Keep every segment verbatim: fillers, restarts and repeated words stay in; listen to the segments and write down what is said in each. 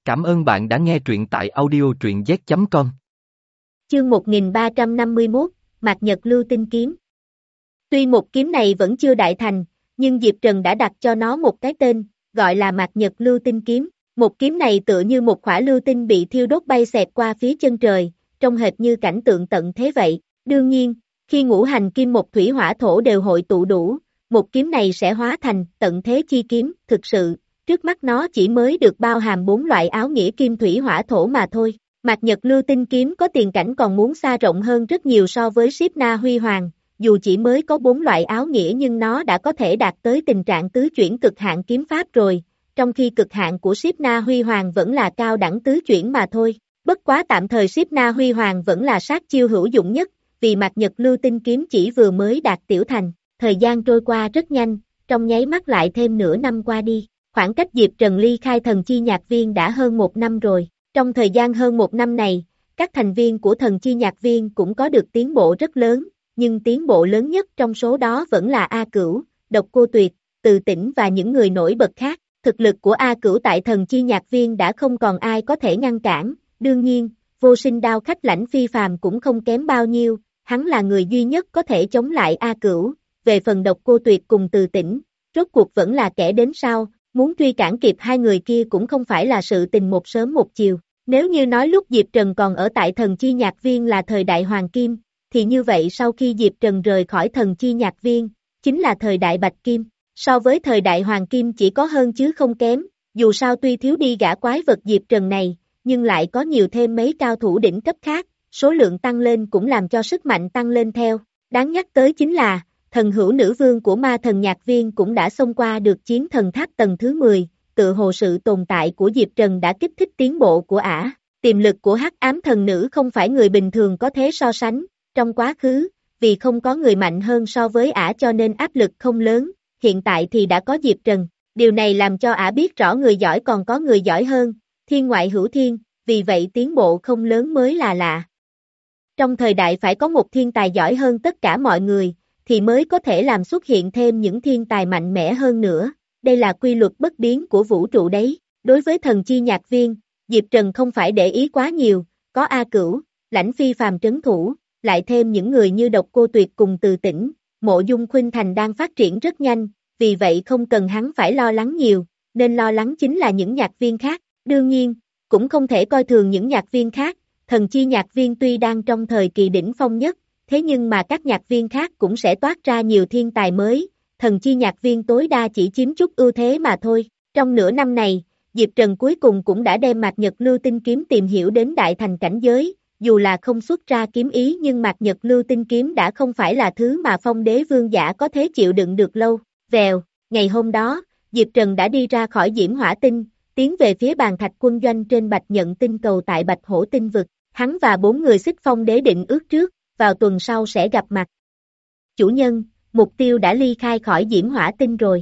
Cảm ơn bạn đã nghe truyện tại audio truyện z chấm com. Chương một nghìn ba trăm năm mươi mốt, Mạt Nhật Lưu Tinh Kiếm. Tuy một kiếm này vẫn chưa đại thành, nhưng Diệp Trần đã đặt cho nó một cái tên, gọi là Mạt Nhật Lưu Tinh Kiếm. Một kiếm này tựa như một khỏa lưu tinh bị thiêu đốt bay xẹt qua phía chân trời, trông hệt như cảnh tượng tận thế vậy. Đương nhiên, khi ngũ hành kim một thủy hỏa thổ đều hội tụ đủ, một kiếm này sẽ hóa thành tận thế chi kiếm. Thực sự, trước mắt nó chỉ mới được bao hàm bốn loại áo nghĩa kim thủy hỏa thổ mà thôi. Mạt Nhật Lưu Tinh Kiếm có tiền cảnh còn muốn xa rộng hơn rất nhiều so với Síp Na Huy Hoàng, dù chỉ mới có bốn loại áo nghĩa nhưng nó đã có thể đạt tới tình trạng tứ chuyển cực hạn kiếm pháp rồi, trong khi cực hạn của Síp Na Huy Hoàng vẫn là cao đẳng tứ chuyển mà thôi. Bất quá tạm thời Síp Na Huy Hoàng vẫn là sát chiêu hữu dụng nhất, vì Mạt Nhật Lưu Tinh Kiếm chỉ vừa mới đạt tiểu thành. Thời gian trôi qua rất nhanh, trong nháy mắt lại thêm nửa năm qua đi. Khoảng cách Diệp Trần ly khai thần chi nhạc viên đã hơn một năm rồi. Trong thời gian hơn một năm này, các thành viên của thần chi nhạc viên cũng có được tiến bộ rất lớn, nhưng tiến bộ lớn nhất trong số đó vẫn là A Cửu, Độc Cô Tuyệt, Từ Tĩnh và những người nổi bật khác. Thực lực của A Cửu tại thần chi nhạc viên đã không còn ai có thể ngăn cản. Đương nhiên, Vô Sinh Đao khách lãnh phi phàm cũng không kém bao nhiêu, hắn là người duy nhất có thể chống lại A Cửu. Về phần Độc Cô Tuyệt cùng Từ Tĩnh, rốt cuộc vẫn là kẻ đến sau. Muốn truy cản kịp hai người kia cũng không phải là sự tình một sớm một chiều. Nếu như nói lúc Diệp Trần còn ở tại thần chi nhạc viên là thời đại hoàng kim, thì như vậy sau khi Diệp Trần rời khỏi thần chi nhạc viên, chính là thời đại bạch kim. So với thời đại hoàng kim chỉ có hơn chứ không kém, dù sao tuy thiếu đi gã quái vật Diệp Trần này, nhưng lại có nhiều thêm mấy cao thủ đỉnh cấp khác, số lượng tăng lên cũng làm cho sức mạnh tăng lên theo. Đáng nhắc tới chính là, thần hữu nữ vương của ma thần nhạc viên cũng đã xông qua được chiến thần tháp tầng thứ mười, tự hồ sự tồn tại của Diệp Trần đã kích thích tiến bộ của ả. Tiềm lực của hắc ám thần nữ không phải người bình thường có thể so sánh, trong quá khứ, vì không có người mạnh hơn so với ả cho nên áp lực không lớn, hiện tại thì đã có Diệp Trần. Điều này làm cho ả biết rõ người giỏi còn có người giỏi hơn, thiên ngoại hữu thiên, vì vậy tiến bộ không lớn mới là lạ. Trong thời đại phải có một thiên tài giỏi hơn tất cả mọi người, thì mới có thể làm xuất hiện thêm những thiên tài mạnh mẽ hơn nữa, đây là quy luật bất biến của vũ trụ đấy. Đối với thần chi nhạc viên, Diệp Trần không phải để ý quá nhiều, có A Cửu, lãnh phi phàm trấn thủ, lại thêm những người như Độc Cô Tuyệt cùng Từ Tĩnh, Mộ Dung Khuynh Thành đang phát triển rất nhanh, vì vậy không cần hắn phải lo lắng nhiều, nên lo lắng chính là những nhạc viên khác. Đương nhiên, cũng không thể coi thường những nhạc viên khác, thần chi nhạc viên tuy đang trong thời kỳ đỉnh phong nhất, thế nhưng mà các nhạc viên khác cũng sẽ toát ra nhiều thiên tài mới, thần chi nhạc viên tối đa chỉ chiếm chút ưu thế mà thôi. Trong nửa năm này, Diệp Trần cuối cùng cũng đã đem Mạt Nhật Lưu Tinh Kiếm tìm hiểu đến đại thành cảnh giới, dù là không xuất ra kiếm ý nhưng Mạt Nhật Lưu Tinh Kiếm đã không phải là thứ mà phong đế vương giả có thể chịu đựng được lâu. Vèo, ngày hôm đó, Diệp Trần đã đi ra khỏi Diễm Hỏa Tinh, tiến về phía bàn thạch quân doanh trên Bạch Nhận Tinh cầu tại Bạch Hổ Tinh vực, hắn và bốn người xích phong đế định ước trước, vào tuần sau sẽ gặp mặt. Chủ nhân, mục tiêu đã ly khai khỏi Diễm Hỏa Tinh rồi.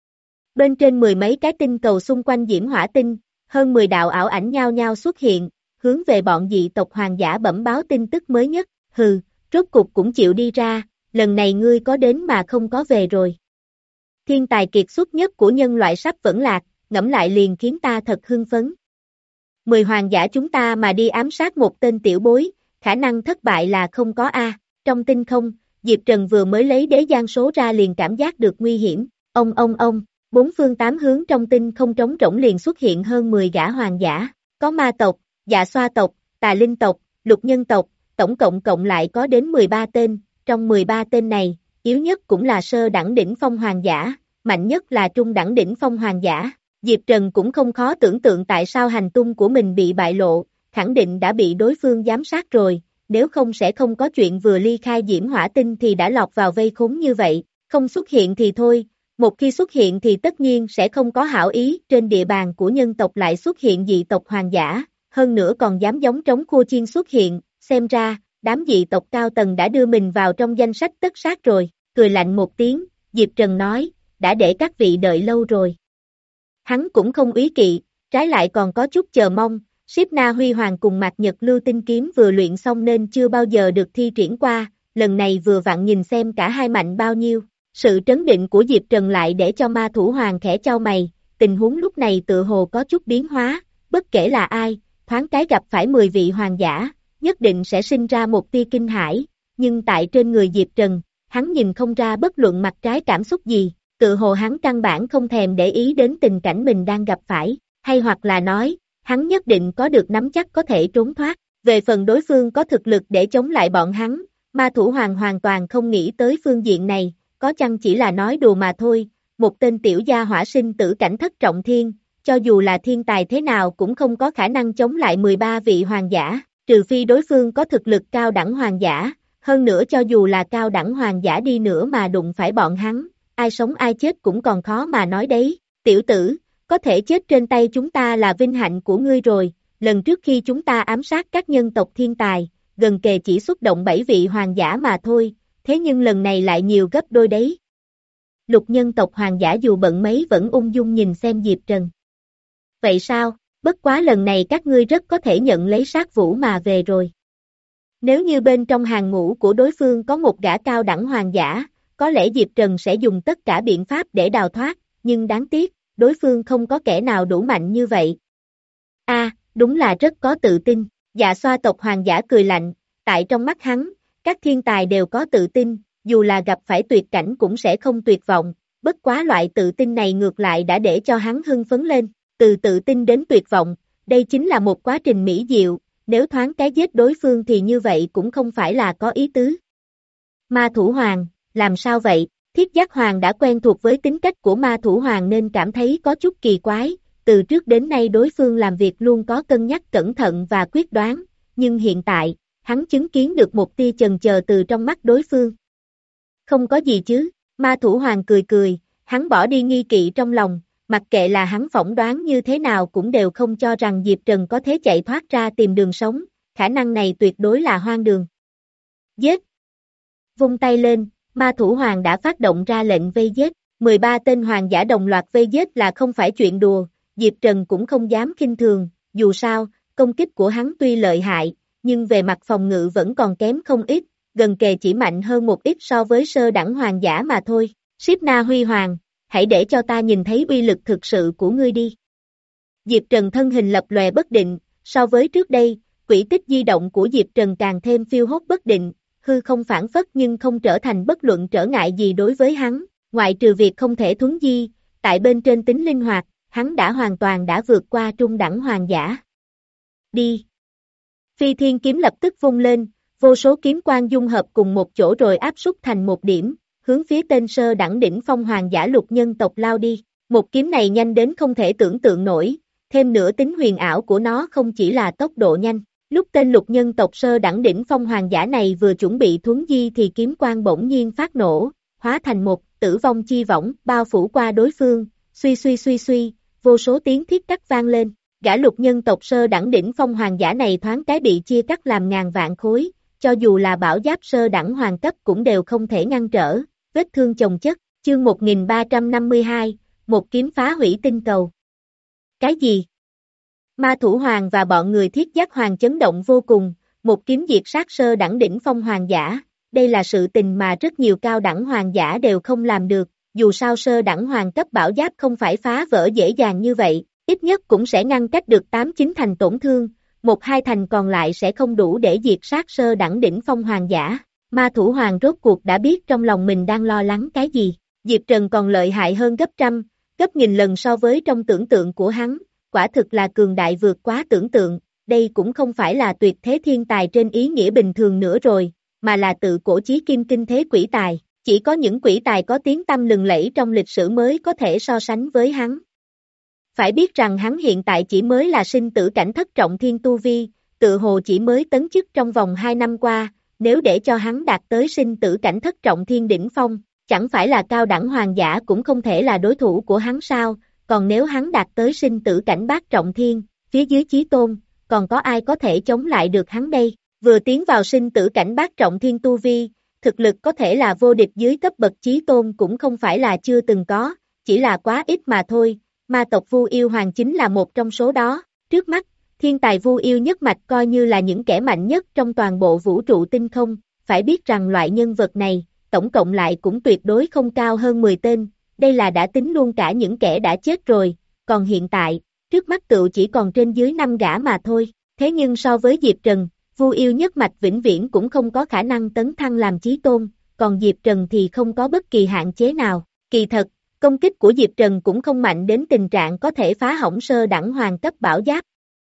Bên trên mười mấy cái tinh cầu xung quanh Diễm Hỏa Tinh, hơn mười đạo ảo ảnh nhao nhao xuất hiện, hướng về bọn dị tộc hoàng giả bẩm báo tin tức mới nhất. Hừ, rốt cục cũng chịu đi ra, lần này ngươi có đến mà không có về rồi. Thiên tài kiệt xuất nhất của nhân loại sắp vẫn lạc, ngẫm lại liền khiến ta thật hưng phấn. Mười hoàng giả chúng ta mà đi ám sát một tên tiểu bối, khả năng thất bại là không có a. Trong tinh không, Diệp Trần vừa mới lấy đế giang số ra liền cảm giác được nguy hiểm. Ông ông ông, bốn phương tám hướng trong tinh không trống rỗng liền xuất hiện hơn mười gã hoàng giả, có ma tộc, dạ xoa tộc, tà linh tộc, lục nhân tộc, tổng cộng cộng lại có đến mười ba tên, trong mười ba tên này, yếu nhất cũng là sơ đẳng đỉnh phong hoàng giả, mạnh nhất là trung đẳng đỉnh phong hoàng giả. Diệp Trần cũng không khó tưởng tượng tại sao hành tung của mình bị bại lộ, khẳng định đã bị đối phương giám sát rồi, nếu không sẽ không có chuyện vừa ly khai Diễm Hỏa Tinh thì đã lọt vào vây khốn như vậy, không xuất hiện thì thôi, một khi xuất hiện thì tất nhiên sẽ không có hảo ý, trên địa bàn của nhân tộc lại xuất hiện dị tộc hoàng giả, hơn nữa còn dám giống trống khua chiên xuất hiện, xem ra, đám dị tộc cao tầng đã đưa mình vào trong danh sách tất sát rồi, cười lạnh một tiếng, Diệp Trần nói, đã để các vị đợi lâu rồi. Hắn cũng không úy kỵ, trái lại còn có chút chờ mong, Síp Na Huy Hoàng cùng Mạt Nhật Lưu Tinh Kiếm vừa luyện xong nên chưa bao giờ được thi triển qua, lần này vừa vặn nhìn xem cả hai mạnh bao nhiêu. Sự trấn định của Diệp Trần lại để cho Ma Thủ Hoàng khẽ chau mày, tình huống lúc này tự hồ có chút biến hóa, bất kể là ai, thoáng cái gặp phải mười vị hoàng giả, nhất định sẽ sinh ra một tia kinh hãi, nhưng tại trên người Diệp Trần, hắn nhìn không ra bất luận mặt trái cảm xúc gì, tự hồ hắn căn bản không thèm để ý đến tình cảnh mình đang gặp phải, hay hoặc là nói, hắn nhất định có được nắm chắc có thể trốn thoát, về phần đối phương có thực lực để chống lại bọn hắn, Ma Thủ Hoàng hoàn toàn không nghĩ tới phương diện này, có chăng chỉ là nói đùa mà thôi, một tên tiểu gia hỏa sinh tử cảnh thất trọng thiên, cho dù là thiên tài thế nào cũng không có khả năng chống lại mười ba vị hoàng giả, trừ phi đối phương có thực lực cao đẳng hoàng giả, hơn nữa cho dù là cao đẳng hoàng giả đi nữa mà đụng phải bọn hắn, ai sống ai chết cũng còn khó mà nói đấy, tiểu tử, có thể chết trên tay chúng ta là vinh hạnh của ngươi rồi, lần trước khi chúng ta ám sát các nhân tộc thiên tài, gần kề chỉ xuất động bảy vị hoàng giả mà thôi, thế nhưng lần này lại nhiều gấp đôi đấy. Lục nhân tộc hoàng giả dù bận mấy vẫn ung dung nhìn xem Diệp Trần. Vậy sao, bất quá lần này các ngươi rất có thể nhận lấy sát vũ mà về rồi. Nếu như bên trong hàng ngũ của đối phương có một gã cao đẳng hoàng giả, có lẽ Diệp Trần sẽ dùng tất cả biện pháp để đào thoát, nhưng đáng tiếc, đối phương không có kẻ nào đủ mạnh như vậy. A, à, đúng là rất có tự tin, Dạ Xoa tộc hoàng giả cười lạnh, tại trong mắt hắn, các thiên tài đều có tự tin, dù là gặp phải tuyệt cảnh cũng sẽ không tuyệt vọng, bất quá loại tự tin này ngược lại đã để cho hắn hưng phấn lên, từ tự tin đến tuyệt vọng, đây chính là một quá trình mỹ diệu, nếu thoáng cái giết đối phương thì như vậy cũng không phải là có ý tứ. Ma Thủ Hoàng, làm sao vậy? Thiết Giác Hoàng đã quen thuộc với tính cách của Ma Thủ Hoàng nên cảm thấy có chút kỳ quái, từ trước đến nay đối phương làm việc luôn có cân nhắc cẩn thận và quyết đoán, nhưng hiện tại, hắn chứng kiến được một tia chần chờ từ trong mắt đối phương. Không có gì chứ, Ma Thủ Hoàng cười cười, hắn bỏ đi nghi kỵ trong lòng, mặc kệ là hắn phỏng đoán như thế nào cũng đều không cho rằng Diệp Trần có thể chạy thoát ra tìm đường sống, khả năng này tuyệt đối là hoang đường. Giết! Vung tay lên, Ma Thủ Hoàng đã phát động ra lệnh vây giết, mười ba tên hoàng giả đồng loạt vây giết là không phải chuyện đùa, Diệp Trần cũng không dám khinh thường, dù sao, công kích của hắn tuy lợi hại, nhưng về mặt phòng ngự vẫn còn kém không ít, gần kề chỉ mạnh hơn một ít so với sơ đẳng hoàng giả mà thôi. Siếp Na Huy Hoàng, hãy để cho ta nhìn thấy uy lực thực sự của ngươi đi. Diệp Trần thân hình lập lòe bất định, so với trước đây, quỹ tích di động của Diệp Trần càng thêm phiêu hốt bất định, hư không phản phất nhưng không trở thành bất luận trở ngại gì đối với hắn, ngoại trừ việc không thể thuấn di, tại bên trên tính linh hoạt, hắn đã hoàn toàn đã vượt qua trung đẳng hoàng giả. Đi! Phi Thiên kiếm lập tức vung lên, vô số kiếm quang dung hợp cùng một chỗ rồi áp xúc thành một điểm, hướng phía tên sơ đẳng đỉnh phong hoàng giả lục nhân tộc lao đi. Một kiếm này nhanh đến không thể tưởng tượng nổi, thêm nữa tính huyền ảo của nó không chỉ là tốc độ nhanh. Lúc tên lục nhân tộc sơ đẳng đỉnh phong hoàng giả này vừa chuẩn bị thuấn di thì kiếm quang bỗng nhiên phát nổ, hóa thành một tử vong chi võng bao phủ qua đối phương, suy suy suy suy, vô số tiếng thiết cắt vang lên. Gã lục nhân tộc sơ đẳng đỉnh phong hoàng giả này thoáng cái bị chia cắt làm ngàn vạn khối, cho dù là bảo giáp sơ đẳng hoàng cấp cũng đều không thể ngăn trở, vết thương chồng chất, chương một nghìn ba trăm năm mươi hai, một kiếm phá hủy tinh cầu. Cái gì? Ma Thủ Hoàng và bọn người Thiết Giác Hoàng chấn động vô cùng, một kiếm diệt sát sơ đẳng đỉnh phong hoàng giả, đây là sự tình mà rất nhiều cao đẳng hoàng giả đều không làm được, dù sao sơ đẳng hoàng cấp bảo giáp không phải phá vỡ dễ dàng như vậy, ít nhất cũng sẽ ngăn cách được tám chín thành tổn thương, một hai thành còn lại sẽ không đủ để diệt sát sơ đẳng đỉnh phong hoàng giả. Ma Thủ Hoàng rốt cuộc đã biết trong lòng mình đang lo lắng cái gì, Diệp Trần còn lợi hại hơn gấp trăm, gấp nghìn lần so với trong tưởng tượng của hắn, quả thực là cường đại vượt quá tưởng tượng, đây cũng không phải là tuyệt thế thiên tài trên ý nghĩa bình thường nữa rồi, mà là tự cổ chí kim kinh thế quỷ tài, chỉ có những quỷ tài có tiếng tăm lừng lẫy trong lịch sử mới có thể so sánh với hắn. Phải biết rằng hắn hiện tại chỉ mới là sinh tử cảnh thất trọng thiên tu vi, tự hồ chỉ mới tấn chức trong vòng hai năm qua, nếu để cho hắn đạt tới sinh tử cảnh thất trọng thiên đỉnh phong, chẳng phải là cao đẳng hoàng giả cũng không thể là đối thủ của hắn sao, còn nếu hắn đạt tới sinh tử cảnh bát trọng thiên, phía dưới chí tôn, còn có ai có thể chống lại được hắn đây, vừa tiến vào sinh tử cảnh bát trọng thiên tu vi, thực lực có thể là vô địch dưới cấp bậc chí tôn cũng không phải là chưa từng có, chỉ là quá ít mà thôi, ma tộc Vu Yêu Hoàng chính là một trong số đó, trước mắt, thiên tài Vu Yêu nhất mạch coi như là những kẻ mạnh nhất trong toàn bộ vũ trụ tinh không, phải biết rằng loại nhân vật này, tổng cộng lại cũng tuyệt đối không cao hơn mười tên, đây là đã tính luôn cả những kẻ đã chết rồi, còn hiện tại, trước mắt tựu chỉ còn trên dưới năm gã mà thôi, thế nhưng so với Diệp Trần, Vu Yêu nhất mạch vĩnh viễn cũng không có khả năng tấn thăng làm chí tôn, còn Diệp Trần thì không có bất kỳ hạn chế nào, kỳ thật, công kích của Diệp Trần cũng không mạnh đến tình trạng có thể phá hỏng sơ đẳng hoàng cấp bảo giáp.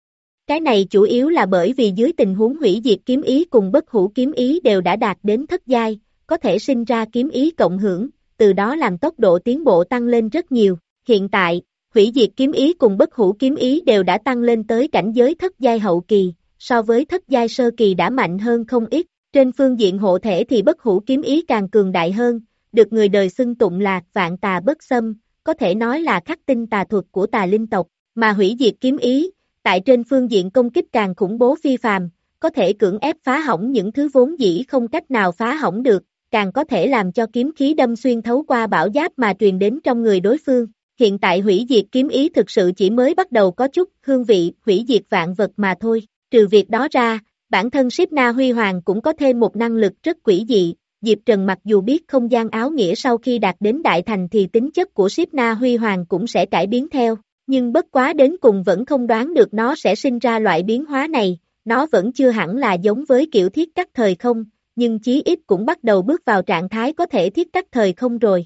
Cái này chủ yếu là bởi vì dưới tình huống hủy diệt kiếm ý cùng bất hủ kiếm ý đều đã đạt đến thất giai, có thể sinh ra kiếm ý cộng hưởng, từ đó làm tốc độ tiến bộ tăng lên rất nhiều. Hiện tại, hủy diệt kiếm ý cùng bất hủ kiếm ý đều đã tăng lên tới cảnh giới thất giai hậu kỳ, so với thất giai sơ kỳ đã mạnh hơn không ít. Trên phương diện hộ thể thì bất hủ kiếm ý càng cường đại hơn, được người đời xưng tụng là vạn tà bất xâm, có thể nói là khắc tinh tà thuật của tà linh tộc, mà hủy diệt kiếm ý, tại trên phương diện công kích càng khủng bố phi phàm, có thể cưỡng ép phá hỏng những thứ vốn dĩ không cách nào phá hỏng được, càng có thể làm cho kiếm khí đâm xuyên thấu qua bảo giáp mà truyền đến trong người đối phương. Hiện tại hủy diệt kiếm ý thực sự chỉ mới bắt đầu có chút hương vị hủy diệt vạn vật mà thôi, trừ việc đó ra, bản thân Ship Na Huy Hoàng cũng có thêm một năng lực rất quỷ dị. Diệp Trần mặc dù biết không gian áo nghĩa sau khi đạt đến đại thành thì tính chất của Ship Na Huy Hoàng cũng sẽ cải biến theo, nhưng bất quá đến cùng vẫn không đoán được nó sẽ sinh ra loại biến hóa này, nó vẫn chưa hẳn là giống với kiểu thiết cắt thời không, nhưng chí ít cũng bắt đầu bước vào trạng thái có thể thiết cắt thời không rồi.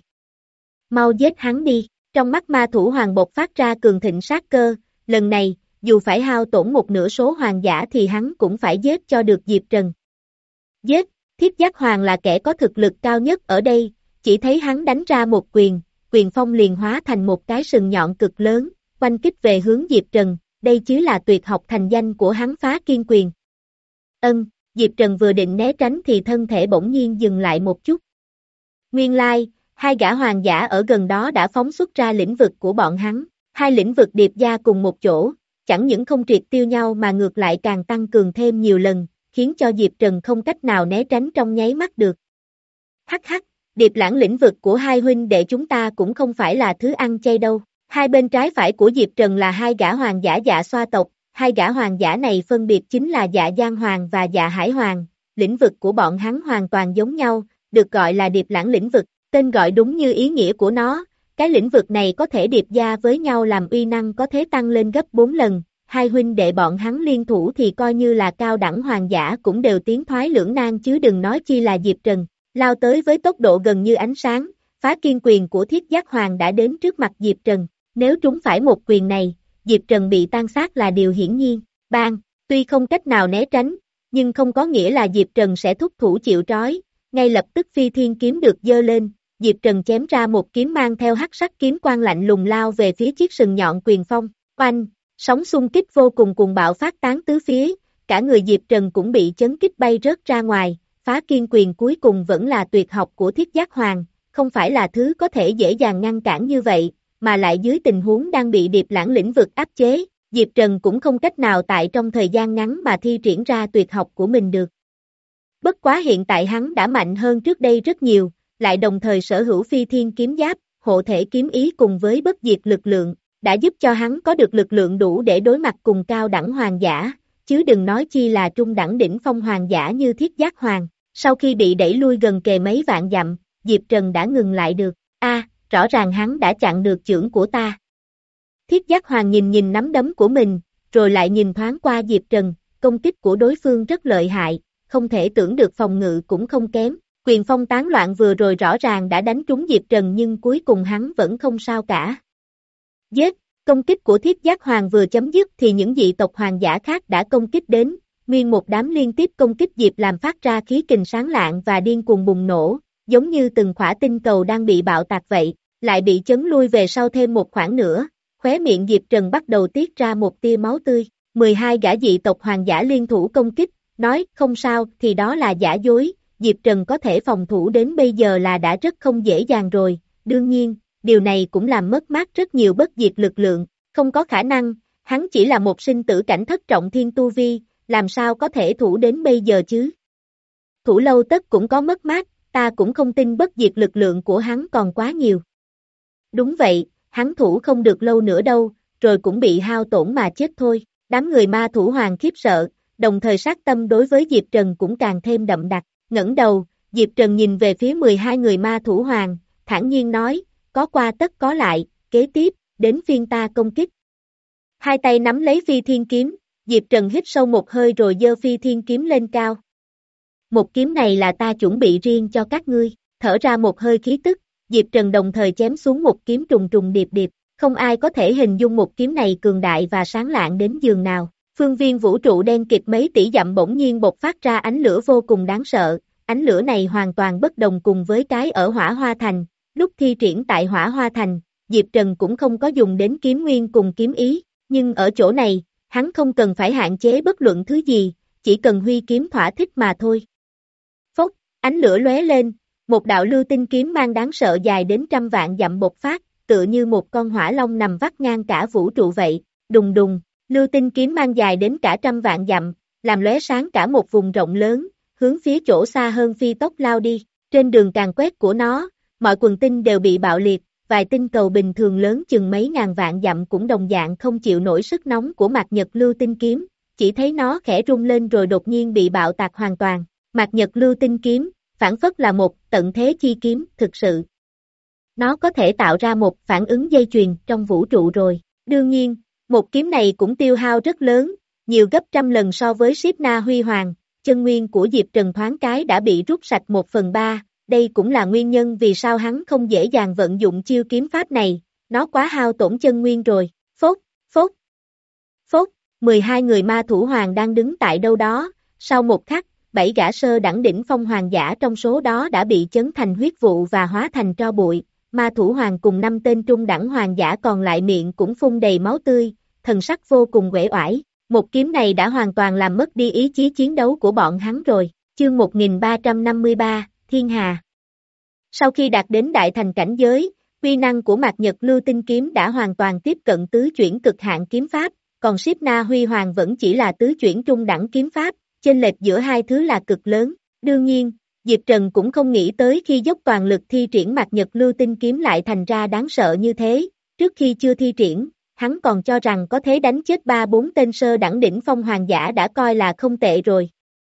Mau giết hắn đi, trong mắt ma thủ hoàng bộc phát ra cường thịnh sát cơ, lần này, dù phải hao tổn một nửa số hoàng giả thì hắn cũng phải giết cho được Diệp Trần. Giết! Thiết Giác Hoàng là kẻ có thực lực cao nhất ở đây, chỉ thấy hắn đánh ra một quyền, quyền phong liền hóa thành một cái sừng nhọn cực lớn, quanh kích về hướng Diệp Trần, đây chứ là tuyệt học thành danh của hắn Phá Kiên Quyền. Ân, Diệp Trần vừa định né tránh thì thân thể bỗng nhiên dừng lại một chút. Nguyên lai, hai gã hoàng giả ở gần đó đã phóng xuất ra lĩnh vực của bọn hắn, hai lĩnh vực điệp gia cùng một chỗ, chẳng những không triệt tiêu nhau mà ngược lại càng tăng cường thêm nhiều lần, khiến cho Diệp Trần không cách nào né tránh trong nháy mắt được. Hắc hắc, điệp lãng lĩnh vực của hai huynh đệ chúng ta cũng không phải là thứ ăn chay đâu. Hai bên trái phải của Diệp Trần là hai gã hoàng giả Dạ Xoa tộc, hai gã hoàng giả này phân biệt chính là Dạ Giang Hoàng và Dạ Hải Hoàng, lĩnh vực của bọn hắn hoàn toàn giống nhau, được gọi là điệp lãng lĩnh vực, tên gọi đúng như ý nghĩa của nó, cái lĩnh vực này có thể điệp gia với nhau làm uy năng có thể tăng lên gấp bốn lần. Hai huynh đệ bọn hắn liên thủ thì coi như là cao đẳng hoàng giả cũng đều tiến thoái lưỡng nan chứ đừng nói chi là Diệp Trần, lao tới với tốc độ gần như ánh sáng, Phá Kiên Quyền của Thiết Giác Hoàng đã đến trước mặt Diệp Trần, nếu trúng phải một quyền này, Diệp Trần bị tan xác là điều hiển nhiên, bang, tuy không cách nào né tránh, nhưng không có nghĩa là Diệp Trần sẽ thúc thủ chịu trói, ngay lập tức phi thiên kiếm được giơ lên, Diệp Trần chém ra một kiếm mang theo hắc sắc kiếm quang lạnh lùng lao về phía chiếc sừng nhọn quyền phong, oanh. Sóng xung kích vô cùng cuồng bạo phát tán tứ phía, cả người Diệp Trần cũng bị chấn kích bay rớt ra ngoài, Phá Kiên Quyền cuối cùng vẫn là tuyệt học của Thiết Giác Hoàng, không phải là thứ có thể dễ dàng ngăn cản như vậy, mà lại dưới tình huống đang bị điệp lãng lĩnh vực áp chế, Diệp Trần cũng không cách nào tại trong thời gian ngắn mà thi triển ra tuyệt học của mình được. Bất quá hiện tại hắn đã mạnh hơn trước đây rất nhiều, lại đồng thời sở hữu phi thiên kiếm giáp, hộ thể kiếm ý cùng với bất diệt lực lượng, đã giúp cho hắn có được lực lượng đủ để đối mặt cùng cao đẳng hoàng giả, chứ đừng nói chi là trung đẳng đỉnh phong hoàng giả như Thiết Giác Hoàng. Sau khi bị đẩy lui gần kề mấy vạn dặm, Diệp Trần đã ngừng lại được, a, à, rõ ràng hắn đã chặn được chưởng của ta. Thiết Giác Hoàng nhìn nhìn nắm đấm của mình, rồi lại nhìn thoáng qua Diệp Trần, công kích của đối phương rất lợi hại, không thể tưởng được phòng ngự cũng không kém, quyền phong tán loạn vừa rồi rõ ràng đã đánh trúng Diệp Trần nhưng cuối cùng hắn vẫn không sao cả. Giết, công kích của Thiết Giác Hoàng vừa chấm dứt thì những dị tộc hoàng giả khác đã công kích đến, nguyên một đám liên tiếp công kích Diệp làm phát ra khí kình sáng lạng và điên cuồng bùng nổ, giống như từng khỏa tinh cầu đang bị bạo tạc vậy, lại bị chấn lui về sau thêm một khoảng nữa, khóe miệng Diệp Trần bắt đầu tiết ra một tia máu tươi, mười hai gã dị tộc hoàng giả liên thủ công kích, nói không sao thì đó là giả dối, Diệp Trần có thể phòng thủ đến bây giờ là đã rất không dễ dàng rồi, đương nhiên. Điều này cũng làm mất mát rất nhiều bất diệt lực lượng, không có khả năng, hắn chỉ là một sinh tử cảnh thất trọng thiên tu vi, làm sao có thể thủ đến bây giờ chứ? Thủ lâu tất cũng có mất mát, ta cũng không tin bất diệt lực lượng của hắn còn quá nhiều. Đúng vậy, hắn thủ không được lâu nữa đâu, rồi cũng bị hao tổn mà chết thôi, đám người ma thủ hoàng khiếp sợ, đồng thời sát tâm đối với Diệp Trần cũng càng thêm đậm đặc, ngẩng đầu, Diệp Trần nhìn về phía mười hai người ma thủ hoàng, thản nhiên nói, có qua tất có lại, kế tiếp, đến phiên ta công kích. Hai tay nắm lấy phi thiên kiếm, Diệp Trần hít sâu một hơi rồi giơ phi thiên kiếm lên cao. Một kiếm này là ta chuẩn bị riêng cho các ngươi, thở ra một hơi khí tức, Diệp Trần đồng thời chém xuống một kiếm trùng trùng điệp điệp, không ai có thể hình dung một kiếm này cường đại và sáng lạng đến giường nào. Phương viên vũ trụ đen kịt mấy tỷ dặm bỗng nhiên bộc phát ra ánh lửa vô cùng đáng sợ, ánh lửa này hoàn toàn bất đồng cùng với cái ở Hỏa Hoa Thành, lúc thi triển tại Hỏa Hoa Thành, Diệp Trần cũng không có dùng đến kiếm nguyên cùng kiếm ý, nhưng ở chỗ này, hắn không cần phải hạn chế bất luận thứ gì, chỉ cần huy kiếm thỏa thích mà thôi. Phốc, ánh lửa lóe lên, một đạo lưu tinh kiếm mang đáng sợ dài đến trăm vạn dặm bộc phát, tựa như một con hỏa long nằm vắt ngang cả vũ trụ vậy, đùng đùng, lưu tinh kiếm mang dài đến cả trăm vạn dặm, làm lóe sáng cả một vùng rộng lớn, hướng phía chỗ xa hơn phi tốc lao đi, trên đường càn quét của nó, mọi quần tinh đều bị bạo liệt, vài tinh cầu bình thường lớn chừng mấy ngàn vạn dặm cũng đồng dạng không chịu nổi sức nóng của mạt nhật lưu tinh kiếm, chỉ thấy nó khẽ rung lên rồi đột nhiên bị bạo tạc hoàn toàn, mạt nhật lưu tinh kiếm, phản phất là một tận thế chi kiếm, thực sự. Nó có thể tạo ra một phản ứng dây chuyền trong vũ trụ rồi, đương nhiên, một kiếm này cũng tiêu hao rất lớn, nhiều gấp trăm lần so với Siết Na Huy Hoàng, chân nguyên của Diệp Trần thoáng cái đã bị rút sạch một phần ba, đây cũng là nguyên nhân vì sao hắn không dễ dàng vận dụng chiêu kiếm pháp này, nó quá hao tổn chân nguyên rồi, phốt, phốt, phốt, mười hai người ma thủ hoàng đang đứng tại đâu đó, sau một khắc, bảy gã sơ đẳng đỉnh phong hoàng giả trong số đó đã bị chấn thành huyết vụ và hóa thành tro bụi, ma thủ hoàng cùng năm tên trung đẳng hoàng giả còn lại miệng cũng phun đầy máu tươi, thần sắc vô cùng uể oải, một kiếm này đã hoàn toàn làm mất đi ý chí chiến đấu của bọn hắn rồi, chương một nghìn ba trăm năm mươi ba, Thiên Hà. Sau khi đạt đến đại thành cảnh giới, uy năng của mạt nhật lưu tinh kiếm đã hoàn toàn tiếp cận tứ chuyển cực hạn kiếm pháp, còn Siết Na Huy Hoàng vẫn chỉ là tứ chuyển trung đẳng kiếm pháp, chênh lệch giữa hai thứ là cực lớn. Đương nhiên, Diệp Trần cũng không nghĩ tới khi dốc toàn lực thi triển mạt nhật lưu tinh kiếm lại thành ra đáng sợ như thế, trước khi chưa thi triển, hắn còn cho rằng có thể đánh chết ba bốn tên sơ đẳng đỉnh phong hoàng giả đã coi là không tệ rồi.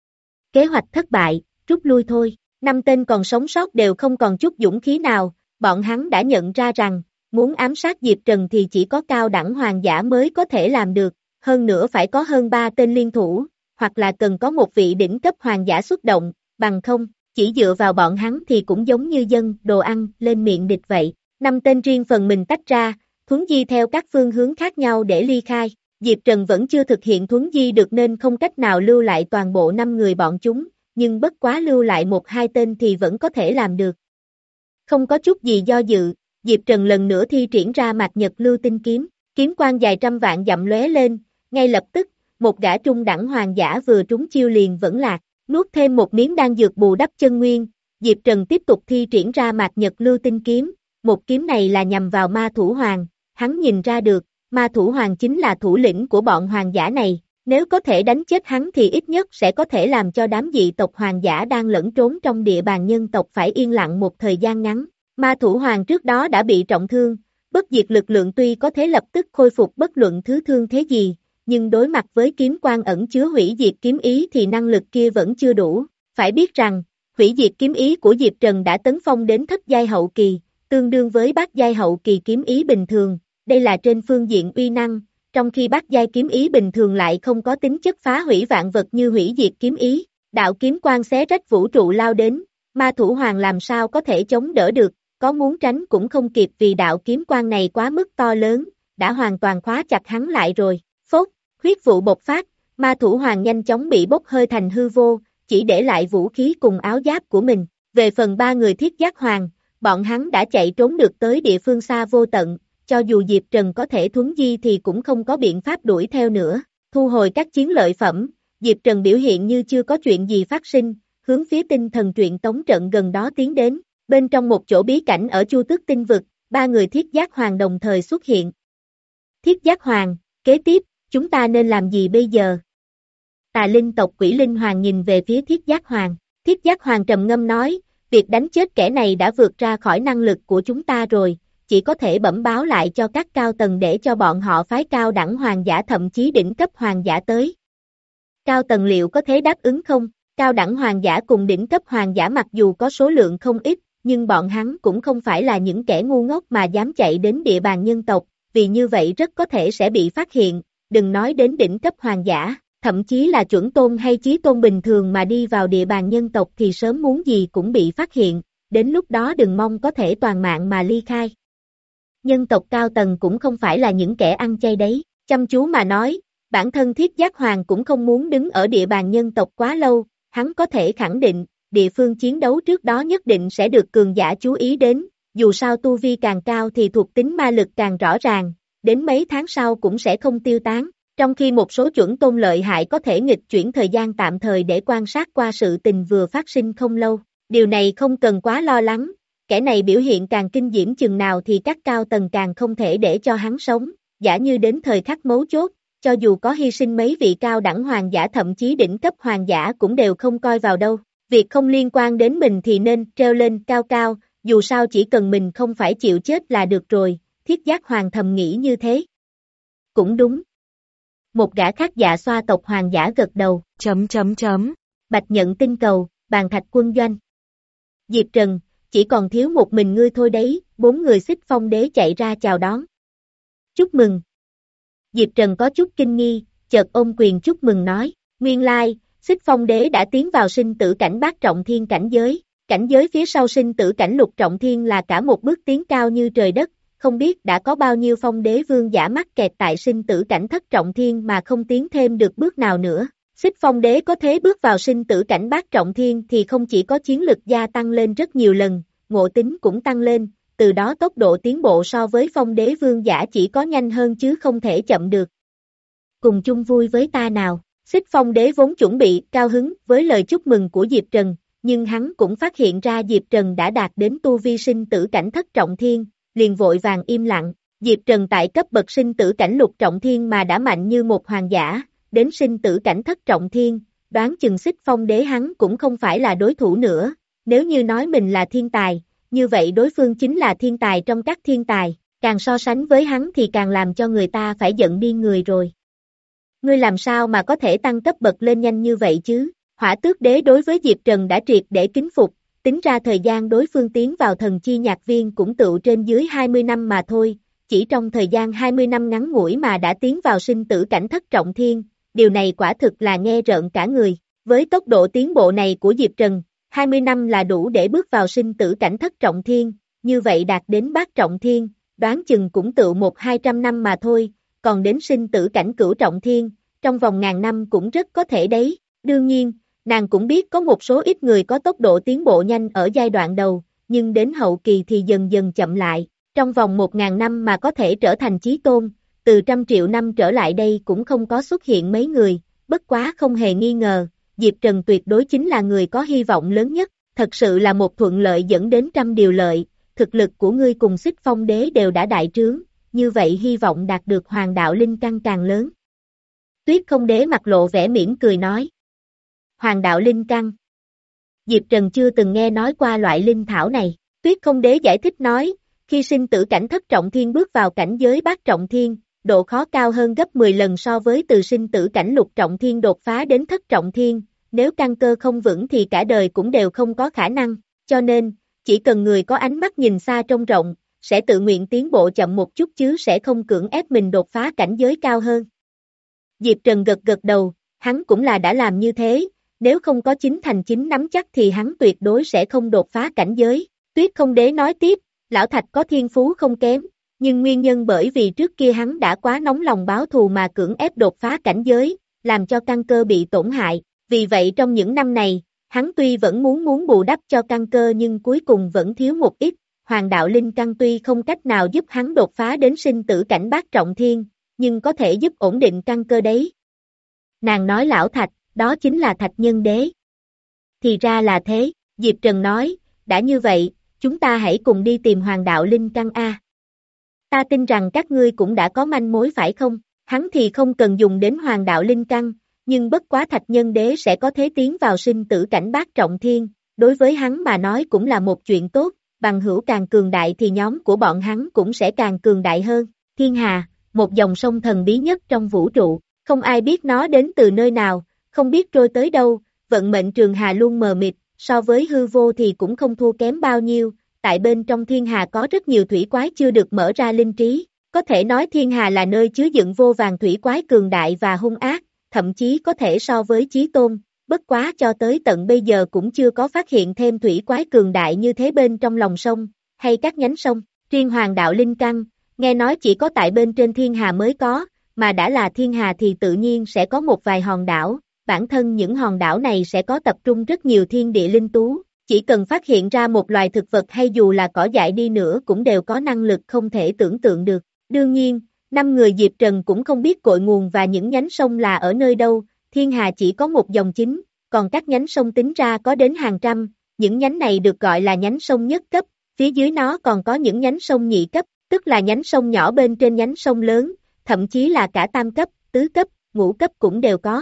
Kế hoạch thất bại, rút lui thôi, năm tên còn sống sót đều không còn chút dũng khí nào, bọn hắn đã nhận ra rằng, muốn ám sát Diệp Trần thì chỉ có cao đẳng hoàng giả mới có thể làm được, hơn nữa phải có hơn ba tên liên thủ, hoặc là cần có một vị đỉnh cấp hoàng giả xuất động, bằng không, chỉ dựa vào bọn hắn thì cũng giống như dân đồ ăn lên miệng địch vậy. Năm tên riêng phần mình tách ra, thuấn di theo các phương hướng khác nhau để ly khai. Diệp Trần vẫn chưa thực hiện thuấn di được nên không cách nào lưu lại toàn bộ năm người bọn chúng, nhưng bất quá lưu lại một hai tên thì vẫn có thể làm được. Không có chút gì do dự, Diệp Trần lần nữa thi triển ra mạt nhật lưu tinh kiếm, kiếm quang dài trăm vạn dặm lóe lên, ngay lập tức, một gã trung đẳng hoàng giả vừa trúng chiêu liền vẫn lạc, nuốt thêm một miếng đan dược bù đắp chân nguyên, Diệp Trần tiếp tục thi triển ra mạt nhật lưu tinh kiếm, một kiếm này là nhằm vào ma thủ hoàng, hắn nhìn ra được, ma thủ hoàng chính là thủ lĩnh của bọn hoàng giả này, nếu có thể đánh chết hắn thì ít nhất sẽ có thể làm cho đám dị tộc hoàng giả đang lẫn trốn trong địa bàn nhân tộc phải yên lặng một thời gian ngắn. Ma thủ hoàng trước đó đã bị trọng thương, bất diệt lực lượng tuy có thể lập tức khôi phục bất luận thứ thương thế gì, nhưng đối mặt với kiếm quang ẩn chứa hủy diệt kiếm ý thì năng lực kia vẫn chưa đủ. Phải biết rằng, hủy diệt kiếm ý của Diệp Trần đã tấn phong đến thất giai hậu kỳ, tương đương với bát giai hậu kỳ kiếm ý bình thường, đây là trên phương diện uy năng, trong khi bát giai kiếm ý bình thường lại không có tính chất phá hủy vạn vật như hủy diệt kiếm ý. Đạo kiếm quang xé rách vũ trụ lao đến, ma thủ hoàng làm sao có thể chống đỡ được, có muốn tránh cũng không kịp vì đạo kiếm quang này quá mức to lớn, đã hoàn toàn khóa chặt hắn lại rồi. Phốt, huyết vụ bộc phát, ma thủ hoàng nhanh chóng bị bốc hơi thành hư vô, chỉ để lại vũ khí cùng áo giáp của mình. Về phần ba người thiết giác hoàng, bọn hắn đã chạy trốn được tới địa phương xa vô tận, cho dù Diệp Trần có thể thuấn di thì cũng không có biện pháp đuổi theo nữa. Thu hồi các chiến lợi phẩm, Diệp Trần biểu hiện như chưa có chuyện gì phát sinh, hướng phía tinh thần truyện tống trận gần đó tiến đến. Bên trong một chỗ bí cảnh ở Chu Tước tinh vực, ba người thiết giác hoàng đồng thời xuất hiện. Thiết giác hoàng, kế tiếp, chúng ta nên làm gì bây giờ? Tà linh tộc Quỷ Linh Hoàng nhìn về phía thiết giác hoàng. Thiết giác hoàng trầm ngâm nói, việc đánh chết kẻ này đã vượt ra khỏi năng lực của chúng ta rồi, chỉ có thể bẩm báo lại cho các cao tầng để cho bọn họ phái cao đẳng hoàng giả thậm chí đỉnh cấp hoàng giả tới. Cao tầng liệu có thể đáp ứng không? Cao đẳng hoàng giả cùng đỉnh cấp hoàng giả mặc dù có số lượng không ít, nhưng bọn hắn cũng không phải là những kẻ ngu ngốc mà dám chạy đến địa bàn nhân tộc, vì như vậy rất có thể sẽ bị phát hiện, đừng nói đến đỉnh cấp hoàng giả, thậm chí là chuẩn tôn hay chí tôn bình thường mà đi vào địa bàn nhân tộc thì sớm muốn gì cũng bị phát hiện, đến lúc đó đừng mong có thể toàn mạng mà ly khai. Nhân tộc cao tầng cũng không phải là những kẻ ăn chay đấy, chăm chú mà nói, bản thân Thiết Giác Hoàng cũng không muốn đứng ở địa bàn nhân tộc quá lâu, hắn có thể khẳng định, địa phương chiến đấu trước đó nhất định sẽ được cường giả chú ý đến, dù sao tu vi càng cao thì thuộc tính ma lực càng rõ ràng, đến mấy tháng sau cũng sẽ không tiêu tán, trong khi một số chuẩn tôn lợi hại có thể nghịch chuyển thời gian tạm thời để quan sát qua sự tình vừa phát sinh không lâu, điều này không cần quá lo lắng, kẻ này biểu hiện càng kinh diễm chừng nào thì các cao tầng càng không thể để cho hắn sống, giả như đến thời khắc mấu chốt, cho dù có hy sinh mấy vị cao đẳng hoàng giả thậm chí đỉnh cấp hoàng giả cũng đều không coi vào đâu, việc không liên quan đến mình thì nên treo lên cao cao, dù sao chỉ cần mình không phải chịu chết là được rồi, Thiết Giác Hoàng thầm nghĩ như thế. Cũng đúng. Một gã khác dạ xoa tộc hoàng giả gật đầu, chấm chấm chấm, Bạch Nhận tinh cầu, Bàn Thạch quân doanh. Diệp Trần, chỉ còn thiếu một mình ngươi thôi đấy, bốn người Xích Phong Đế chạy ra chào đón. Chúc mừng. Diệp Trần có chút kinh nghi, chợt ôm quyền chúc mừng nói, nguyên lai, Xích Phong Đế đã tiến vào sinh tử cảnh bát trọng thiên cảnh giới, cảnh giới phía sau sinh tử cảnh lục trọng thiên là cả một bước tiến cao như trời đất, không biết đã có bao nhiêu Phong Đế vương giả mắc kẹt tại sinh tử cảnh thất trọng thiên mà không tiến thêm được bước nào nữa. Xích Phong Đế có thế bước vào sinh tử cảnh bát trọng thiên thì không chỉ có chiến lực gia tăng lên rất nhiều lần, ngộ tính cũng tăng lên, từ đó tốc độ tiến bộ so với Phong Đế vương giả chỉ có nhanh hơn chứ không thể chậm được. Cùng chung vui với ta nào, Xích Phong Đế vốn chuẩn bị cao hứng với lời chúc mừng của Diệp Trần, nhưng hắn cũng phát hiện ra Diệp Trần đã đạt đến tu vi sinh tử cảnh thất trọng thiên, liền vội vàng im lặng, Diệp Trần tại cấp bậc sinh tử cảnh lục trọng thiên mà đã mạnh như một hoàng giả, đến sinh tử cảnh thất trọng thiên, đoán chừng Xích Phong Đế hắn cũng không phải là đối thủ nữa, nếu như nói mình là thiên tài, như vậy đối phương chính là thiên tài trong các thiên tài, càng so sánh với hắn thì càng làm cho người ta phải giận điên người rồi. Ngươi làm sao mà có thể tăng cấp bậc lên nhanh như vậy chứ? Hỏa Tước Đế đối với Diệp Trần đã triệt để kính phục, tính ra thời gian đối phương tiến vào thần chi nhạc viên cũng tựu trên dưới hai mươi năm mà thôi, chỉ trong thời gian hai mươi năm ngắn ngủi mà đã tiến vào sinh tử cảnh thất trọng thiên, điều này quả thực là nghe rợn cả người. Với tốc độ tiến bộ này của Diệp Trần, hai mươi năm là đủ để bước vào sinh tử cảnh thất trọng thiên, như vậy đạt đến bát trọng thiên, đoán chừng cũng tựu một hai trăm năm mà thôi, còn đến sinh tử cảnh cửu trọng thiên, trong vòng ngàn năm cũng rất có thể đấy. Đương nhiên, nàng cũng biết có một số ít người có tốc độ tiến bộ nhanh ở giai đoạn đầu, nhưng đến hậu kỳ thì dần dần chậm lại, trong vòng một ngàn năm mà có thể trở thành chí tôn, từ trăm triệu năm trở lại đây cũng không có xuất hiện mấy người, bất quá không hề nghi ngờ, Diệp Trần tuyệt đối chính là người có hy vọng lớn nhất, thật sự là một thuận lợi dẫn đến trăm điều lợi, thực lực của ngươi cùng Xích Phong Đế đều đã đại trướng, như vậy hy vọng đạt được hoàng đạo linh căn càng lớn. Tuyết Không Đế mặt lộ vẻ mỉm cười nói. Hoàng đạo linh căn. Diệp Trần chưa từng nghe nói qua loại linh thảo này, Tuyết Không Đế giải thích nói, khi sinh tử cảnh thất trọng thiên bước vào cảnh giới bát trọng thiên, độ khó cao hơn gấp mười lần so với từ sinh tử cảnh lục trọng thiên đột phá đến thất trọng thiên, nếu căn cơ không vững thì cả đời cũng đều không có khả năng, cho nên, chỉ cần người có ánh mắt nhìn xa trông rộng, sẽ tự nguyện tiến bộ chậm một chút chứ sẽ không cưỡng ép mình đột phá cảnh giới cao hơn. Diệp Trần gật gật đầu, hắn cũng là đã làm như thế, nếu không có chính thành chính nắm chắc thì hắn tuyệt đối sẽ không đột phá cảnh giới. Tuyết Không Đế nói tiếp, Lão Thạch có thiên phú không kém, nhưng nguyên nhân bởi vì trước kia hắn đã quá nóng lòng báo thù mà cưỡng ép đột phá cảnh giới, làm cho căn cơ bị tổn hại, vì vậy trong những năm này, hắn tuy vẫn muốn muốn bù đắp cho căn cơ nhưng cuối cùng vẫn thiếu một ít, hoàng đạo linh căn tuy không cách nào giúp hắn đột phá đến sinh tử cảnh bát trọng thiên, nhưng có thể giúp ổn định căn cơ đấy. Nàng nói Lão Thạch, đó chính là Thạch Nhân Đế. Thì ra là thế, Diệp Trần nói, đã như vậy, chúng ta hãy cùng đi tìm hoàng đạo linh căn A. Ta tin rằng các ngươi cũng đã có manh mối phải không? Hắn thì không cần dùng đến hoàng đạo linh căn, nhưng bất quá Thạch Nhân Đế sẽ có thế tiến vào sinh tử cảnh bát trọng thiên, đối với hắn mà nói cũng là một chuyện tốt, bằng hữu càng cường đại thì nhóm của bọn hắn cũng sẽ càng cường đại hơn. Thiên Hà, một dòng sông thần bí nhất trong vũ trụ, không ai biết nó đến từ nơi nào, không biết trôi tới đâu, vận mệnh trường hà luôn mờ mịt, so với hư vô thì cũng không thua kém bao nhiêu, tại bên trong thiên hà có rất nhiều thủy quái chưa được mở ra linh trí, Có thể nói thiên hà là nơi chứa đựng vô vàn thủy quái cường đại và hung ác, thậm chí có thể so với Chí Tôn, bất quá cho tới tận bây giờ cũng chưa có phát hiện thêm thủy quái cường đại như thế bên trong lòng sông, hay các nhánh sông. Riêng Hoàng đạo Linh Căn, nghe nói chỉ có tại bên trên thiên hà mới có, mà đã là thiên hà thì tự nhiên sẽ có một vài hòn đảo, bản thân những hòn đảo này sẽ có tập trung rất nhiều thiên địa linh tú, chỉ cần phát hiện ra một loài thực vật hay dù là cỏ dại đi nữa cũng đều có năng lực không thể tưởng tượng được. Đương nhiên, năm người Diệp Trần cũng không biết cội nguồn và những nhánh sông là ở nơi đâu, thiên hà chỉ có một dòng chính, còn các nhánh sông tính ra có đến hàng trăm, những nhánh này được gọi là nhánh sông nhất cấp, phía dưới nó còn có những nhánh sông nhị cấp, tức là nhánh sông nhỏ bên trên nhánh sông lớn, thậm chí là cả tam cấp, tứ cấp, ngũ cấp cũng đều có.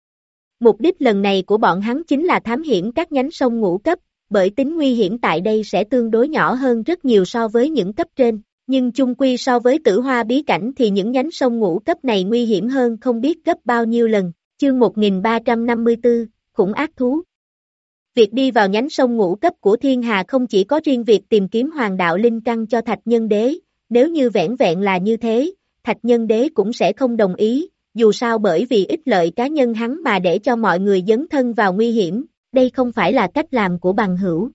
Mục đích lần này của bọn hắn chính là thám hiểm các nhánh sông ngũ cấp, bởi tính nguy hiểm tại đây sẽ tương đối nhỏ hơn rất nhiều so với những cấp trên, nhưng chung quy so với Tử Hoa bí cảnh thì những nhánh sông ngũ cấp này nguy hiểm hơn không biết gấp bao nhiêu lần. Chương một nghìn ba trăm năm mươi tư, Khủng ác thú. Việc đi vào nhánh sông ngũ cấp của thiên hà không chỉ có riêng việc tìm kiếm Hoàng đạo Linh Căn cho Thạch Nhân Đế, nếu như vẻn vẹn là như thế, Thạch Nhân Đế cũng sẽ không đồng ý, dù sao bởi vì ích lợi cá nhân hắn mà để cho mọi người dấn thân vào nguy hiểm, đây không phải là cách làm của bằng hữu.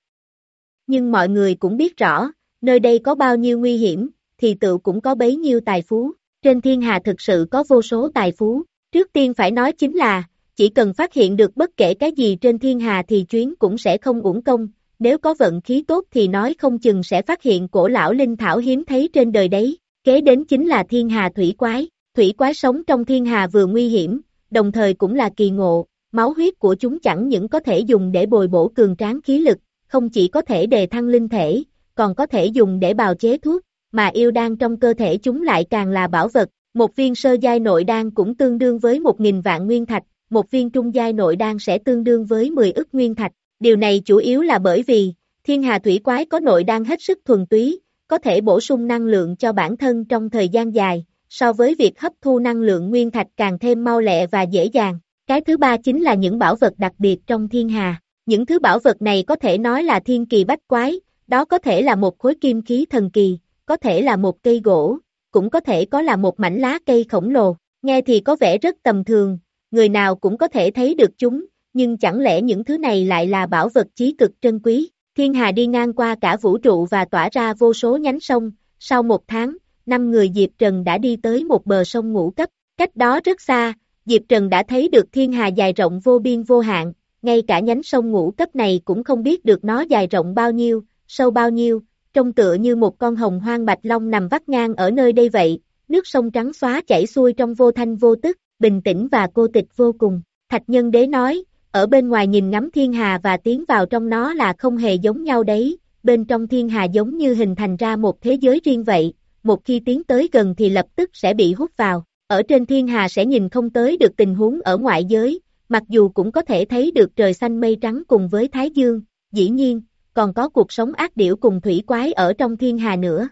Nhưng mọi người cũng biết rõ, nơi đây có bao nhiêu nguy hiểm, thì tự cũng có bấy nhiêu tài phú, trên thiên hà thực sự có vô số tài phú, trước tiên phải nói chính là, chỉ cần phát hiện được bất kể cái gì trên thiên hà thì chuyến cũng sẽ không uổng công, nếu có vận khí tốt thì nói không chừng sẽ phát hiện cổ lão linh thảo hiếm thấy trên đời đấy, kế đến chính là thiên hà thủy quái, thủy quái sống trong thiên hà vừa nguy hiểm, đồng thời cũng là kỳ ngộ, máu huyết của chúng chẳng những có thể dùng để bồi bổ cường tráng khí lực, không chỉ có thể đề thăng linh thể, còn có thể dùng để bào chế thuốc, mà yêu đan trong cơ thể chúng lại càng là bảo vật, một viên sơ giai nội đan cũng tương đương với một nghìn vạn nguyên thạch, một viên trung giai nội đan sẽ tương đương với mười ức nguyên thạch, điều này chủ yếu là bởi vì, thiên hà thủy quái có nội đan hết sức thuần túy, có thể bổ sung năng lượng cho bản thân trong thời gian dài, so với việc hấp thu năng lượng nguyên thạch càng thêm mau lẹ và dễ dàng. Cái thứ ba chính là những bảo vật đặc biệt trong thiên hà, những thứ bảo vật này có thể nói là thiên kỳ bách quái, đó có thể là một khối kim khí thần kỳ, có thể là một cây gỗ, cũng có thể có là một mảnh lá cây khổng lồ, nghe thì có vẻ rất tầm thường, người nào cũng có thể thấy được chúng, nhưng chẳng lẽ những thứ này lại là bảo vật chí cực trân quý. Thiên hà đi ngang qua cả vũ trụ và tỏa ra vô số nhánh sông, sau một tháng, năm người Diệp Trần đã đi tới một bờ sông ngũ cấp, cách đó rất xa, Diệp Trần đã thấy được thiên hà dài rộng vô biên vô hạn, ngay cả nhánh sông ngũ cấp này cũng không biết được nó dài rộng bao nhiêu, sâu bao nhiêu, trông tựa như một con hồng hoang bạch long nằm vắt ngang ở nơi đây vậy, nước sông trắng xóa chảy xuôi trong vô thanh vô tức, bình tĩnh và cô tịch vô cùng. Thạch Nhân Đế nói, ở bên ngoài nhìn ngắm thiên hà và tiến vào trong nó là không hề giống nhau đấy, bên trong thiên hà giống như hình thành ra một thế giới riêng vậy, một khi tiến tới gần thì lập tức sẽ bị hút vào, ở trên thiên hà sẽ nhìn không tới được tình huống ở ngoại giới, mặc dù cũng có thể thấy được trời xanh mây trắng cùng với Thái Dương, dĩ nhiên, còn có cuộc sống ác điểu cùng thủy quái ở trong thiên hà nữa.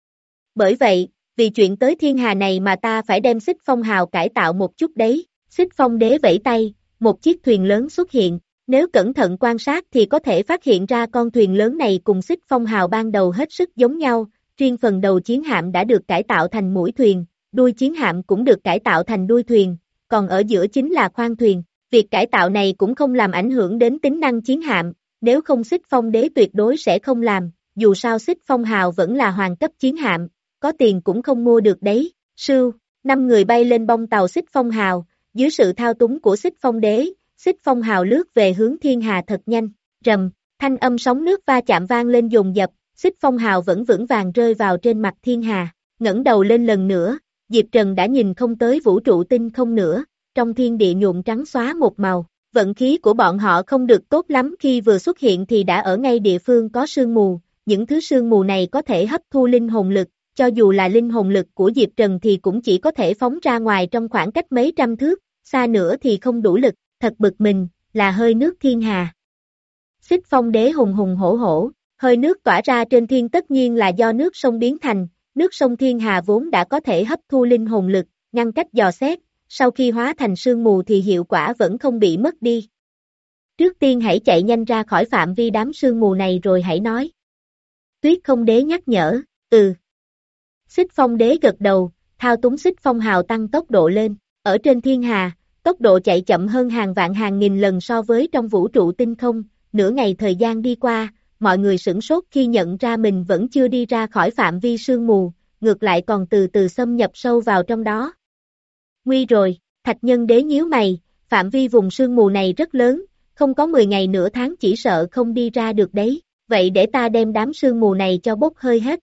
Bởi vậy, vì chuyện tới thiên hà này mà ta phải đem Xích Phong Hào cải tạo một chút đấy, Xích Phong Đế vẫy tay, một chiếc thuyền lớn xuất hiện, nếu cẩn thận quan sát thì có thể phát hiện ra con thuyền lớn này cùng Xích Phong Hào ban đầu hết sức giống nhau, riêng phần đầu chiến hạm đã được cải tạo thành mũi thuyền, đuôi chiến hạm cũng được cải tạo thành đuôi thuyền, còn ở giữa chính là khoang thuyền, việc cải tạo này cũng không làm ảnh hưởng đến tính năng chiến hạm, nếu không Xích Phong Đế tuyệt đối sẽ không làm, dù sao Xích Phong Hào vẫn là hoàng cấp chiến hạm, có tiền cũng không mua được đấy, sưu, năm người bay lên bông tàu Xích Phong Hào, dưới sự thao túng của Xích Phong Đế, Xích Phong Hào lướt về hướng thiên hà thật nhanh, rầm, thanh âm sóng nước va chạm vang lên dồn dập, Xích Phong Hào vẫn vững vàng rơi vào trên mặt thiên hà, ngẩng đầu lên lần nữa, Diệp Trần đã nhìn không tới vũ trụ tinh không nữa, trong thiên địa nhuộm trắng xóa một màu, vận khí của bọn họ không được tốt lắm khi vừa xuất hiện thì đã ở ngay địa phương có sương mù, những thứ sương mù này có thể hấp thu linh hồn lực, cho dù là linh hồn lực của Diệp Trần thì cũng chỉ có thể phóng ra ngoài trong khoảng cách mấy trăm thước, xa nữa thì không đủ lực, thật bực mình, là hơi nước thiên hà. Xích Phong Đế hùng hùng hổ hổ, hơi nước tỏa ra trên thiên tất nhiên là do nước sông biến thành, nước sông thiên hà vốn đã có thể hấp thu linh hồn lực, ngăn cách dò xét, sau khi hóa thành sương mù thì hiệu quả vẫn không bị mất đi. Trước tiên hãy chạy nhanh ra khỏi phạm vi đám sương mù này rồi hãy nói. Tuyết Không Đế nhắc nhở, ừ. Xích Phong Đế gật đầu, thao túng Xích Phong Hào tăng tốc độ lên, ở trên thiên hà, tốc độ chạy chậm hơn hàng vạn hàng nghìn lần so với trong vũ trụ tinh không, nửa ngày thời gian đi qua, mọi người sửng sốt khi nhận ra mình vẫn chưa đi ra khỏi phạm vi sương mù, ngược lại còn từ từ xâm nhập sâu vào trong đó. Nguy rồi, Thạch Nhân Đế nhíu mày, phạm vi vùng sương mù này rất lớn, không có mười ngày nửa tháng chỉ sợ không đi ra được đấy, vậy để ta đem đám sương mù này cho bốc hơi hết.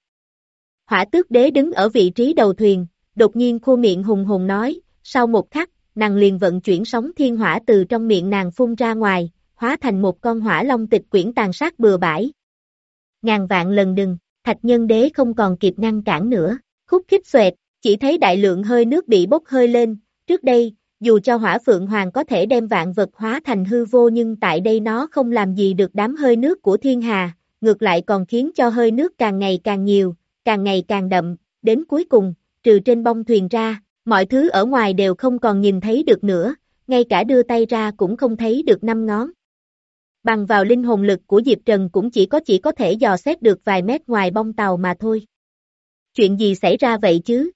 Hỏa Tước Đế đứng ở vị trí đầu thuyền, đột nhiên khô miệng hùng hùng nói, sau một khắc, nàng liền vận chuyển sóng thiên hỏa từ trong miệng nàng phun ra ngoài, hóa thành một con hỏa long tịch quyển tàn sát bừa bãi. Ngàn vạn lần đừng, Thạch Nhân Đế không còn kịp ngăn cản nữa, khúc khích xoẹt, chỉ thấy đại lượng hơi nước bị bốc hơi lên, trước đây, dù cho Hỏa Phượng Hoàng có thể đem vạn vật hóa thành hư vô nhưng tại đây nó không làm gì được đám hơi nước của thiên hà, ngược lại còn khiến cho hơi nước càng ngày càng nhiều, càng ngày càng đậm, đến cuối cùng, trừ trên bông thuyền ra, mọi thứ ở ngoài đều không còn nhìn thấy được nữa, ngay cả đưa tay ra cũng không thấy được năm ngón. Bằng vào linh hồn lực của Diệp Trần cũng chỉ có chỉ có thể dò xét được vài mét ngoài bông tàu mà thôi. Chuyện gì xảy ra vậy chứ?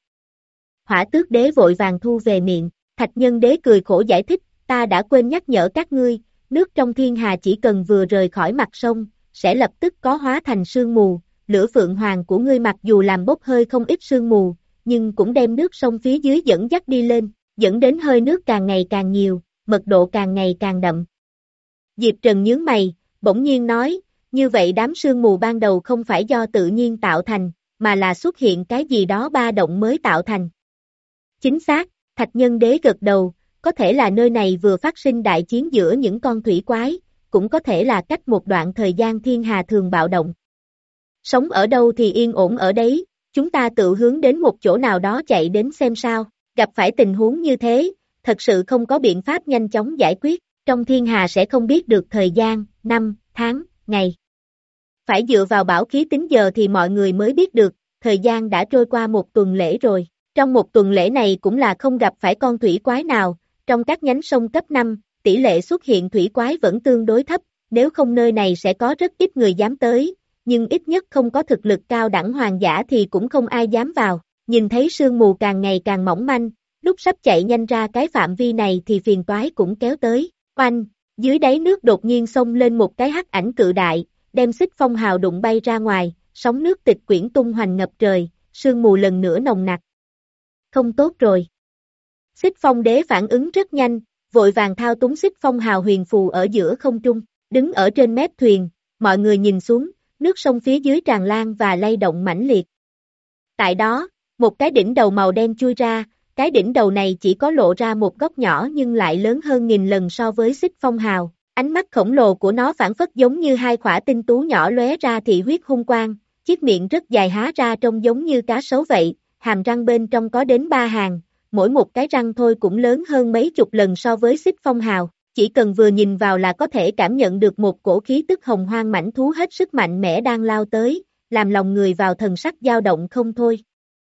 Hỏa Tước Đế vội vàng thu về miệng, Thạch Nhân Đế cười khổ giải thích, ta đã quên nhắc nhở các ngươi, nước trong thiên hà chỉ cần vừa rời khỏi mặt sông, sẽ lập tức có hóa thành sương mù, lửa Phượng Hoàng của ngươi mặc dù làm bốc hơi không ít sương mù, nhưng cũng đem nước sông phía dưới dẫn dắt đi lên, dẫn đến hơi nước càng ngày càng nhiều, mật độ càng ngày càng đậm. Diệp Trần nhướng mày, bỗng nhiên nói, như vậy đám sương mù ban đầu không phải do tự nhiên tạo thành, mà là xuất hiện cái gì đó ba động mới tạo thành. Chính xác, Thạch Nhân Đế gật đầu, có thể là nơi này vừa phát sinh đại chiến giữa những con thủy quái, cũng có thể là cách một đoạn thời gian thiên hà thường bạo động. Sống ở đâu thì yên ổn ở đấy, chúng ta tự hướng đến một chỗ nào đó chạy đến xem sao, gặp phải tình huống như thế, thật sự không có biện pháp nhanh chóng giải quyết, trong thiên hà sẽ không biết được thời gian, năm, tháng, ngày. Phải dựa vào bảo khí tính giờ thì mọi người mới biết được, thời gian đã trôi qua một tuần lễ rồi, trong một tuần lễ này cũng là không gặp phải con thủy quái nào, trong các nhánh sông cấp năm, tỷ lệ xuất hiện thủy quái vẫn tương đối thấp, nếu không nơi này sẽ có rất ít người dám tới, nhưng ít nhất không có thực lực cao đẳng hoàng giả thì cũng không ai dám vào, nhìn thấy sương mù càng ngày càng mỏng manh, lúc sắp chạy nhanh ra cái phạm vi này thì phiền toái cũng kéo tới, oanh, dưới đáy nước đột nhiên xông lên một cái hắc ảnh cự đại, đem Xích Phong Hào đụng bay ra ngoài, sóng nước tịch quyển tung hoành ngập trời, sương mù lần nữa nồng nặc. Không tốt rồi. Xích Phong Đế phản ứng rất nhanh, vội vàng thao túng Xích Phong Hào huyền phù ở giữa không trung, đứng ở trên mép thuyền, mọi người nhìn xuống, nước sông phía dưới tràn lan và lay động mãnh liệt. Tại đó, một cái đỉnh đầu màu đen chui ra, cái đỉnh đầu này chỉ có lộ ra một góc nhỏ nhưng lại lớn hơn nghìn lần so với Xích Phong Hào, ánh mắt khổng lồ của nó phản phất giống như hai khỏa tinh tú nhỏ lóe ra thị huyết hung quang, chiếc miệng rất dài há ra trông giống như cá sấu vậy, hàm răng bên trong có đến ba hàng, mỗi một cái răng thôi cũng lớn hơn mấy chục lần so với Xích Phong Hào, chỉ cần vừa nhìn vào là có thể cảm nhận được một cổ khí tức hồng hoang mãnh thú hết sức mạnh mẽ đang lao tới, làm lòng người vào thần sắc dao động không thôi.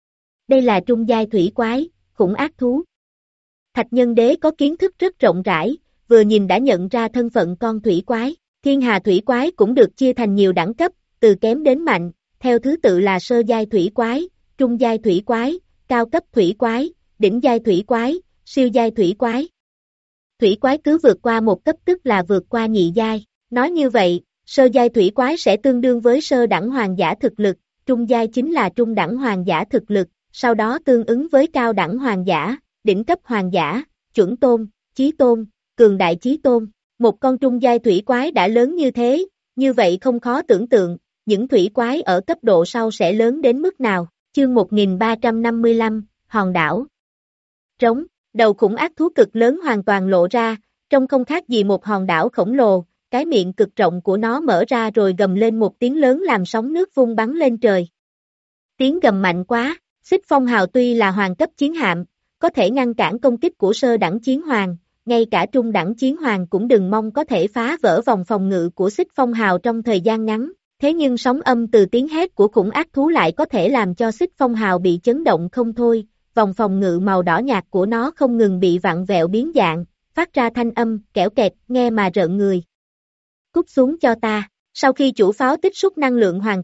Đây là trung giai thủy quái, khủng ác thú. Thạch Nhân Đế có kiến thức rất rộng rãi, vừa nhìn đã nhận ra thân phận con thủy quái, thiên hà thủy quái cũng được chia thành nhiều đẳng cấp, từ kém đến mạnh, theo thứ tự là sơ giai thủy quái, trung giai thủy quái, cao cấp thủy quái, đỉnh giai thủy quái, siêu giai thủy quái. Thủy quái cứ vượt qua một cấp tức là vượt qua nhị giai, nói như vậy, sơ giai thủy quái sẽ tương đương với sơ đẳng hoàng giả thực lực, trung giai chính là trung đẳng hoàng giả thực lực, sau đó tương ứng với cao đẳng hoàng giả, đỉnh cấp hoàng giả, chuẩn tôn, chí tôn, cường đại chí tôn. Một con trung giai thủy quái đã lớn như thế, như vậy không khó tưởng tượng, những thủy quái ở cấp độ sau sẽ lớn đến mức nào. Chương một nghìn ba trăm năm mươi lăm, Hòn đảo. Trống, đầu khủng ác thú cực lớn hoàn toàn lộ ra, trông không khác gì một hòn đảo khổng lồ, cái miệng cực rộng của nó mở ra rồi gầm lên một tiếng lớn làm sóng nước vung bắn lên trời. Tiếng gầm mạnh quá, Xích Phong Hào tuy là hoàng cấp chiến hạm, có thể ngăn cản công kích của sơ đẳng chiến hoàng, ngay cả trung đẳng chiến hoàng cũng đừng mong có thể phá vỡ vòng phòng ngự của Xích Phong Hào trong thời gian ngắn. Thế nhưng sóng âm từ tiếng hét của khủng ác thú lại có thể làm cho Xích Phong Hào bị chấn động không thôi, vòng phòng ngự màu đỏ nhạt của nó không ngừng bị vặn vẹo biến dạng, phát ra thanh âm, kẽo kẹt, nghe mà rợn người. Cút xuống cho ta, sau khi chủ pháo tích xúc năng lượng hoàn tất,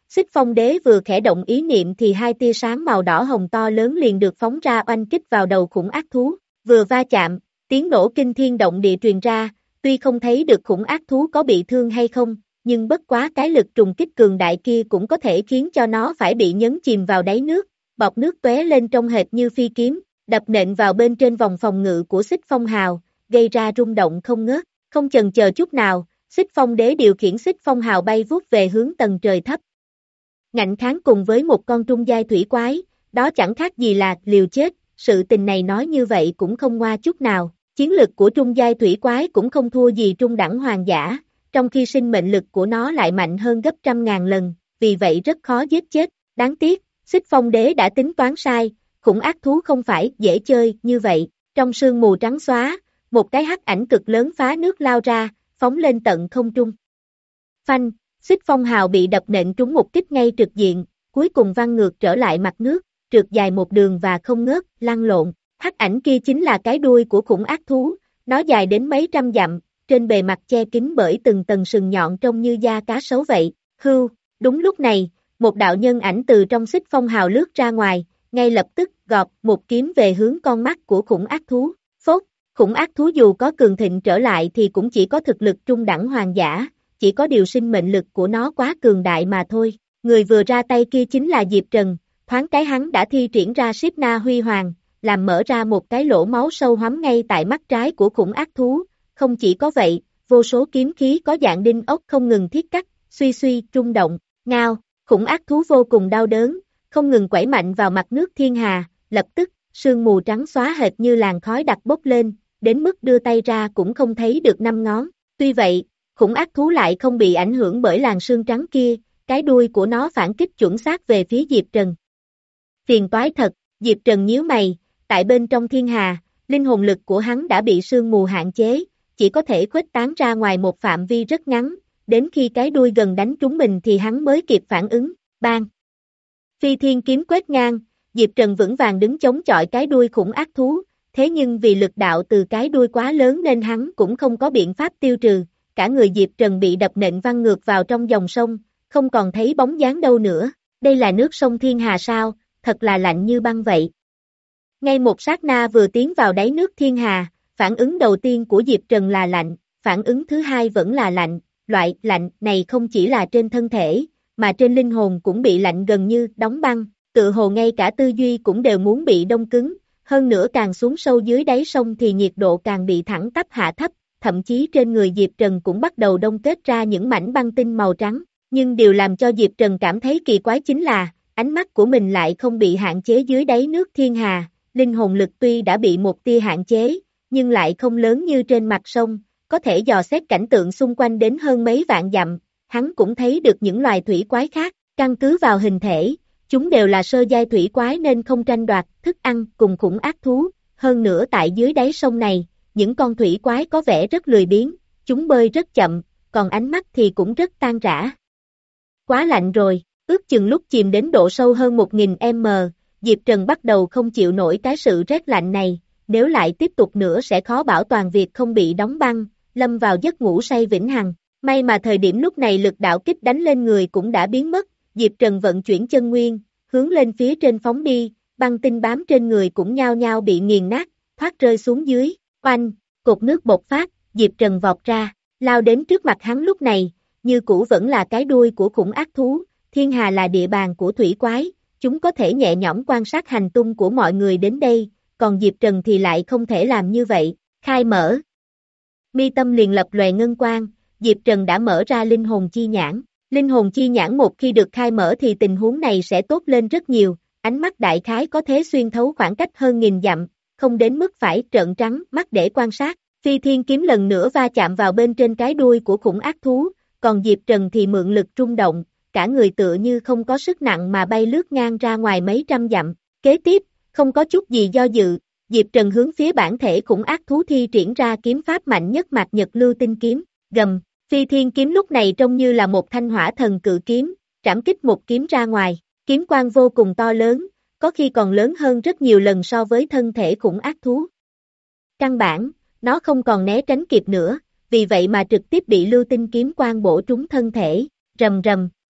Xích Phong Đế vừa khẽ động ý niệm thì hai tia sáng màu đỏ hồng to lớn liền được phóng ra oanh kích vào đầu khủng ác thú, vừa va chạm, tiếng nổ kinh thiên động địa truyền ra, tuy không thấy được khủng ác thú có bị thương hay không, nhưng bất quá cái lực trùng kích cường đại kia cũng có thể khiến cho nó phải bị nhấn chìm vào đáy nước, bọt nước tóe lên trông hệt như phi kiếm, đập nện vào bên trên vòng phòng ngự của Xích Phong Hào, gây ra rung động không ngớt, không chần chờ chút nào, Xích Phong Đế điều khiển Xích Phong Hào bay vút về hướng tầng trời thấp. Ngạnh kháng cùng với một con trung giai thủy quái, đó chẳng khác gì là liều chết, sự tình này nói như vậy cũng không ngoa chút nào, chiến lực của trung giai thủy quái cũng không thua gì trung đẳng hoàng giả, trong khi sinh mệnh lực của nó lại mạnh hơn gấp trăm ngàn lần, vì vậy rất khó giết chết, đáng tiếc, Xích Phong Đế đã tính toán sai, khủng ác thú không phải dễ chơi như vậy, trong sương mù trắng xóa, một cái hắc ảnh cực lớn phá nước lao ra, phóng lên tận không trung. Phanh, Xích Phong Hào bị đập nện trúng một kích ngay trực diện, cuối cùng văng ngược trở lại mặt nước, trượt dài một đường và không ngớt, lăn lộn. Hắc ảnh kia chính là cái đuôi của khủng ác thú, nó dài đến mấy trăm dặm, trên bề mặt che kín bởi từng tầng sừng nhọn trông như da cá sấu vậy. Hưu, đúng lúc này, một đạo nhân ảnh từ trong Xích Phong Hào lướt ra ngoài, ngay lập tức gọt một kiếm về hướng con mắt của khủng ác thú. Phốt, khủng ác thú dù có cường thịnh trở lại thì cũng chỉ có thực lực trung đẳng hoàng giả, chỉ có điều sinh mệnh lực của nó quá cường đại mà thôi. Người vừa ra tay kia chính là Diệp Trần, thoáng cái hắn đã thi triển ra Síp Na Huy Hoàng, làm mở ra một cái lỗ máu sâu hoắm ngay tại mắt trái của khủng ác thú. Không chỉ có vậy, vô số kiếm khí có dạng đinh ốc không ngừng thiết cắt, suy suy, rung động, ngao, khủng ác thú vô cùng đau đớn, không ngừng quẩy mạnh vào mặt nước thiên hà, lập tức, sương mù trắng xóa hệt như làn khói đặc bốc lên, đến mức đưa tay ra cũng không thấy được năm ngón. Tuy vậy, khủng ác thú lại không bị ảnh hưởng bởi làn sương trắng kia, cái đuôi của nó phản kích chuẩn xác về phía Diệp Trần. Phiền toái thật, Diệp Trần nhíu mày, tại bên trong thiên hà, linh hồn lực của hắn đã bị sương mù hạn chế, chỉ có thể khuếch tán ra ngoài một phạm vi rất ngắn, đến khi cái đuôi gần đánh trúng mình thì hắn mới kịp phản ứng, bang. Phi thiên kiếm quét ngang, Diệp Trần vững vàng đứng chống chọi cái đuôi khủng ác thú, thế nhưng vì lực đạo từ cái đuôi quá lớn nên hắn cũng không có biện pháp tiêu trừ, cả người Diệp Trần bị đập nện văng ngược vào trong dòng sông, không còn thấy bóng dáng đâu nữa, đây là nước sông Thiên Hà sao, thật là lạnh như băng vậy. Ngay một sát na vừa tiến vào đáy nước Thiên Hà, phản ứng đầu tiên của Diệp Trần là lạnh, phản ứng thứ hai vẫn là lạnh, loại lạnh này không chỉ là trên thân thể, mà trên linh hồn cũng bị lạnh gần như đóng băng, tự hồ ngay cả tư duy cũng đều muốn bị đông cứng, hơn nữa càng xuống sâu dưới đáy sông thì nhiệt độ càng bị thẳng tắp hạ thấp, thậm chí trên người Diệp Trần cũng bắt đầu đông kết ra những mảnh băng tinh màu trắng, nhưng điều làm cho Diệp Trần cảm thấy kỳ quái chính là, ánh mắt của mình lại không bị hạn chế dưới đáy nước Thiên Hà, linh hồn lực tuy đã bị một tia hạn chế, nhưng lại không lớn như trên mặt sông, có thể dò xét cảnh tượng xung quanh đến hơn mấy vạn dặm, hắn cũng thấy được những loài thủy quái khác, căn cứ vào hình thể, chúng đều là sơ giai thủy quái nên không tranh đoạt thức ăn cùng khủng ác thú, hơn nữa tại dưới đáy sông này, những con thủy quái có vẻ rất lười biếng, chúng bơi rất chậm, còn ánh mắt thì cũng rất tan rã. Quá lạnh rồi, ước chừng lúc chìm đến độ sâu hơn một nghìn mét, Diệp Trần bắt đầu không chịu nổi cái sự rét lạnh này, nếu lại tiếp tục nữa sẽ khó bảo toàn việc không bị đóng băng, lâm vào giấc ngủ say vĩnh hằng. May mà thời điểm lúc này lực đạo kích đánh lên người cũng đã biến mất, Diệp Trần vận chuyển chân nguyên, hướng lên phía trên phóng đi, băng tinh bám trên người cũng nhao nhao bị nghiền nát, thoát rơi xuống dưới, oanh, cột nước bộc phát, Diệp Trần vọt ra, lao đến trước mặt hắn lúc này, như cũ vẫn là cái đuôi của khủng ác thú, Thiên Hà là địa bàn của thủy quái, chúng có thể nhẹ nhõm quan sát hành tung của mọi người đến đây, còn Diệp Trần thì lại không thể làm như vậy, khai mở. Mi tâm liền lập lòe ngân quang, Diệp Trần đã mở ra linh hồn chi nhãn, linh hồn chi nhãn một khi được khai mở thì tình huống này sẽ tốt lên rất nhiều, ánh mắt đại khái có thể xuyên thấu khoảng cách hơn nghìn dặm, không đến mức phải trợn trắng mắt để quan sát, Phi Thiên kiếm lần nữa va chạm vào bên trên cái đuôi của khủng ác thú, còn Diệp Trần thì mượn lực rung động, cả người tựa như không có sức nặng mà bay lướt ngang ra ngoài mấy trăm dặm, kế tiếp, không có chút gì do dự, Diệp Trần hướng phía bản thể khủng ác thú thi triển ra kiếm pháp mạnh nhất Mạt Nhật Lưu Tinh kiếm, gầm, Phi Thiên kiếm lúc này trông như là một thanh hỏa thần cự kiếm, trảm kích một kiếm ra ngoài, kiếm quang vô cùng to lớn, có khi còn lớn hơn rất nhiều lần so với thân thể khủng ác thú. Căn bản, nó không còn né tránh kịp nữa, vì vậy mà trực tiếp bị lưu tinh kiếm quang bổ trúng thân thể, rầm rầm,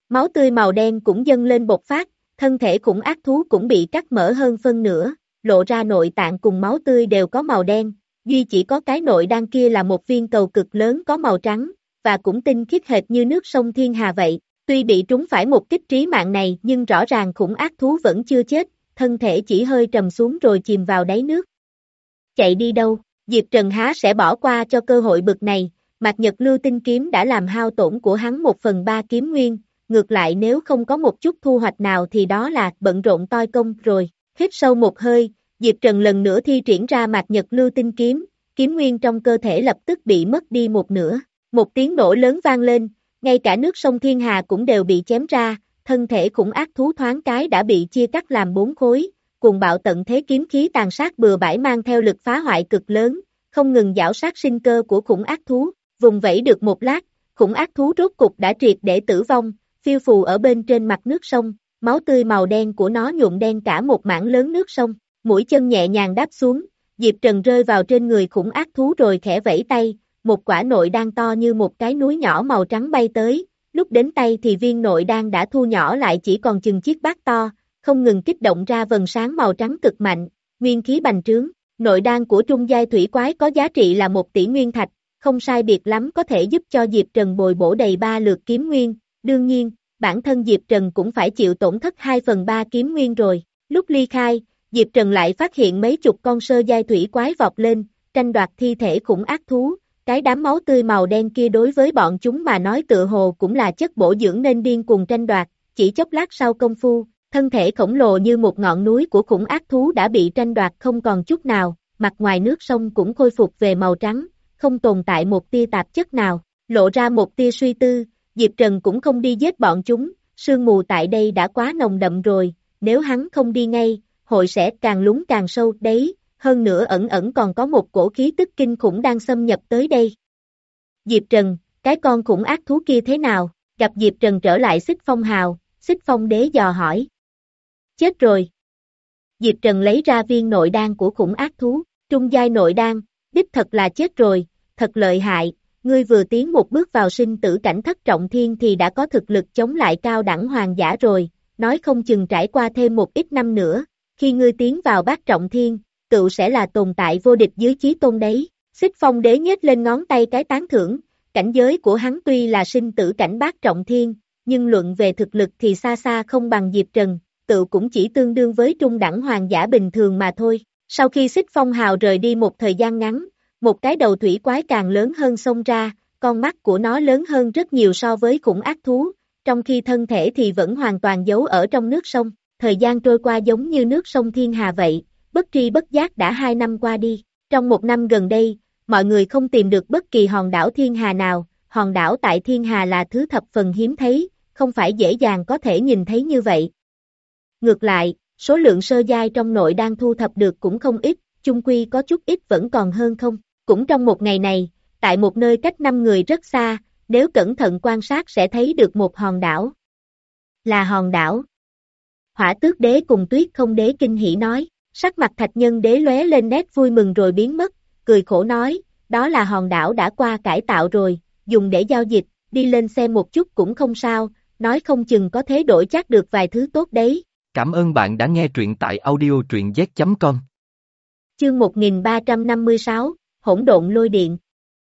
máu tươi màu đen cũng dâng lên bộc phát, thân thể khủng ác thú cũng bị cắt mở hơn phân nửa, lộ ra nội tạng cùng máu tươi đều có màu đen, duy chỉ có cái nội đan kia là một viên cầu cực lớn có màu trắng, và cũng tinh khiết hệt như nước sông Thiên Hà vậy. Tuy bị trúng phải một kích trí mạng này nhưng rõ ràng khủng ác thú vẫn chưa chết, thân thể chỉ hơi trầm xuống rồi chìm vào đáy nước. Chạy đi đâu, Diệp Trần há sẽ bỏ qua cho cơ hội bực này, Mạc Nhật Lưu Tinh Kiếm đã làm hao tổn của hắn một phần ba kiếm nguyên, ngược lại nếu không có một chút thu hoạch nào thì đó là bận rộn toi công rồi. Hít sâu một hơi, Diệp Trần lần nữa thi triển ra Mạc Nhật Lưu Tinh Kiếm, kiếm nguyên trong cơ thể lập tức bị mất đi một nửa, một tiếng nổ lớn vang lên, ngay cả nước sông Thiên Hà cũng đều bị chém ra, thân thể khủng ác thú thoáng cái đã bị chia cắt làm bốn khối, cuồng bạo tận thế kiếm khí tàn sát bừa bãi mang theo lực phá hoại cực lớn, không ngừng giảo sát sinh cơ của khủng ác thú, vùng vẫy được một lát, khủng ác thú rốt cục đã triệt để tử vong, phiêu phù ở bên trên mặt nước sông, máu tươi màu đen của nó nhuộm đen cả một mảng lớn nước sông, mũi chân nhẹ nhàng đáp xuống, Diệp Trần rơi vào trên người khủng ác thú rồi khẽ vẫy tay, một quả nội đan to như một cái núi nhỏ màu trắng bay tới, lúc đến tay thì viên nội đan đã thu nhỏ lại chỉ còn chừng chiếc bát to, không ngừng kích động ra vầng sáng màu trắng cực mạnh, nguyên khí bành trướng, nội đan của trung giai thủy quái có giá trị là một tỷ nguyên thạch, không sai biệt lắm có thể giúp cho Diệp Trần bồi bổ đầy ba lượt kiếm nguyên, đương nhiên, bản thân Diệp Trần cũng phải chịu tổn thất hai phần ba kiếm nguyên rồi, lúc ly khai, Diệp Trần lại phát hiện mấy chục con sơ giai thủy quái vọt lên, tranh đoạt thi thể khủng ác thú. Cái đám máu tươi màu đen kia đối với bọn chúng mà nói tựa hồ cũng là chất bổ dưỡng nên điên cuồng tranh đoạt, chỉ chốc lát sau công phu, thân thể khổng lồ như một ngọn núi của khủng ác thú đã bị tranh đoạt không còn chút nào, mặt ngoài nước sông cũng khôi phục về màu trắng, không tồn tại một tia tạp chất nào, lộ ra một tia suy tư, Diệp Trần cũng không đi giết bọn chúng, sương mù tại đây đã quá nồng đậm rồi, nếu hắn không đi ngay, hội sẽ càng lún càng sâu đấy. Hơn nữa ẩn ẩn còn có một cổ khí tức kinh khủng đang xâm nhập tới đây. Diệp Trần, cái con khủng ác thú kia thế nào? Gặp Diệp Trần trở lại Xích Phong Hào, Xích Phong Đế dò hỏi. Chết rồi. Diệp Trần lấy ra viên nội đan của khủng ác thú, trung giai nội đan, đích thật là chết rồi, thật lợi hại, ngươi vừa tiến một bước vào sinh tử cảnh thất trọng thiên thì đã có thực lực chống lại cao đẳng hoàng giả rồi, nói không chừng trải qua thêm một ít năm nữa, khi ngươi tiến vào bát trọng thiên, cựu sẽ là tồn tại vô địch dưới chí tôn đấy. Xích Phong Đế nhếch lên ngón tay cái tán thưởng, cảnh giới của hắn tuy là sinh tử cảnh bát trọng thiên, nhưng luận về thực lực thì xa xa không bằng Diệp Trần, cựu cũng chỉ tương đương với trung đẳng hoàng giả bình thường mà thôi. Sau khi Xích Phong Hào rời đi một thời gian ngắn, một cái đầu thủy quái càng lớn hơn xông ra, con mắt của nó lớn hơn rất nhiều so với khủng ác thú, trong khi thân thể thì vẫn hoàn toàn giấu ở trong nước sông. Thời gian trôi qua giống như nước sông Thiên Hà vậy. Bất tri bất giác đã hai năm qua đi, trong một năm gần đây, mọi người không tìm được bất kỳ hòn đảo Thiên Hà nào, hòn đảo tại Thiên Hà là thứ thập phần hiếm thấy, không phải dễ dàng có thể nhìn thấy như vậy. Ngược lại, số lượng sơ giai trong nội đang thu thập được cũng không ít, chung quy có chút ít vẫn còn hơn không, cũng trong một ngày này, tại một nơi cách năm người rất xa, nếu cẩn thận quan sát sẽ thấy được một hòn đảo. Là hòn đảo. Hỏa Tước Đế cùng Tuyết Không Đế kinh hỉ nói. Sắc mặt Thạch Nhân Đế lóe lên nét vui mừng rồi biến mất, cười khổ nói, đó là hòn đảo đã qua cải tạo rồi, dùng để giao dịch, đi lên xem một chút cũng không sao, nói không chừng có thế đổi chắc được vài thứ tốt đấy. Cảm ơn bạn đã nghe truyện tại audio truyện z chấm com. Chương một nghìn ba trăm năm mươi sáu, Hỗn Độn Lôi Điện.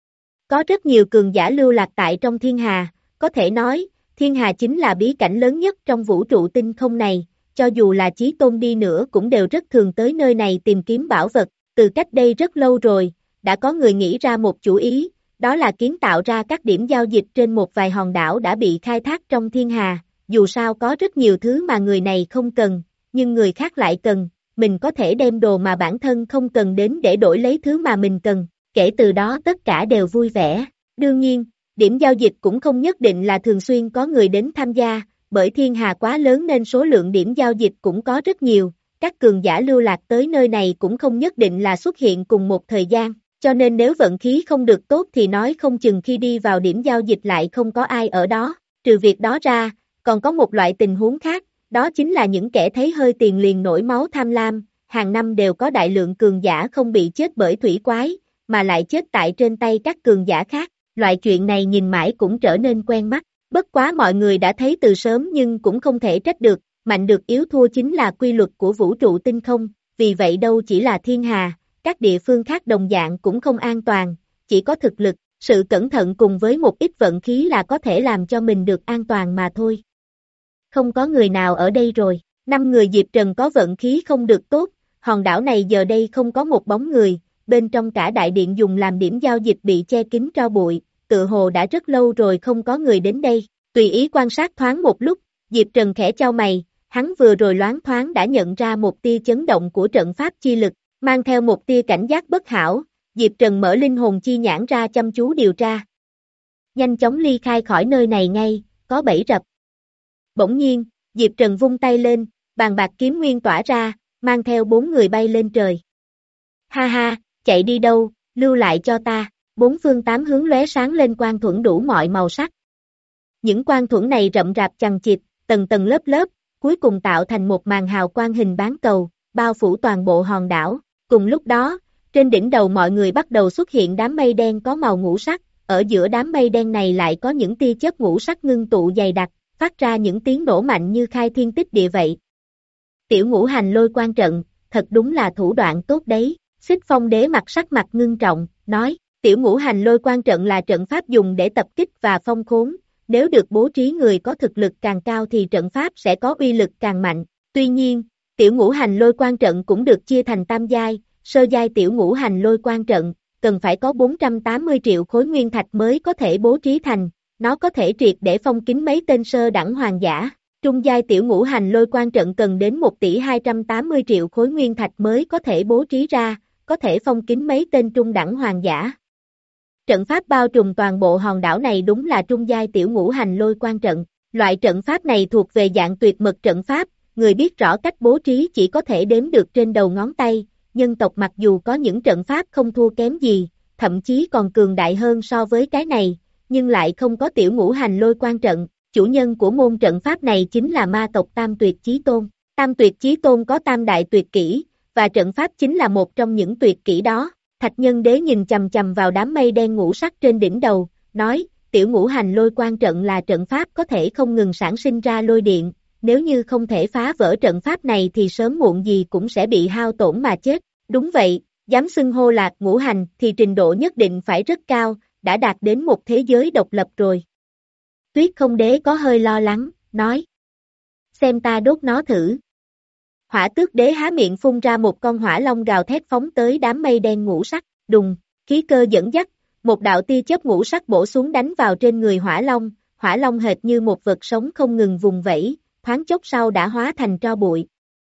Có rất nhiều cường giả lưu lạc tại trong Thiên Hà, có thể nói, Thiên Hà chính là bí cảnh lớn nhất trong vũ trụ tinh không này. Cho dù là chí tôn đi nữa cũng đều rất thường tới nơi này tìm kiếm bảo vật, từ cách đây rất lâu rồi, đã có người nghĩ ra một chủ ý, đó là kiến tạo ra các điểm giao dịch trên một vài hòn đảo đã bị khai thác trong Thiên Hà, dù sao có rất nhiều thứ mà người này không cần, nhưng người khác lại cần, mình có thể đem đồ mà bản thân không cần đến để đổi lấy thứ mà mình cần, kể từ đó tất cả đều vui vẻ. Đương nhiên, điểm giao dịch cũng không nhất định là thường xuyên có người đến tham gia, bởi Thiên Hà quá lớn nên số lượng điểm giao dịch cũng có rất nhiều, các cường giả lưu lạc tới nơi này cũng không nhất định là xuất hiện cùng một thời gian, cho nên nếu vận khí không được tốt thì nói không chừng khi đi vào điểm giao dịch lại không có ai ở đó, trừ việc đó ra, còn có một loại tình huống khác, đó chính là những kẻ thấy hơi tiền liền nổi máu tham lam, hàng năm đều có đại lượng cường giả không bị chết bởi thủy quái, mà lại chết tại trên tay các cường giả khác, loại chuyện này nhìn mãi cũng trở nên quen mắt. Bất quá mọi người đã thấy từ sớm nhưng cũng không thể trách được, mạnh được yếu thua chính là quy luật của vũ trụ tinh không, vì vậy đâu chỉ là thiên hà, các địa phương khác đồng dạng cũng không an toàn, chỉ có thực lực, sự cẩn thận cùng với một ít vận khí là có thể làm cho mình được an toàn mà thôi. Không có người nào ở đây rồi, năm người Diệp Trần có vận khí không được tốt, hòn đảo này giờ đây không có một bóng người, bên trong cả đại điện dùng làm điểm giao dịch bị che kín tro bụi, tự hồ đã rất lâu rồi không có người đến đây, tùy ý quan sát thoáng một lúc, Diệp Trần khẽ chau mày, hắn vừa rồi loáng thoáng đã nhận ra một tia chấn động của trận pháp chi lực, mang theo một tia cảnh giác bất hảo, Diệp Trần mở linh hồn chi nhãn ra chăm chú điều tra. Nhanh chóng ly khai khỏi nơi này ngay, có bẫy rập. Bỗng nhiên, Diệp Trần vung tay lên, bàn bạc kiếm nguyên tỏa ra, mang theo bốn người bay lên trời. Ha ha, chạy đi đâu, lưu lại cho ta, bốn phương tám hướng lóe sáng lên quang thuẫn đủ mọi màu sắc. Những quang thuẫn này rậm rạp chằng chịt, tầng tầng lớp lớp, cuối cùng tạo thành một màn hào quang hình bán cầu, bao phủ toàn bộ hòn đảo. Cùng lúc đó, trên đỉnh đầu mọi người bắt đầu xuất hiện đám mây đen có màu ngũ sắc, ở giữa đám mây đen này lại có những tia chớp ngũ sắc ngưng tụ dày đặc, phát ra những tiếng nổ mạnh như khai thiên tích địa vậy. Tiểu ngũ hành lôi quan trận, thật đúng là thủ đoạn tốt đấy, Xích Phong Đế mặt sắc mặt ngưng trọng, nói, tiểu ngũ hành lôi quan trận là trận pháp dùng để tập kích và phong khốn, nếu được bố trí người có thực lực càng cao thì trận pháp sẽ có uy lực càng mạnh, tuy nhiên, tiểu ngũ hành lôi quan trận cũng được chia thành tam giai, sơ giai tiểu ngũ hành lôi quan trận, cần phải có bốn trăm tám mươi triệu khối nguyên thạch mới có thể bố trí thành, nó có thể triệt để phong kín mấy tên sơ đẳng hoàng giả. Trung giai tiểu ngũ hành lôi quan trận cần đến một tỷ hai trăm tám mươi triệu khối nguyên thạch mới có thể bố trí ra, có thể phong kín mấy tên trung đẳng hoàng giả. Trận pháp bao trùm toàn bộ hòn đảo này đúng là trung giai tiểu ngũ hành lôi quan trận. Loại trận pháp này thuộc về dạng tuyệt mật trận pháp, người biết rõ cách bố trí chỉ có thể đếm được trên đầu ngón tay. Nhân tộc mặc dù có những trận pháp không thua kém gì, thậm chí còn cường đại hơn so với cái này, nhưng lại không có tiểu ngũ hành lôi quan trận. Chủ nhân của môn trận pháp này chính là ma tộc Tam Tuyệt Chí Tôn. Tam Tuyệt Chí Tôn có tam đại tuyệt kỹ, và trận pháp chính là một trong những tuyệt kỹ đó. Thạch Nhân Đế nhìn chầm chầm vào đám mây đen ngũ sắc trên đỉnh đầu, nói, tiểu ngũ hành lôi quan trận là trận pháp có thể không ngừng sản sinh ra lôi điện, nếu như không thể phá vỡ trận pháp này thì sớm muộn gì cũng sẽ bị hao tổn mà chết. Đúng vậy, dám xưng hô là ngũ hành thì trình độ nhất định phải rất cao, đã đạt đến một thế giới độc lập rồi. Tuyết Không Đế có hơi lo lắng, nói. Xem ta đốt nó thử. Hỏa Tước Đế há miệng phun ra một con hỏa long gào thét phóng tới đám mây đen ngũ sắc, đùng, khí cơ dẫn dắt, một đạo tia chớp ngũ sắc bổ xuống đánh vào trên người hỏa long, hỏa long hệt như một vật sống không ngừng vùng vẫy, thoáng chốc sau đã hóa thành tro bụi.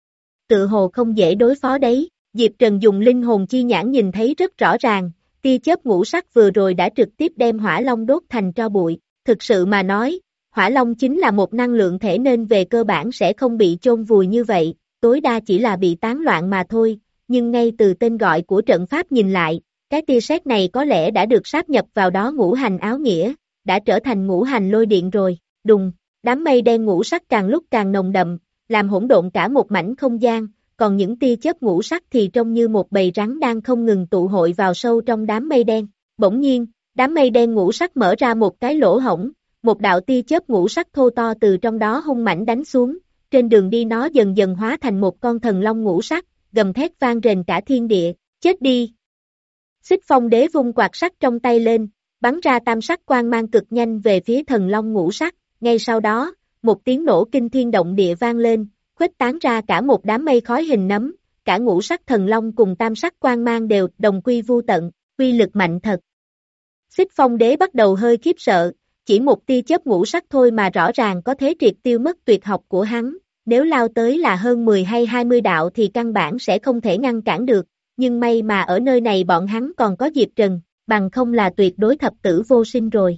Tự hồ không dễ đối phó đấy, Diệp Trần dùng linh hồn chi nhãn nhìn thấy rất rõ ràng, tia chớp ngũ sắc vừa rồi đã trực tiếp đem hỏa long đốt thành tro bụi. Thực sự mà nói, hỏa long chính là một năng lượng thể nên về cơ bản sẽ không bị chôn vùi như vậy, tối đa chỉ là bị tán loạn mà thôi, nhưng ngay từ tên gọi của trận pháp nhìn lại, cái tia sét này có lẽ đã được sáp nhập vào đó ngũ hành áo nghĩa, đã trở thành ngũ hành lôi điện rồi, đùng, đám mây đen ngũ sắc càng lúc càng nồng đậm, làm hỗn độn cả một mảnh không gian, còn những tia chớp ngũ sắc thì trông như một bầy rắn đang không ngừng tụ hội vào sâu trong đám mây đen, bỗng nhiên, đám mây đen ngũ sắc mở ra một cái lỗ hổng, một đạo tia chớp ngũ sắc thô to từ trong đó hung mãnh đánh xuống, trên đường đi nó dần dần hóa thành một con thần long ngũ sắc, gầm thét vang rền cả thiên địa, chết đi. Xích Phong Đế vung quạt sắt trong tay lên, bắn ra tam sắc quang mang cực nhanh về phía thần long ngũ sắc, ngay sau đó, một tiếng nổ kinh thiên động địa vang lên, khuếch tán ra cả một đám mây khói hình nấm, cả ngũ sắc thần long cùng tam sắc quang mang đều đồng quy vu tận, uy lực mạnh thật. Xích Phong Đế bắt đầu hơi khiếp sợ, chỉ một tia chớp ngũ sắc thôi mà rõ ràng có thể triệt tiêu mất tuyệt học của hắn, nếu lao tới là hơn mười hay hai mươi đạo thì căn bản sẽ không thể ngăn cản được, nhưng may mà ở nơi này bọn hắn còn có Diệp Trần, bằng không là tuyệt đối thập tử vô sinh rồi.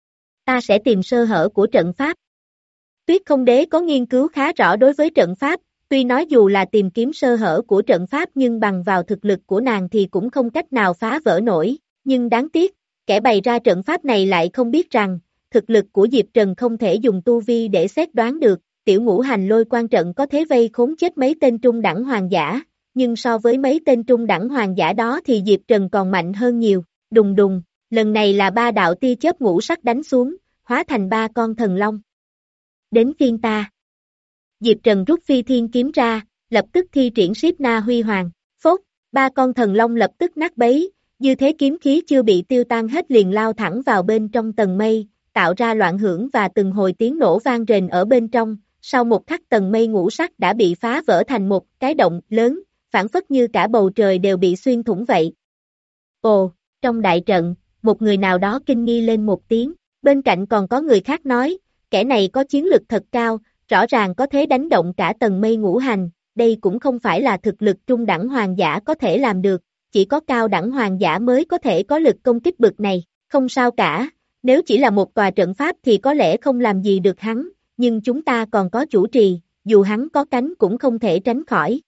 Ta sẽ tìm sơ hở của trận pháp. Tuyết Không Đế có nghiên cứu khá rõ đối với trận pháp, tuy nói dù là tìm kiếm sơ hở của trận pháp nhưng bằng vào thực lực của nàng thì cũng không cách nào phá vỡ nổi, nhưng đáng tiếc, kẻ bày ra trận pháp này lại không biết rằng, thực lực của Diệp Trần không thể dùng tu vi để xét đoán được, tiểu ngũ hành lôi quan trận có thế vây khốn chết mấy tên trung đẳng hoàng giả, nhưng so với mấy tên trung đẳng hoàng giả đó thì Diệp Trần còn mạnh hơn nhiều, đùng đùng, lần này là ba đạo tia chớp ngũ sắc đánh xuống, hóa thành ba con thần long. Đến phiên ta. Diệp Trần rút phi thiên kiếm ra, lập tức thi triển Siết Na Huy Hoàng, phốt, ba con thần long lập tức nát bấy, như thế kiếm khí chưa bị tiêu tan hết liền lao thẳng vào bên trong tầng mây, tạo ra loạn hưởng và từng hồi tiếng nổ vang rền ở bên trong, sau một khắc tầng mây ngũ sắc đã bị phá vỡ thành một cái động lớn, phản phất như cả bầu trời đều bị xuyên thủng vậy. Ồ, trong đại trận, một người nào đó kinh nghi lên một tiếng, bên cạnh còn có người khác nói, kẻ này có chiến lực thật cao, rõ ràng có thể đánh động cả tầng mây ngũ hành, đây cũng không phải là thực lực trung đẳng hoàng giả có thể làm được, chỉ có cao đẳng hoàng giả mới có thể có lực công kích bực này, không sao cả, nếu chỉ là một tòa trận pháp thì có lẽ không làm gì được hắn, nhưng chúng ta còn có chủ trì, dù hắn có cánh cũng không thể tránh khỏi.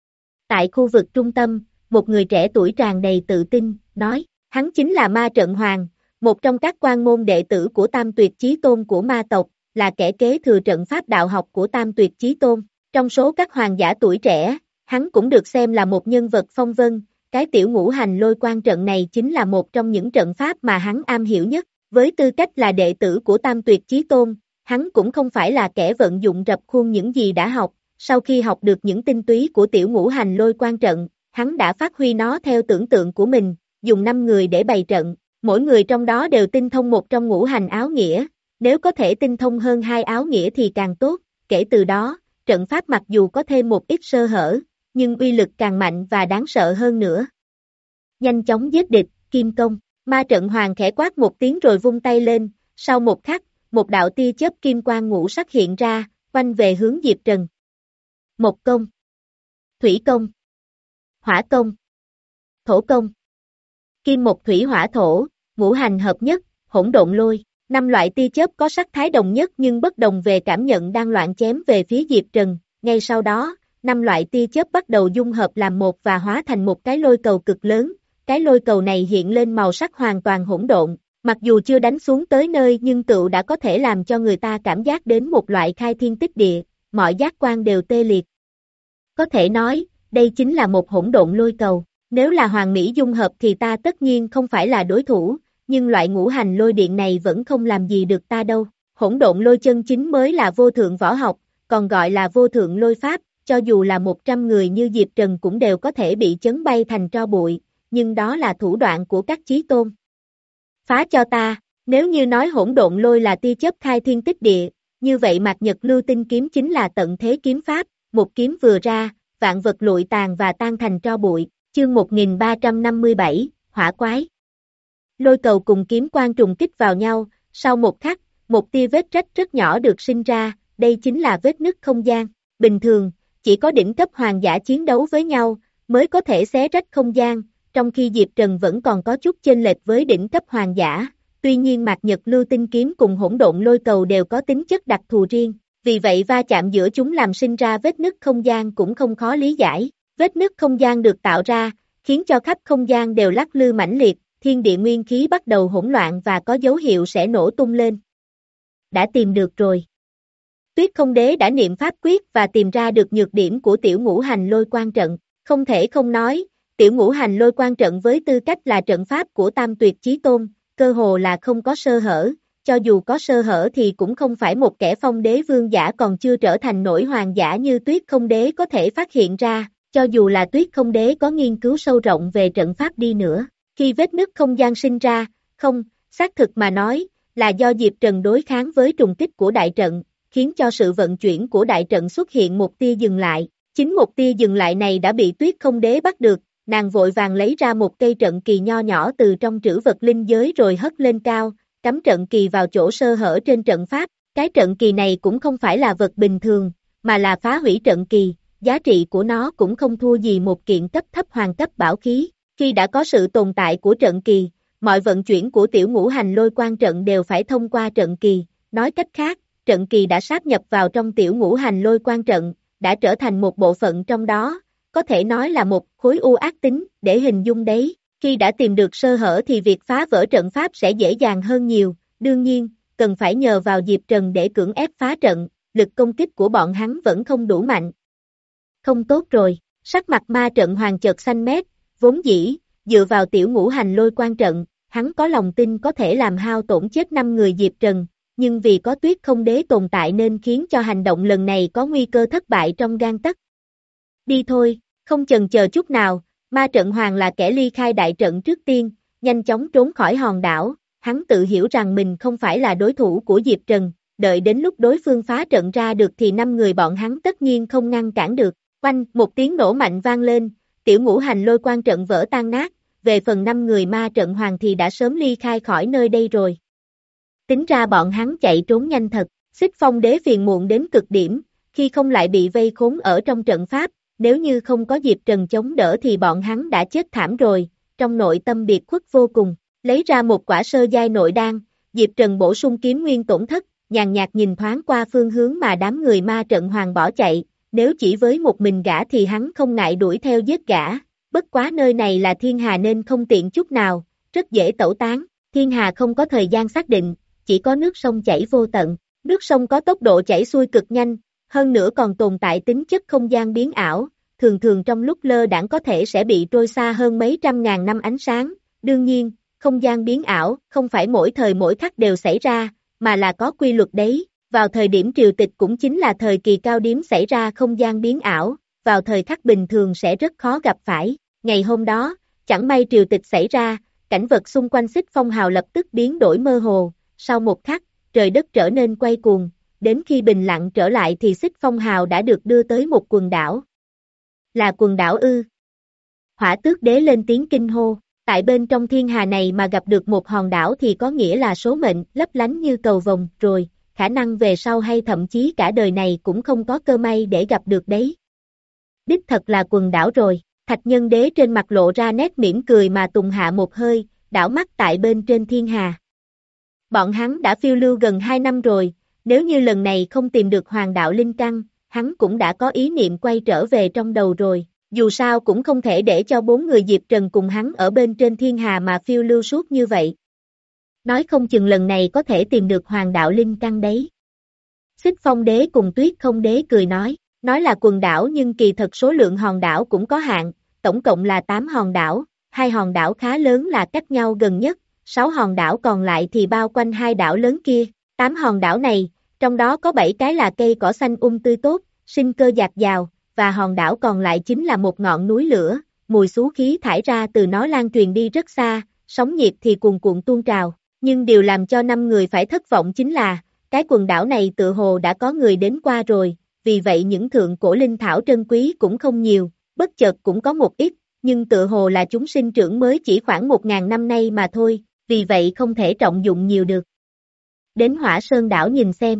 Tại khu vực trung tâm, một người trẻ tuổi tràn đầy tự tin, nói, hắn chính là Ma Trận Hoàng, một trong các quan môn đệ tử của Tam Tuyệt Chí Tôn của ma tộc, là kẻ kế thừa trận pháp đạo học của Tam Tuyệt Chí Tôn. Trong số các hoàng giả tuổi trẻ, hắn cũng được xem là một nhân vật phong vân, cái tiểu ngũ hành lôi quan trận này chính là một trong những trận pháp mà hắn am hiểu nhất. Với tư cách là đệ tử của Tam Tuyệt Chí Tôn, hắn cũng không phải là kẻ vận dụng rập khuôn những gì đã học, sau khi học được những tinh túy của tiểu ngũ hành lôi quan trận, hắn đã phát huy nó theo tưởng tượng của mình, dùng năm người để bày trận, mỗi người trong đó đều tinh thông một trong ngũ hành áo nghĩa, nếu có thể tinh thông hơn hai áo nghĩa thì càng tốt, kể từ đó, trận pháp mặc dù có thêm một ít sơ hở, nhưng uy lực càng mạnh và đáng sợ hơn nữa. Nhanh chóng giết địch, kim công, Ma Trận Hoàng khẽ quát một tiếng rồi vung tay lên, sau một khắc, một đạo tia chớp kim quang ngũ sắc hiện ra, quanh về hướng Diệp Trần. Một công, thủy công, hỏa công, thổ công, kim một thủy hỏa thổ, ngũ hành hợp nhất, hỗn độn lôi, năm loại tia chớp có sắc thái đồng nhất nhưng bất đồng về cảm nhận đang loạn chém về phía Diệp Trần, ngay sau đó, năm loại tia chớp bắt đầu dung hợp làm một và hóa thành một cái lôi cầu cực lớn, cái lôi cầu này hiện lên màu sắc hoàn toàn hỗn độn, mặc dù chưa đánh xuống tới nơi nhưng tựu đã có thể làm cho người ta cảm giác đến một loại khai thiên tích địa, mọi giác quan đều tê liệt. Có thể nói, đây chính là một hỗn độn lôi cầu, nếu là hoàng mỹ dung hợp thì ta tất nhiên không phải là đối thủ, nhưng loại ngũ hành lôi điện này vẫn không làm gì được ta đâu. Hỗn độn lôi chân chính mới là vô thượng võ học, còn gọi là vô thượng lôi pháp, cho dù là một trăm người như Diệp Trần cũng đều có thể bị chấn bay thành tro bụi, nhưng đó là thủ đoạn của các chí tôn. Phá cho ta, nếu như nói hỗn độn lôi là tia chớp khai thiên tích địa, như vậy Mạc Nhật Lưu Tinh Kiếm chính là tận thế kiếm pháp, một kiếm vừa ra, vạn vật lụi tàn và tan thành tro bụi, chương một nghìn ba trăm năm mươi bảy, hỏa quái. Lôi cầu cùng kiếm quang trùng kích vào nhau, sau một khắc, một tia vết rách rất nhỏ được sinh ra, đây chính là vết nứt không gian. Bình thường, chỉ có đỉnh cấp hoàng giả chiến đấu với nhau, mới có thể xé rách không gian, trong khi Diệp Trần vẫn còn có chút chênh lệch với đỉnh cấp hoàng giả. Tuy nhiên Mạc Nhật Lưu Tinh Kiếm cùng hỗn độn lôi cầu đều có tính chất đặc thù riêng, vì vậy va chạm giữa chúng làm sinh ra vết nứt không gian cũng không khó lý giải. Vết nứt không gian được tạo ra, khiến cho khắp không gian đều lắc lư mãnh liệt, thiên địa nguyên khí bắt đầu hỗn loạn và có dấu hiệu sẽ nổ tung lên. Đã tìm được rồi. Tuyết Không Đế đã niệm pháp quyết và tìm ra được nhược điểm của tiểu ngũ hành lôi quan trận. Không thể không nói, tiểu ngũ hành lôi quan trận với tư cách là trận pháp của Tam Tuyệt Chí Tôn, cơ hồ là không có sơ hở, cho dù có sơ hở thì cũng không phải một kẻ phong đế vương giả còn chưa trở thành nổi hoàng giả như Tuyết Không Đế có thể phát hiện ra, cho dù là Tuyết Không Đế có nghiên cứu sâu rộng về trận pháp đi nữa. Khi vết nứt không gian sinh ra, không, xác thực mà nói, là do Diệp Trần đối kháng với trùng kích của đại trận, khiến cho sự vận chuyển của đại trận xuất hiện một tia dừng lại. Chính một tia dừng lại này đã bị Tuyết Không Đế bắt được, nàng vội vàng lấy ra một cây trận kỳ nho nhỏ từ trong trữ vật linh giới rồi hất lên cao, cắm trận kỳ vào chỗ sơ hở trên trận pháp. Cái trận kỳ này cũng không phải là vật bình thường, mà là phá hủy trận kỳ, giá trị của nó cũng không thua gì một kiện cấp thấp hoàng cấp bảo khí. Khi đã có sự tồn tại của trận kỳ, mọi vận chuyển của tiểu ngũ hành lôi quan trận đều phải thông qua trận kỳ, nói cách khác, trận kỳ đã sáp nhập vào trong tiểu ngũ hành lôi quan trận, đã trở thành một bộ phận trong đó, có thể nói là một khối u ác tính, để hình dung đấy. Khi đã tìm được sơ hở thì việc phá vỡ trận pháp sẽ dễ dàng hơn nhiều, đương nhiên, cần phải nhờ vào Diệp Trần để cưỡng ép phá trận, lực công kích của bọn hắn vẫn không đủ mạnh. Không tốt rồi, sắc mặt Ma Trận Hoàng chợt xanh mét, vốn dĩ, dựa vào tiểu ngũ hành lôi quan trận, hắn có lòng tin có thể làm hao tổn chết năm người Diệp Trần, nhưng vì có tuyết không đế tồn tại nên khiến cho hành động lần này có nguy cơ thất bại trong gang tấc. Đi thôi, không chần chờ chút nào, ma trận hoàng là kẻ ly khai đại trận trước tiên, nhanh chóng trốn khỏi hòn đảo, hắn tự hiểu rằng mình không phải là đối thủ của Diệp Trần, đợi đến lúc đối phương phá trận ra được thì năm người bọn hắn tất nhiên không ngăn cản được. Oanh, một tiếng nổ mạnh vang lên, tiểu ngũ hành lôi quan trận vỡ tan nát, về phần năm người ma trận hoàng thì đã sớm ly khai khỏi nơi đây rồi. Tính ra bọn hắn chạy trốn nhanh thật, Xích Phong đế phiền muộn đến cực điểm, khi không lại bị vây khốn ở trong trận pháp, nếu như không có Diệp Trần chống đỡ thì bọn hắn đã chết thảm rồi, trong nội tâm biệt khuất vô cùng, lấy ra một quả sơ giai nội đan, Diệp Trần bổ sung kiếm nguyên tổn thất, nhàn nhạt nhìn thoáng qua phương hướng mà đám người ma trận hoàng bỏ chạy, nếu chỉ với một mình gã thì hắn không ngại đuổi theo giết gã, bất quá nơi này là thiên hà nên không tiện chút nào, rất dễ tẩu tán, thiên hà không có thời gian xác định, chỉ có nước sông chảy vô tận, nước sông có tốc độ chảy xuôi cực nhanh, hơn nữa còn tồn tại tính chất không gian biến ảo, thường thường trong lúc lơ đãng có thể sẽ bị trôi xa hơn mấy trăm ngàn năm ánh sáng, đương nhiên, không gian biến ảo không phải mỗi thời mỗi khắc đều xảy ra, mà là có quy luật đấy, vào thời điểm triều tịch cũng chính là thời kỳ cao điểm xảy ra không gian biến ảo, vào thời khắc bình thường sẽ rất khó gặp phải, ngày hôm đó, chẳng may triều tịch xảy ra, cảnh vật xung quanh Xích Phong hào lập tức biến đổi mơ hồ, sau một khắc, trời đất trở nên quay cuồng, đến khi bình lặng trở lại thì Xích Phong hào đã được đưa tới một quần đảo. Là quần đảo ư? Hỏa Tước đế lên tiếng kinh hô, tại bên trong thiên hà này mà gặp được một hòn đảo thì có nghĩa là số mệnh lấp lánh như cầu vồng rồi, khả năng về sau hay thậm chí cả đời này cũng không có cơ may để gặp được đấy. Đích thật là quần đảo rồi, Thạch Nhân đế trên mặt lộ ra nét mỉm cười mà tùng hạ một hơi, đảo mắt tại bên trên thiên hà. Bọn hắn đã phiêu lưu gần hai năm rồi, nếu như lần này không tìm được hoàng đạo linh căn, hắn cũng đã có ý niệm quay trở về trong đầu rồi, dù sao cũng không thể để cho bốn người Diệp Trần cùng hắn ở bên trên thiên hà mà phiêu lưu suốt như vậy. Nói không chừng lần này có thể tìm được hoàng đạo linh căn đấy. Xích Phong đế cùng Tuyết Không đế cười nói, nói là quần đảo nhưng kỳ thật số lượng hòn đảo cũng có hạn, tổng cộng là tám hòn đảo, hai hòn đảo khá lớn là cách nhau gần nhất, sáu hòn đảo còn lại thì bao quanh hai đảo lớn kia, tám hòn đảo này, trong đó có bảy cái là cây cỏ xanh um tươi tốt, sinh cơ dạt dào, và hòn đảo còn lại chính là một ngọn núi lửa, mùi xú khí thải ra từ nó lan truyền đi rất xa, sóng nhiệt thì cuồn cuộn tuôn trào, nhưng điều làm cho năm người phải thất vọng chính là, cái quần đảo này tự hồ đã có người đến qua rồi, vì vậy những thượng cổ linh thảo trân quý cũng không nhiều, bất chợt cũng có một ít, nhưng tự hồ là chúng sinh trưởng mới chỉ khoảng một ngàn năm nay mà thôi, vì vậy không thể trọng dụng nhiều được. Đến Hỏa Sơn đảo nhìn xem.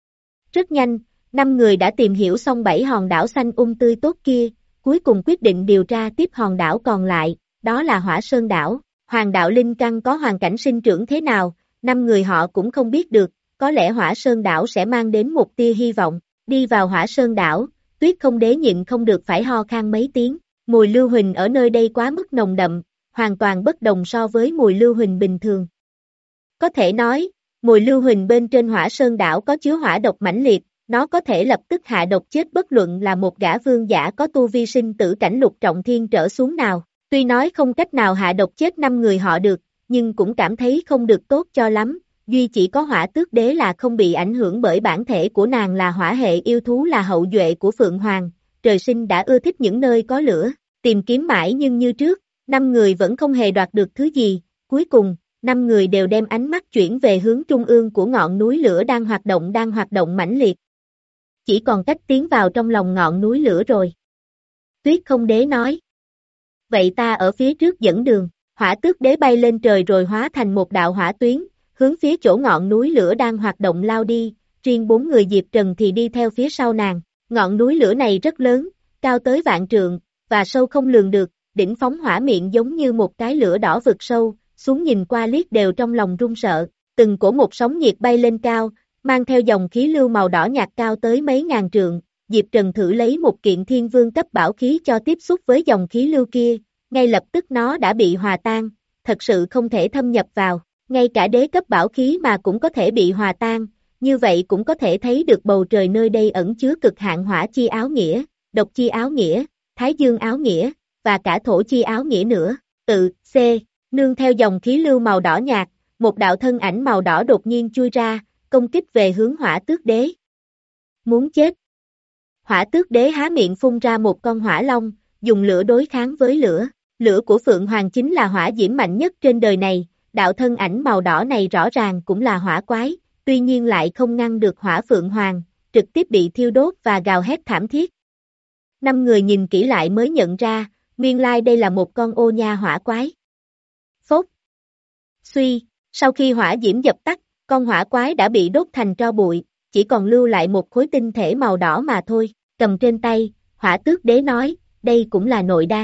Rất nhanh, năm người đã tìm hiểu xong bảy hòn đảo xanh um tươi tốt kia, cuối cùng quyết định điều tra tiếp hòn đảo còn lại, đó là Hỏa Sơn đảo. Hoàng đạo linh căn có hoàn cảnh sinh trưởng thế nào, năm người họ cũng không biết được, có lẽ Hỏa Sơn đảo sẽ mang đến một tia hy vọng. Đi vào Hỏa Sơn đảo, Tuyết Không đế nhịn không được phải ho khan mấy tiếng, mùi lưu huỳnh ở nơi đây quá mức nồng đậm, hoàn toàn bất đồng so với mùi lưu huỳnh bình thường. Có thể nói, mùi lưu huỳnh bên trên Hỏa Sơn đảo có chứa hỏa độc mãnh liệt, nó có thể lập tức hạ độc chết bất luận là một gã vương giả có tu vi sinh tử cảnh lục trọng thiên trở xuống nào. Tuy nói không cách nào hạ độc chết năm người họ được, nhưng cũng cảm thấy không được tốt cho lắm, duy chỉ có Hỏa Tước đế là không bị ảnh hưởng bởi bản thể của nàng là hỏa hệ yêu thú là hậu duệ của Phượng Hoàng, trời sinh đã ưa thích những nơi có lửa, tìm kiếm mãi nhưng như trước, năm người vẫn không hề đoạt được thứ gì, cuối cùng, năm người đều đem ánh mắt chuyển về hướng trung ương của ngọn núi lửa đang hoạt động đang hoạt động mãnh liệt. Chỉ còn cách tiến vào trong lòng ngọn núi lửa rồi. Tuyết Không đế nói. Vậy ta ở phía trước dẫn đường, Hỏa Tước đế bay lên trời rồi hóa thành một đạo hỏa tuyến, hướng phía chỗ ngọn núi lửa đang hoạt động lao đi, riêng bốn người Diệp Trần thì đi theo phía sau nàng. Ngọn núi lửa này rất lớn, cao tới vạn trượng, và sâu không lường được, đỉnh phóng hỏa miệng giống như một cái lửa đỏ vực sâu, xuống nhìn qua liếc đều trong lòng run sợ, từng cổ một sóng nhiệt bay lên cao, mang theo dòng khí lưu màu đỏ nhạt cao tới mấy ngàn trượng, Diệp Trần thử lấy một kiện thiên vương cấp bảo khí cho tiếp xúc với dòng khí lưu kia, ngay lập tức nó đã bị hòa tan, thật sự không thể thâm nhập vào, ngay cả đế cấp bảo khí mà cũng có thể bị hòa tan, như vậy cũng có thể thấy được bầu trời nơi đây ẩn chứa cực hạn hỏa chi áo nghĩa, độc chi áo nghĩa, thái dương áo nghĩa, và cả thổ chi áo nghĩa nữa, tự, C, nương theo dòng khí lưu màu đỏ nhạt, một đạo thân ảnh màu đỏ đột nhiên chui ra, công kích về hướng Hỏa Tước Đế. Muốn chết. Hỏa Tước Đế há miệng phun ra một con hỏa long, dùng lửa đối kháng với lửa. Lửa của Phượng Hoàng chính là hỏa diễm mạnh nhất trên đời này, đạo thân ảnh màu đỏ này rõ ràng cũng là hỏa quái, tuy nhiên lại không ngăn được hỏa Phượng Hoàng, trực tiếp bị thiêu đốt và gào hét thảm thiết. Năm người nhìn kỹ lại mới nhận ra, nguyên lai đây là một con ô nha hỏa quái. Phốt. Suy, sau khi hỏa diễm dập tắt, con hỏa quái đã bị đốt thành tro bụi, chỉ còn lưu lại một khối tinh thể màu đỏ mà thôi, cầm trên tay, Hỏa Tước Đế nói, đây cũng là nội đan.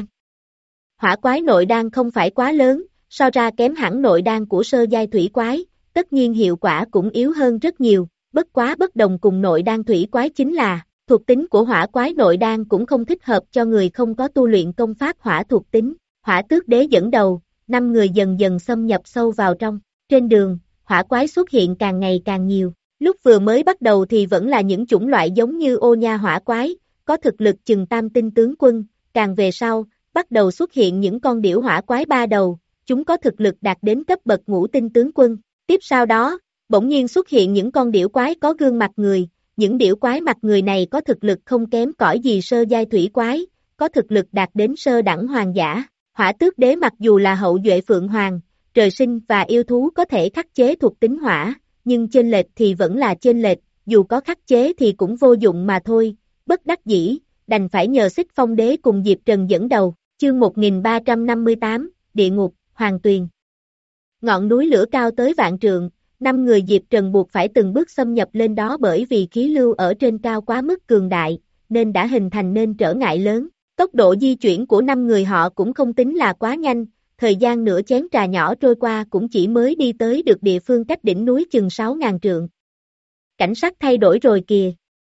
Hỏa quái nội đan không phải quá lớn, so ra kém hẳn nội đan của sơ giai thủy quái, tất nhiên hiệu quả cũng yếu hơn rất nhiều, bất quá bất đồng cùng nội đan thủy quái chính là, thuộc tính của hỏa quái nội đan cũng không thích hợp cho người không có tu luyện công pháp hỏa thuộc tính. Hỏa Tước Đế dẫn đầu, năm người dần dần xâm nhập sâu vào trong, trên đường, hỏa quái xuất hiện càng ngày càng nhiều. Lúc vừa mới bắt đầu thì vẫn là những chủng loại giống như ô nha hỏa quái, có thực lực chừng tam tinh tướng quân, càng về sau, bắt đầu xuất hiện những con điểu hỏa quái ba đầu, chúng có thực lực đạt đến cấp bậc ngũ tinh tướng quân. Tiếp sau đó, bỗng nhiên xuất hiện những con điểu quái có gương mặt người, những điểu quái mặt người này có thực lực không kém cỏi gì sơ giai thủy quái, có thực lực đạt đến sơ đẳng hoàng giả. Hỏa Tước Đế mặc dù là hậu duệ Phượng Hoàng, trời sinh và yêu thú có thể khắc chế thuộc tính hỏa, nhưng chênh lệch thì vẫn là chênh lệch, dù có khắc chế thì cũng vô dụng mà thôi, bất đắc dĩ, đành phải nhờ Xích Phong Đế cùng Diệp Trần dẫn đầu. Chương một nghìn ba trăm năm mươi tám, Địa Ngục, Hoàng Tuyền. Ngọn núi lửa cao tới vạn trượng, năm người Diệp Trần buộc phải từng bước xâm nhập lên đó bởi vì khí lưu ở trên cao quá mức cường đại, nên đã hình thành nên trở ngại lớn. Tốc độ di chuyển của năm người họ cũng không tính là quá nhanh, thời gian nửa chén trà nhỏ trôi qua cũng chỉ mới đi tới được địa phương cách đỉnh núi chừng sáu ngàn trượng. Cảnh sắc thay đổi rồi kìa.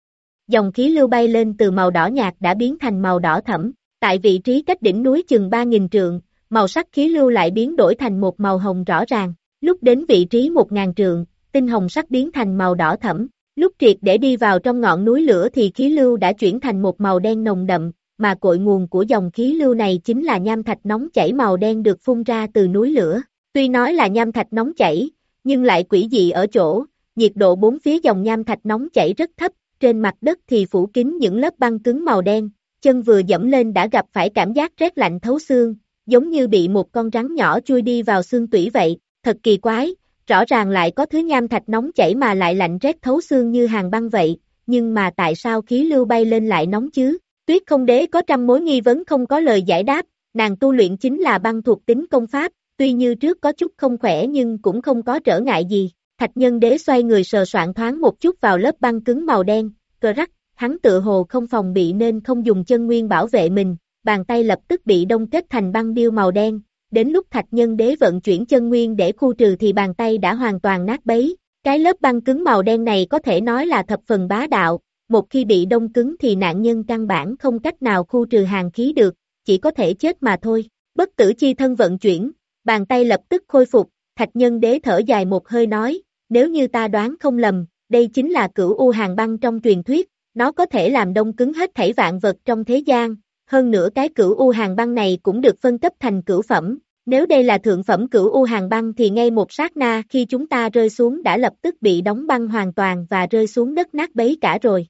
Dòng khí lưu bay lên từ màu đỏ nhạt đã biến thành màu đỏ thẫm, tại vị trí cách đỉnh núi chừng ba nghìn trượng, màu sắc khí lưu lại biến đổi thành một màu hồng rõ ràng, lúc đến vị trí một ngàn trượng, tinh hồng sắc biến thành màu đỏ thẫm, lúc triệt để đi vào trong ngọn núi lửa thì khí lưu đã chuyển thành một màu đen nồng đậm, mà cội nguồn của dòng khí lưu này chính là nham thạch nóng chảy màu đen được phun ra từ núi lửa. Tuy nói là nham thạch nóng chảy, nhưng lại quỷ dị ở chỗ, nhiệt độ bốn phía dòng nham thạch nóng chảy rất thấp, trên mặt đất thì phủ kín những lớp băng cứng màu đen, chân vừa dẫm lên đã gặp phải cảm giác rét lạnh thấu xương, giống như bị một con rắn nhỏ chui đi vào xương tủy vậy, thật kỳ quái, rõ ràng lại có thứ nham thạch nóng chảy mà lại lạnh rét thấu xương như hàng băng vậy, nhưng mà tại sao khí lưu bay lên lại nóng chứ? Tuyết Không Đế có trăm mối nghi vấn không có lời giải đáp, nàng tu luyện chính là băng thuộc tính công pháp, tuy như trước có chút không khỏe nhưng cũng không có trở ngại gì. Thạch Nhân Đế xoay người sờ soạn thoáng một chút vào lớp băng cứng màu đen, cờ rắc, hắn tự hồ không phòng bị nên không dùng chân nguyên bảo vệ mình, bàn tay lập tức bị đông kết thành băng điêu màu đen, đến lúc Thạch Nhân Đế vận chuyển chân nguyên để khu trừ thì bàn tay đã hoàn toàn nát bấy. Cái lớp băng cứng màu đen này có thể nói là thập phần bá đạo, một khi bị đông cứng thì nạn nhân căn bản không cách nào khu trừ hàn khí được, chỉ có thể chết mà thôi. Bất tử chi thân vận chuyển, bàn tay lập tức khôi phục, Thạch Nhân Đế thở dài một hơi nói, nếu như ta đoán không lầm, đây chính là cửu u hàn băng trong truyền thuyết, nó có thể làm đông cứng hết thảy vạn vật trong thế gian, hơn nữa cái cửu u hàn băng này cũng được phân cấp thành cửu phẩm, nếu đây là thượng phẩm cửu u hàn băng thì ngay một sát na khi chúng ta rơi xuống đã lập tức bị đóng băng hoàn toàn và rơi xuống đất nát bấy cả rồi.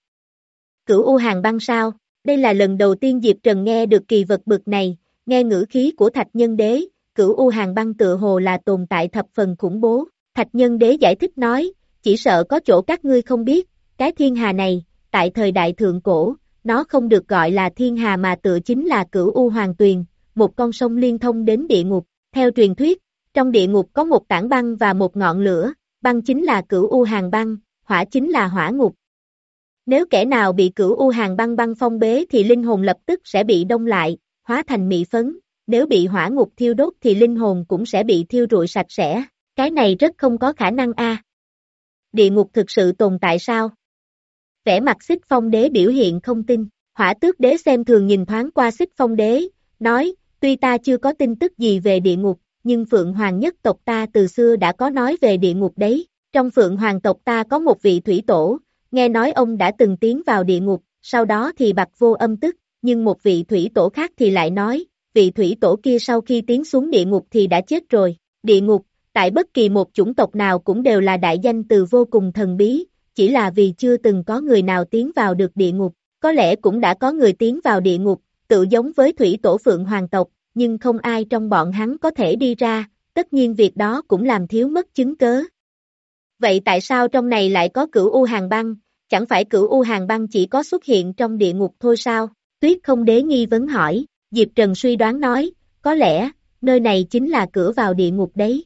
Cửu u hàn băng sao? Đây là lần đầu tiên Diệp Trần nghe được kỳ vật bực này, nghe ngữ khí của Thạch Nhân Đế, cửu u hàn băng tựa hồ là tồn tại thập phần khủng bố. Thạch Nhân Đế giải thích nói, chỉ sợ có chỗ các ngươi không biết, cái thiên hà này, tại thời đại thượng cổ, nó không được gọi là thiên hà mà tựa chính là cửu u hoàng tuyền, một con sông liên thông đến địa ngục. Theo truyền thuyết, trong địa ngục có một tảng băng và một ngọn lửa, băng chính là cửu u hàn băng, hỏa chính là hỏa ngục. Nếu kẻ nào bị cửu u hàn băng băng phong bế thì linh hồn lập tức sẽ bị đông lại, hóa thành mị phấn, nếu bị hỏa ngục thiêu đốt thì linh hồn cũng sẽ bị thiêu rụi sạch sẽ, cái này rất không có khả năng a. À. Địa ngục thực sự tồn tại sao? Vẻ mặt Xích Phong Đế biểu hiện không tin, Hỏa Tước Đế xem thường nhìn thoáng qua Xích Phong Đế, nói, tuy ta chưa có tin tức gì về địa ngục, nhưng Phượng Hoàng nhất tộc ta từ xưa đã có nói về địa ngục đấy, trong Phượng Hoàng tộc ta có một vị thủy tổ, nghe nói ông đã từng tiến vào địa ngục, sau đó thì bặt vô âm tức, nhưng một vị thủy tổ khác thì lại nói, vị thủy tổ kia sau khi tiến xuống địa ngục thì đã chết rồi, địa ngục, tại bất kỳ một chủng tộc nào cũng đều là đại danh từ vô cùng thần bí, chỉ là vì chưa từng có người nào tiến vào được địa ngục, có lẽ cũng đã có người tiến vào địa ngục, tự giống với thủy tổ Phượng Hoàng tộc, nhưng không ai trong bọn hắn có thể đi ra, tất nhiên việc đó cũng làm thiếu mất chứng cớ. Vậy tại sao trong này lại có Cửu U Hàng Băng, chẳng phải Cửu U Hàng Băng chỉ có xuất hiện trong địa ngục thôi sao? Tuyết Không Đế nghi vấn hỏi, Diệp Trần suy đoán nói, có lẽ, nơi này chính là cửa vào địa ngục đấy.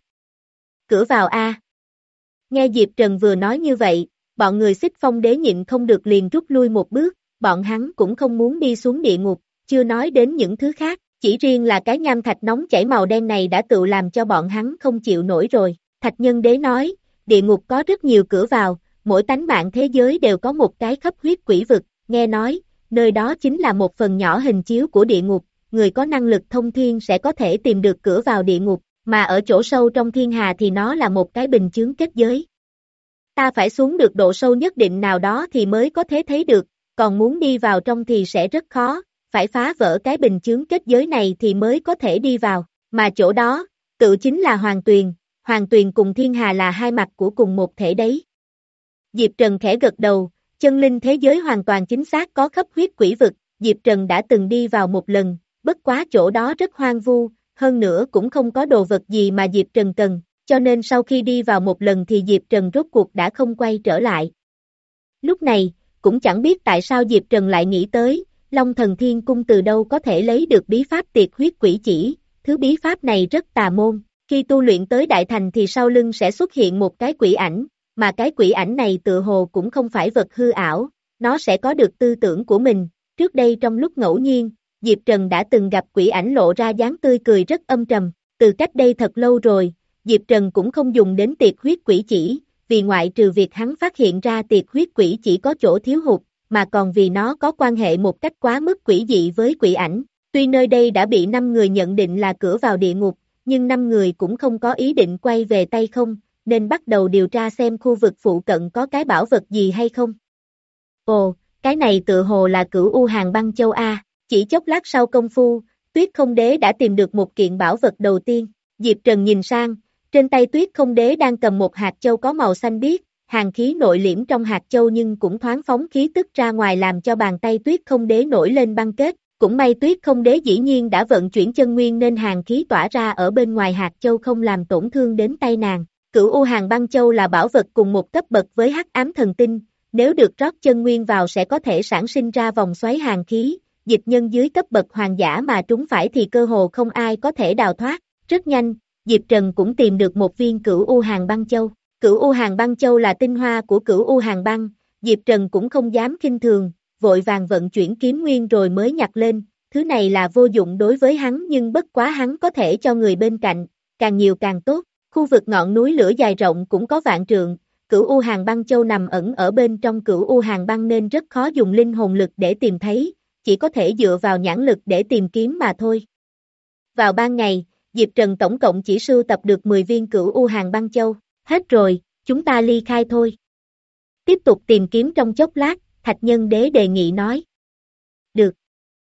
Cửa vào A. Nghe Diệp Trần vừa nói như vậy, bọn người Xích Phong Đế nhịn không được liền rút lui một bước, bọn hắn cũng không muốn đi xuống địa ngục, chưa nói đến những thứ khác, chỉ riêng là cái nham thạch nóng chảy màu đen này đã tự làm cho bọn hắn không chịu nổi rồi. Thạch Nhân Đế nói, địa ngục có rất nhiều cửa vào, mỗi tánh mạng thế giới đều có một cái khắp huyết quỷ vực, nghe nói, nơi đó chính là một phần nhỏ hình chiếu của địa ngục, người có năng lực thông thiên sẽ có thể tìm được cửa vào địa ngục, mà ở chỗ sâu trong thiên hà thì nó là một cái bình chướng kết giới. Ta phải xuống được độ sâu nhất định nào đó thì mới có thể thấy được, còn muốn đi vào trong thì sẽ rất khó, phải phá vỡ cái bình chướng kết giới này thì mới có thể đi vào, mà chỗ đó, tự chính là Hoàng Tuyền, Hoàng Tuyền cùng thiên hà là hai mặt của cùng một thể đấy. Diệp Trần khẽ gật đầu, chân linh thế giới hoàn toàn chính xác có khắp huyết quỷ vực, Diệp Trần đã từng đi vào một lần, bất quá chỗ đó rất hoang vu, hơn nữa cũng không có đồ vật gì mà Diệp Trần cần, cho nên sau khi đi vào một lần thì Diệp Trần rốt cuộc đã không quay trở lại. Lúc này, cũng chẳng biết tại sao Diệp Trần lại nghĩ tới, Long Thần Thiên Cung từ đâu có thể lấy được bí pháp tiệt huyết quỷ chỉ, thứ bí pháp này rất tà môn, khi tu luyện tới đại thành thì sau lưng sẽ xuất hiện một cái quỷ ảnh, mà cái quỷ ảnh này tự hồ cũng không phải vật hư ảo, nó sẽ có được tư tưởng của mình, trước đây trong lúc ngẫu nhiên, Diệp Trần đã từng gặp quỷ ảnh lộ ra dáng tươi cười rất âm trầm, từ cách đây thật lâu rồi, Diệp Trần cũng không dùng đến tiệt huyết quỷ chỉ, vì ngoại trừ việc hắn phát hiện ra tiệt huyết quỷ chỉ có chỗ thiếu hụt, mà còn vì nó có quan hệ một cách quá mức quỷ dị với quỷ ảnh. Tuy nơi đây đã bị năm người nhận định là cửa vào địa ngục, nhưng năm người cũng không có ý định quay về tay không, nên bắt đầu điều tra xem khu vực phụ cận có cái bảo vật gì hay không. Ồ, cái này tự hồ là Cửu U Hàng Băng Châu A, chỉ chốc lát sau công phu, Tuyết Không Đế đã tìm được một kiện bảo vật đầu tiên, Diệp Trần nhìn sang, trên tay Tuyết Không Đế đang cầm một hạt châu có màu xanh biếc, hàn khí nội liễm trong hạt châu nhưng cũng thoáng phóng khí tức ra ngoài làm cho bàn tay Tuyết Không Đế nổi lên băng kết, cũng may Tuyết Không Đế dĩ nhiên đã vận chuyển chân nguyên nên hàn khí tỏa ra ở bên ngoài hạt châu không làm tổn thương đến tay nàng. Cửu U Hàng Băng Châu là bảo vật cùng một cấp bậc với Hắc Ám Thần Tinh, nếu được rót chân nguyên vào sẽ có thể sản sinh ra vòng xoáy hàn khí, dịch nhân dưới cấp bậc hoàng giả mà trúng phải thì cơ hồ không ai có thể đào thoát. Rất nhanh, Diệp Trần cũng tìm được một viên Cửu U Hàng Băng Châu. Cửu U Hàng Băng Châu là tinh hoa của Cửu U Hàng Băng, Diệp Trần cũng không dám khinh thường, vội vàng vận chuyển kiếm nguyên rồi mới nhặt lên, thứ này là vô dụng đối với hắn nhưng bất quá hắn có thể cho người bên cạnh, càng nhiều càng tốt. Khu vực ngọn núi lửa dài rộng cũng có vạn trượng, Cửu U Hàng Băng Châu nằm ẩn ở bên trong Cửu U Hàng Băng nên rất khó dùng linh hồn lực để tìm thấy, chỉ có thể dựa vào nhãn lực để tìm kiếm mà thôi. Vào ban ngày, Diệp Trần tổng cộng chỉ sưu tập được mười viên Cửu U Hàng Băng Châu, hết rồi, chúng ta ly khai thôi. Tiếp tục tìm kiếm trong chốc lát, Thạch Nhân Đế đề nghị nói. Được.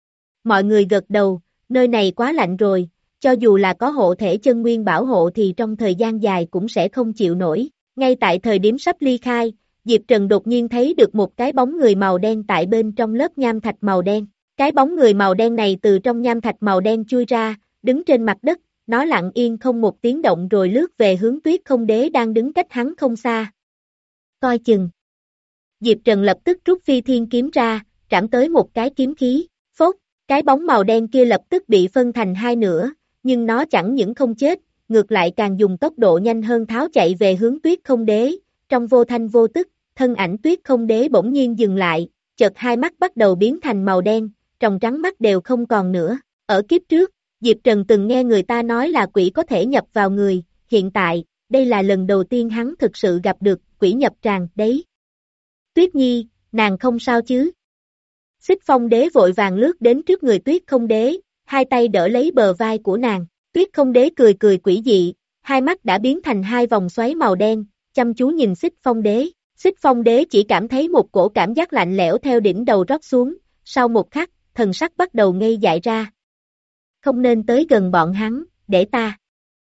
Mọi người gật đầu, nơi này quá lạnh rồi, cho dù là có hộ thể chân nguyên bảo hộ thì trong thời gian dài cũng sẽ không chịu nổi. Ngay tại thời điểm sắp ly khai, Diệp Trần đột nhiên thấy được một cái bóng người màu đen tại bên trong lớp nham thạch màu đen. Cái bóng người màu đen này từ trong nham thạch màu đen chui ra, đứng trên mặt đất, nó lặng yên không một tiếng động rồi lướt về hướng Tuyết Không Đế đang đứng cách hắn không xa. Coi chừng. Diệp Trần lập tức rút phi thiên kiếm ra, trảm tới một cái kiếm khí, phốt, cái bóng màu đen kia lập tức bị phân thành hai nửa, nhưng nó chẳng những không chết, ngược lại càng dùng tốc độ nhanh hơn tháo chạy về hướng Tuyết Không Đế, trong vô thanh vô tức, thân ảnh Tuyết Không Đế bỗng nhiên dừng lại, chợt hai mắt bắt đầu biến thành màu đen, tròng trắng mắt đều không còn nữa. Ở kiếp trước, Diệp Trần từng nghe người ta nói là quỷ có thể nhập vào người, hiện tại, đây là lần đầu tiên hắn thực sự gặp được quỷ nhập tràng đấy. Tuyết Nhi, nàng không sao chứ? Xích Phong Đế vội vàng lướt đến trước người Tuyết Không Đế, hai tay đỡ lấy bờ vai của nàng. Tuyết Không Đế cười cười quỷ dị, hai mắt đã biến thành hai vòng xoáy màu đen, chăm chú nhìn Xích Phong Đế. Xích Phong Đế chỉ cảm thấy một cổ cảm giác lạnh lẽo theo đỉnh đầu rót xuống, sau một khắc, thần sắc bắt đầu ngây dại ra. Không nên tới gần bọn hắn, để ta.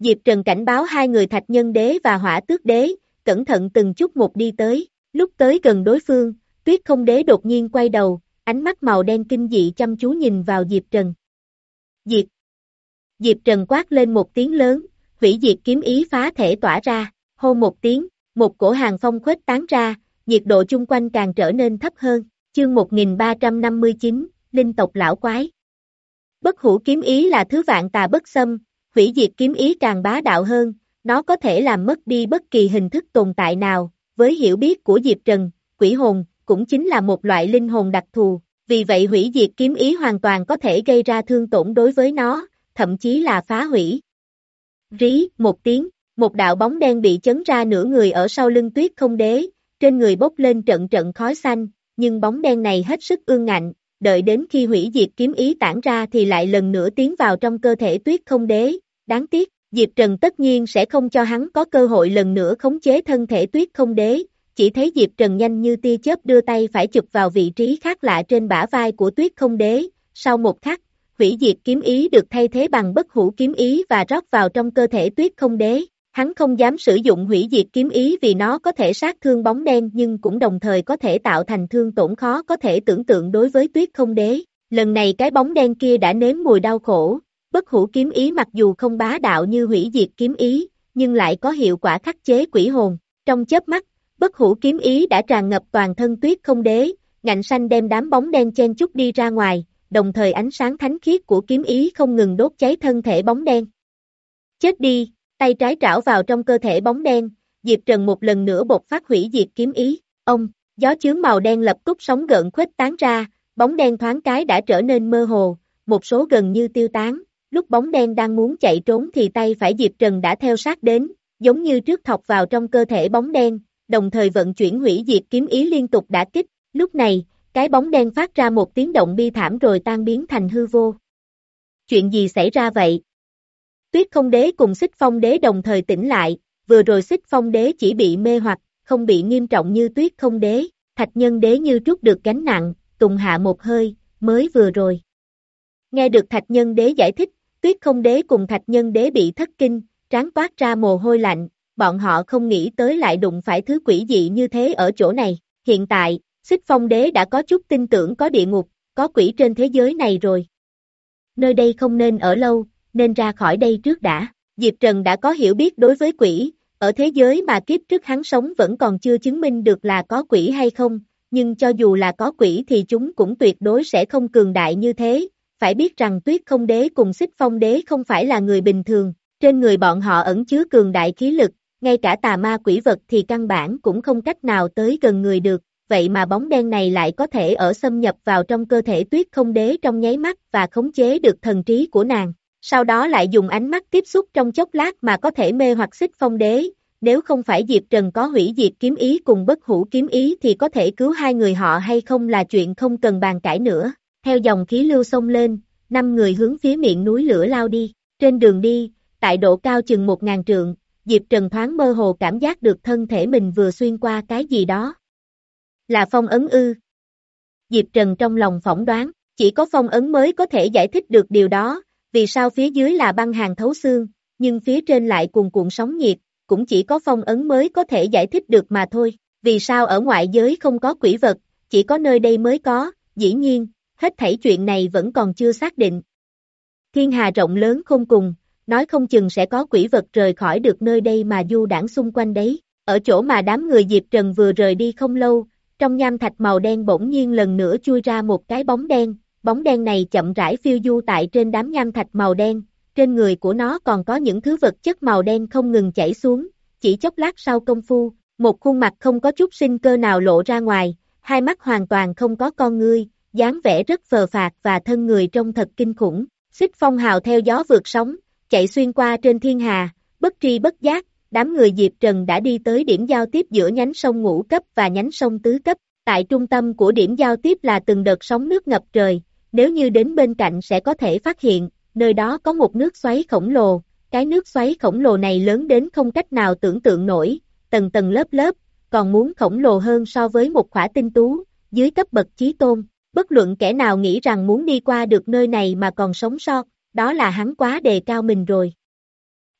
Diệp Trần cảnh báo hai người Thạch Nhân Đế và Hỏa Tước Đế, cẩn thận từng chút một đi tới, lúc tới gần đối phương, Tuyết Không Đế đột nhiên quay đầu, ánh mắt màu đen kinh dị chăm chú nhìn vào Diệp Trần. Diệt! Diệp Trần quát lên một tiếng lớn, hủy diệt kiếm ý phá thể tỏa ra, hô một tiếng, một cổ hàng phong khuếch tán ra, nhiệt độ chung quanh càng trở nên thấp hơn, chương một nghìn ba trăm năm mươi chín, Linh tộc lão quái. Bất hủ kiếm ý là thứ vạn tà bất xâm, hủy diệt kiếm ý càng bá đạo hơn, nó có thể làm mất đi bất kỳ hình thức tồn tại nào, với hiểu biết của Diệp Trần, quỷ hồn, cũng chính là một loại linh hồn đặc thù, vì vậy hủy diệt kiếm ý hoàn toàn có thể gây ra thương tổn đối với nó, thậm chí là phá hủy. Rí, một tiếng, một đạo bóng đen bị chấn ra nửa người ở sau lưng Tuyết Không Đế, trên người bốc lên trận trận khói xanh, nhưng bóng đen này hết sức ương ngạnh, đợi đến khi hủy diệt kiếm ý tản ra thì lại lần nữa tiến vào trong cơ thể Tuyết Không Đế, đáng tiếc, Diệp Trần tất nhiên sẽ không cho hắn có cơ hội lần nữa khống chế thân thể Tuyết Không Đế, chỉ thấy Diệp Trần nhanh như tia chớp đưa tay phải chụp vào vị trí khác lạ trên bả vai của Tuyết Không Đế, sau một khắc, hủy diệt kiếm ý được thay thế bằng bất hủ kiếm ý và rót vào trong cơ thể Tuyết Không Đế. Hắn không dám sử dụng hủy diệt kiếm ý vì nó có thể sát thương bóng đen nhưng cũng đồng thời có thể tạo thành thương tổn khó có thể tưởng tượng đối với Tuyết Không Đế. Lần này cái bóng đen kia đã nếm mùi đau khổ, bất hủ kiếm ý mặc dù không bá đạo như hủy diệt kiếm ý, nhưng lại có hiệu quả khắc chế quỷ hồn. Trong chớp mắt, bất hủ kiếm ý đã tràn ngập toàn thân Tuyết Không Đế, ngạnh xanh đem đám bóng đen chen chúc đi ra ngoài, đồng thời ánh sáng thánh khiết của kiếm ý không ngừng đốt cháy thân thể bóng đen. Chết đi! Tay trái trảo vào trong cơ thể bóng đen, Diệp Trần một lần nữa bộc phát hủy diệt kiếm ý, ông, gió chướng màu đen lập tức sóng gợn khuếch tán ra, bóng đen thoáng cái đã trở nên mơ hồ, một số gần như tiêu tán, lúc bóng đen đang muốn chạy trốn thì tay phải Diệp Trần đã theo sát đến, giống như trước thọc vào trong cơ thể bóng đen, đồng thời vận chuyển hủy diệt kiếm ý liên tục đả kích, lúc này, cái bóng đen phát ra một tiếng động bi thảm rồi tan biến thành hư vô. Chuyện gì xảy ra vậy? Tuyết Không Đế cùng Xích Phong Đế đồng thời tỉnh lại, vừa rồi Xích Phong Đế chỉ bị mê hoặc, không bị nghiêm trọng như Tuyết Không Đế, Thạch Nhân Đế như trút được gánh nặng, tùng hạ một hơi, mới vừa rồi. Nghe được Thạch Nhân Đế giải thích, Tuyết Không Đế cùng Thạch Nhân Đế bị thất kinh, trán toát ra mồ hôi lạnh, bọn họ không nghĩ tới lại đụng phải thứ quỷ dị như thế ở chỗ này, hiện tại, Xích Phong Đế đã có chút tin tưởng có địa ngục, có quỷ trên thế giới này rồi. Nơi đây không nên ở lâu, nên ra khỏi đây trước đã. Diệp Trần đã có hiểu biết đối với quỷ, ở thế giới mà kiếp trước hắn sống vẫn còn chưa chứng minh được là có quỷ hay không, nhưng cho dù là có quỷ thì chúng cũng tuyệt đối sẽ không cường đại như thế, phải biết rằng Tuyết Không Đế cùng Xích Phong Đế không phải là người bình thường, trên người bọn họ ẩn chứa cường đại khí lực, ngay cả tà ma quỷ vật thì căn bản cũng không cách nào tới gần người được, vậy mà bóng đen này lại có thể ở xâm nhập vào trong cơ thể Tuyết Không Đế trong nháy mắt và khống chế được thần trí của nàng. Sau đó lại dùng ánh mắt tiếp xúc trong chốc lát mà có thể mê hoặc Xích Phong Đế, nếu không phải Diệp Trần có hủy diệt kiếm ý cùng bất hủ kiếm ý thì có thể cứu hai người họ hay không là chuyện không cần bàn cãi nữa. Theo dòng khí lưu xông lên, năm người hướng phía miệng núi lửa lao đi, trên đường đi, tại độ cao chừng một ngàn trượng, Diệp Trần thoáng mơ hồ cảm giác được thân thể mình vừa xuyên qua cái gì đó. Là phong ấn ư? Diệp Trần trong lòng phỏng đoán, chỉ có phong ấn mới có thể giải thích được điều đó. Vì sao phía dưới là băng hàn thấu xương, nhưng phía trên lại cuồn cuộn sóng nhiệt, cũng chỉ có phong ấn mới có thể giải thích được mà thôi. Vì sao ở ngoại giới không có quỷ vật, chỉ có nơi đây mới có, dĩ nhiên, hết thảy chuyện này vẫn còn chưa xác định. Thiên hà rộng lớn khôn cùng, nói không chừng sẽ có quỷ vật rời khỏi được nơi đây mà du đãng xung quanh đấy. Ở chỗ mà đám người Diệp Trần vừa rời đi không lâu, trong nham thạch màu đen bỗng nhiên lần nữa chui ra một cái bóng đen. Bóng đen này chậm rãi phiêu du tại trên đám nham thạch màu đen, trên người của nó còn có những thứ vật chất màu đen không ngừng chảy xuống, chỉ chốc lát sau công phu, một khuôn mặt không có chút sinh cơ nào lộ ra ngoài, hai mắt hoàn toàn không có con ngươi, dáng vẻ rất phờ phạc và thân người trông thật kinh khủng. Xích Phong Hào theo gió vượt sóng, chạy xuyên qua trên thiên hà, bất tri bất giác, đám người Diệp Trần đã đi tới điểm giao tiếp giữa nhánh sông ngũ cấp và nhánh sông tứ cấp, tại trung tâm của điểm giao tiếp là từng đợt sóng nước ngập trời. Nếu như đến bên cạnh sẽ có thể phát hiện, nơi đó có một nước xoáy khổng lồ, cái nước xoáy khổng lồ này lớn đến không cách nào tưởng tượng nổi, tầng tầng lớp lớp, còn muốn khổng lồ hơn so với một khỏa tinh tú, dưới cấp bậc chí tôn, bất luận kẻ nào nghĩ rằng muốn đi qua được nơi này mà còn sống sót, đó là hắn quá đề cao mình rồi.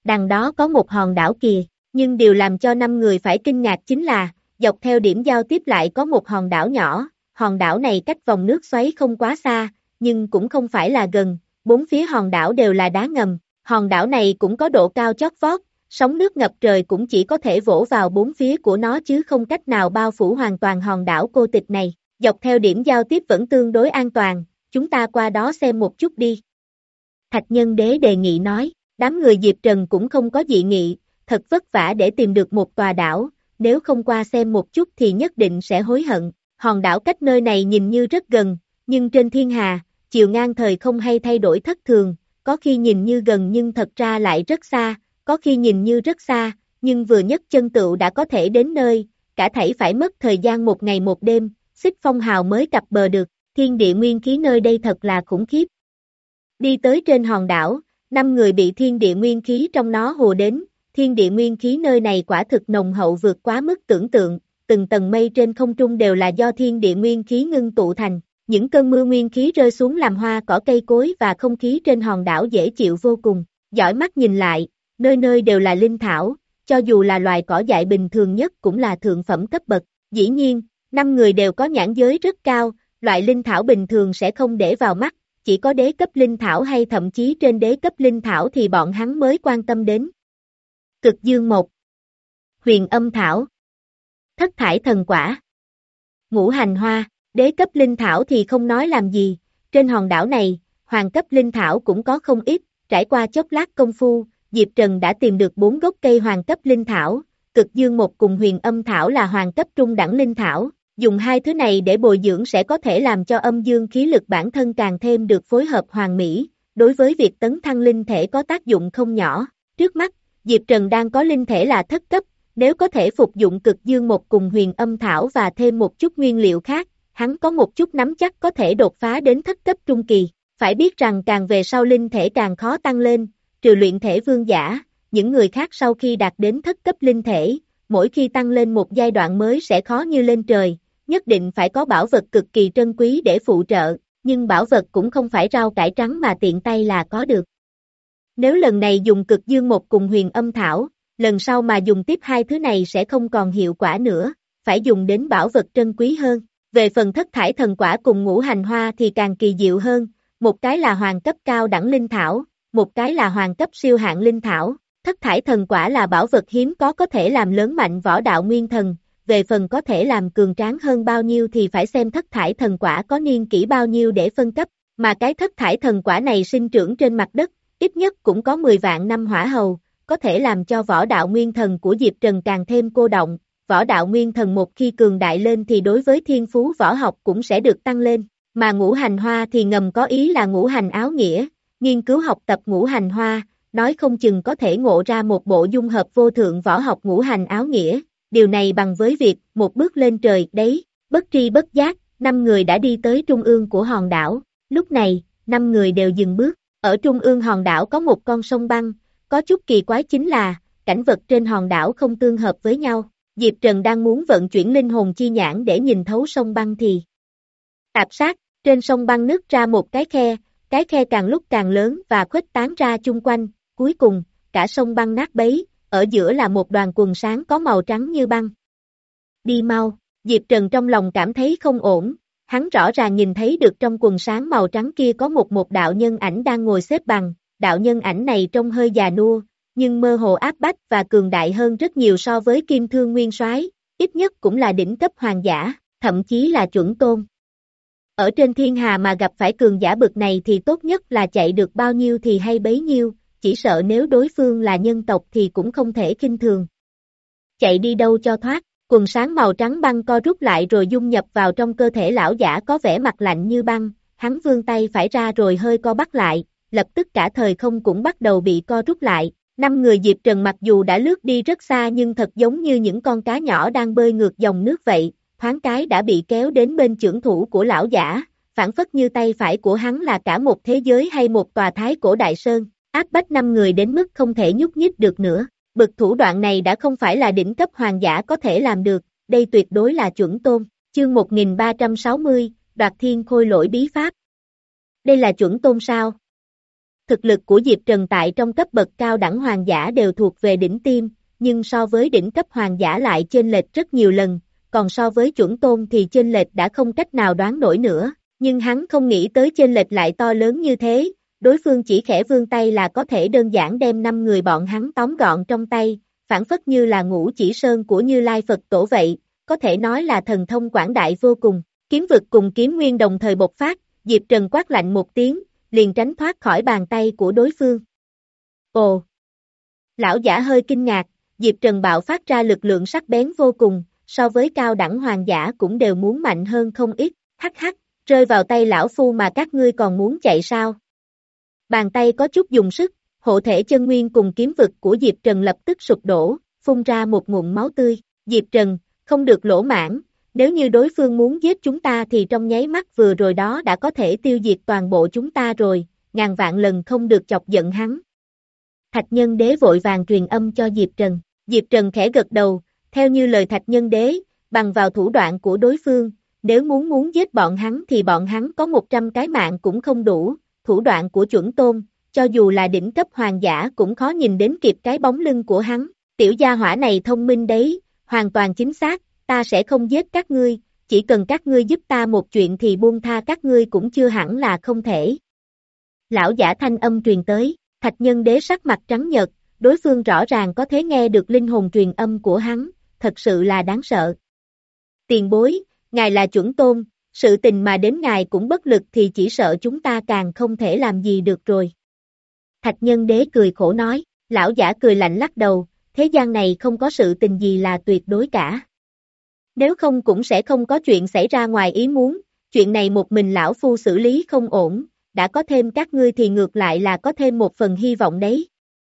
đằng đó có một hòn đảo kìa, nhưng điều làm cho năm người phải kinh ngạc chính là, dọc theo điểm giao tiếp lại có một hòn đảo nhỏ, hòn đảo này cách vòng nước xoáy không quá xa, nhưng cũng không phải là gần, bốn phía hòn đảo đều là đá ngầm, hòn đảo này cũng có độ cao chót vót, sóng nước ngập trời cũng chỉ có thể vỗ vào bốn phía của nó chứ không cách nào bao phủ hoàn toàn hòn đảo cô tịch này, dọc theo điểm giao tiếp vẫn tương đối an toàn, chúng ta qua đó xem một chút đi. Thạch Nhân Đế đề nghị nói, đám người Diệp Trần cũng không có dị nghị, thật vất vả để tìm được một tòa đảo, nếu không qua xem một chút thì nhất định sẽ hối hận, hòn đảo cách nơi này nhìn như rất gần, nhưng trên thiên hà, chiều ngang thời không hay thay đổi thất thường, có khi nhìn như gần nhưng thật ra lại rất xa, có khi nhìn như rất xa, nhưng vừa nhấc chân tựu đã có thể đến nơi, cả thảy phải mất thời gian một ngày một đêm, Xích Phong Hào mới cập bờ được, thiên địa nguyên khí nơi đây thật là khủng khiếp. Đi tới trên hòn đảo, năm người bị thiên địa nguyên khí trong nó hùa đến, thiên địa nguyên khí nơi này quả thực nồng hậu vượt quá mức tưởng tượng, từng tầng mây trên không trung đều là do thiên địa nguyên khí ngưng tụ thành, những cơn mưa nguyên khí rơi xuống làm hoa cỏ cây cối và không khí trên hòn đảo dễ chịu vô cùng, dõi mắt nhìn lại, nơi nơi đều là linh thảo, cho dù là loài cỏ dại bình thường nhất cũng là thượng phẩm cấp bậc, dĩ nhiên, năm người đều có nhãn giới rất cao, loại linh thảo bình thường sẽ không để vào mắt, chỉ có đế cấp linh thảo hay thậm chí trên đế cấp linh thảo thì bọn hắn mới quan tâm đến. Cực dương một, huyền âm thảo, thất thải thần quả, ngũ hành hoa, đế cấp linh thảo thì không nói làm gì, trên hòn đảo này, hoàng cấp linh thảo cũng có không ít, trải qua chốc lát công phu, Diệp Trần đã tìm được bốn gốc cây hoàng cấp linh thảo, cực dương một cùng huyền âm thảo là hoàng cấp trung đẳng linh thảo, dùng hai thứ này để bồi dưỡng sẽ có thể làm cho âm dương khí lực bản thân càng thêm được phối hợp hoàn mỹ, đối với việc tấn thăng linh thể có tác dụng không nhỏ. Trước mắt, Diệp Trần đang có linh thể là thất cấp, nếu có thể phục dụng cực dương một cùng huyền âm thảo và thêm một chút nguyên liệu khác, hắn có một chút nắm chắc có thể đột phá đến thất cấp trung kỳ. Phải biết rằng càng về sau linh thể càng khó tăng lên, trừ luyện thể vương giả, những người khác sau khi đạt đến thất cấp linh thể, mỗi khi tăng lên một giai đoạn mới sẽ khó như lên trời, nhất định phải có bảo vật cực kỳ trân quý để phụ trợ, nhưng bảo vật cũng không phải rau cải trắng mà tiện tay là có được. Nếu lần này dùng cực dương một cùng huyền âm thảo, lần sau mà dùng tiếp hai thứ này sẽ không còn hiệu quả nữa, phải dùng đến bảo vật trân quý hơn. Về phần thất thải thần quả cùng ngũ hành hoa thì càng kỳ diệu hơn, một cái là hoàng cấp cao đẳng linh thảo, một cái là hoàng cấp siêu hạng linh thảo. Thất thải thần quả là bảo vật hiếm có có thể làm lớn mạnh võ đạo nguyên thần, về phần có thể làm cường tráng hơn bao nhiêu thì phải xem thất thải thần quả có niên kỷ bao nhiêu để phân cấp, mà cái thất thải thần quả này sinh trưởng trên mặt đất, ít nhất cũng có mười vạn năm hỏa hầu, có thể làm cho võ đạo nguyên thần của Diệp Trần càng thêm cô động, võ đạo nguyên thần một khi cường đại lên thì đối với thiên phú võ học cũng sẽ được tăng lên, mà ngũ hành hoa thì ngầm có ý là ngũ hành áo nghĩa, nghiên cứu học tập ngũ hành hoa, nói không chừng có thể ngộ ra một bộ dung hợp vô thượng võ học ngũ hành áo nghĩa, điều này bằng với việc một bước lên trời đấy, bất tri bất giác, năm người đã đi tới trung ương của hòn đảo, lúc này, năm người đều dừng bước, ở trung ương hòn đảo có một con sông băng, có chút kỳ quái chính là, cảnh vật trên hòn đảo không tương hợp với nhau, Diệp Trần đang muốn vận chuyển linh hồn chi nhãn để nhìn thấu sông băng thì tạp sát, trên sông băng nứt ra một cái khe, cái khe càng lúc càng lớn và khuếch tán ra chung quanh, cuối cùng, cả sông băng nát bấy, ở giữa là một đoàn quần sáng có màu trắng như băng. Đi mau, Diệp Trần trong lòng cảm thấy không ổn, hắn rõ ràng nhìn thấy được trong quần sáng màu trắng kia có một một đạo nhân ảnh đang ngồi xếp bằng, đạo nhân ảnh này trông hơi già nua, nhưng mơ hồ áp bách và cường đại hơn rất nhiều so với Kim Thương Nguyên Soái, ít nhất cũng là đỉnh cấp hoàng giả, thậm chí là chuẩn tôn. Ở trên thiên hà mà gặp phải cường giả bực này thì tốt nhất là chạy được bao nhiêu thì hay bấy nhiêu, chỉ sợ nếu đối phương là nhân tộc thì cũng không thể khinh thường. Chạy đi đâu cho thoát, quần sáng màu trắng băng co rút lại rồi dung nhập vào trong cơ thể lão giả có vẻ mặt lạnh như băng, hắn vươn tay phải ra rồi hơi co bắt lại, lập tức cả thời không cũng bắt đầu bị co rút lại. Năm người Diệp Trần mặc dù đã lướt đi rất xa nhưng thật giống như những con cá nhỏ đang bơi ngược dòng nước vậy, thoáng cái đã bị kéo đến bên chưởng thủ của lão giả, phản phất như tay phải của hắn là cả một thế giới hay một tòa thái cổ đại sơn, áp bách năm người đến mức không thể nhúc nhích được nữa. Bực thủ đoạn này đã không phải là đỉnh cấp hoàng giả có thể làm được, đây tuyệt đối là chuẩn tôn. Chương một nghìn ba trăm sáu mươi, Đoạt Thiên Khôi Lỗi Bí Pháp. Đây là chuẩn tôn sao? Thực lực của Diệp Trần tại trong cấp bậc cao đẳng hoàng giả đều thuộc về đỉnh tiêm, nhưng so với đỉnh cấp hoàng giả lại chênh lệch rất nhiều lần, còn so với chuẩn tôn thì chênh lệch đã không cách nào đoán nổi nữa, nhưng hắn không nghĩ tới chênh lệch lại to lớn như thế, đối phương chỉ khẽ vươn tay là có thể đơn giản đem năm người bọn hắn tóm gọn trong tay, phản phất như là ngũ chỉ sơn của Như Lai Phật Tổ vậy, có thể nói là thần thông quảng đại vô cùng. Kiếm vực cùng kiếm nguyên đồng thời bộc phát, Diệp Trần quát lạnh một tiếng, liền tránh thoát khỏi bàn tay của đối phương. Ồ! Lão giả hơi kinh ngạc, Diệp Trần bạo phát ra lực lượng sắc bén vô cùng, so với cao đẳng hoàng giả cũng đều muốn mạnh hơn không ít, hắc hắc, rơi vào tay lão phu mà các ngươi còn muốn chạy sao? Bàn tay có chút dùng sức, hộ thể chân nguyên cùng kiếm vực của Diệp Trần lập tức sụp đổ, phun ra một ngụm máu tươi. Diệp Trần, không được lỗ mãng, nếu như đối phương muốn giết chúng ta thì trong nháy mắt vừa rồi đó đã có thể tiêu diệt toàn bộ chúng ta rồi, ngàn vạn lần không được chọc giận hắn. Thạch Nhân Đế vội vàng truyền âm cho Diệp Trần. Diệp Trần khẽ gật đầu, theo như lời Thạch Nhân Đế, bằng vào thủ đoạn của đối phương, nếu muốn muốn giết bọn hắn thì bọn hắn có một trăm cái mạng cũng không đủ, thủ đoạn của chuẩn tôn, cho dù là đỉnh cấp hoàng giả cũng khó nhìn đến kịp cái bóng lưng của hắn. Tiểu gia hỏa này thông minh đấy, hoàn toàn chính xác, ta sẽ không giết các ngươi, chỉ cần các ngươi giúp ta một chuyện thì buông tha các ngươi cũng chưa hẳn là không thể. Lão giả thanh âm truyền tới, Thạch Nhân Đế sắc mặt trắng nhợt, đối phương rõ ràng có thể nghe được linh hồn truyền âm của hắn, thật sự là đáng sợ. Tiền bối, ngài là chuẩn tôn, sự tình mà đến ngài cũng bất lực thì chỉ sợ chúng ta càng không thể làm gì được rồi. Thạch Nhân Đế cười khổ nói, lão giả cười lạnh lắc đầu, thế gian này không có sự tình gì là tuyệt đối cả. Nếu không cũng sẽ không có chuyện xảy ra ngoài ý muốn, chuyện này một mình lão phu xử lý không ổn, đã có thêm các ngươi thì ngược lại là có thêm một phần hy vọng đấy.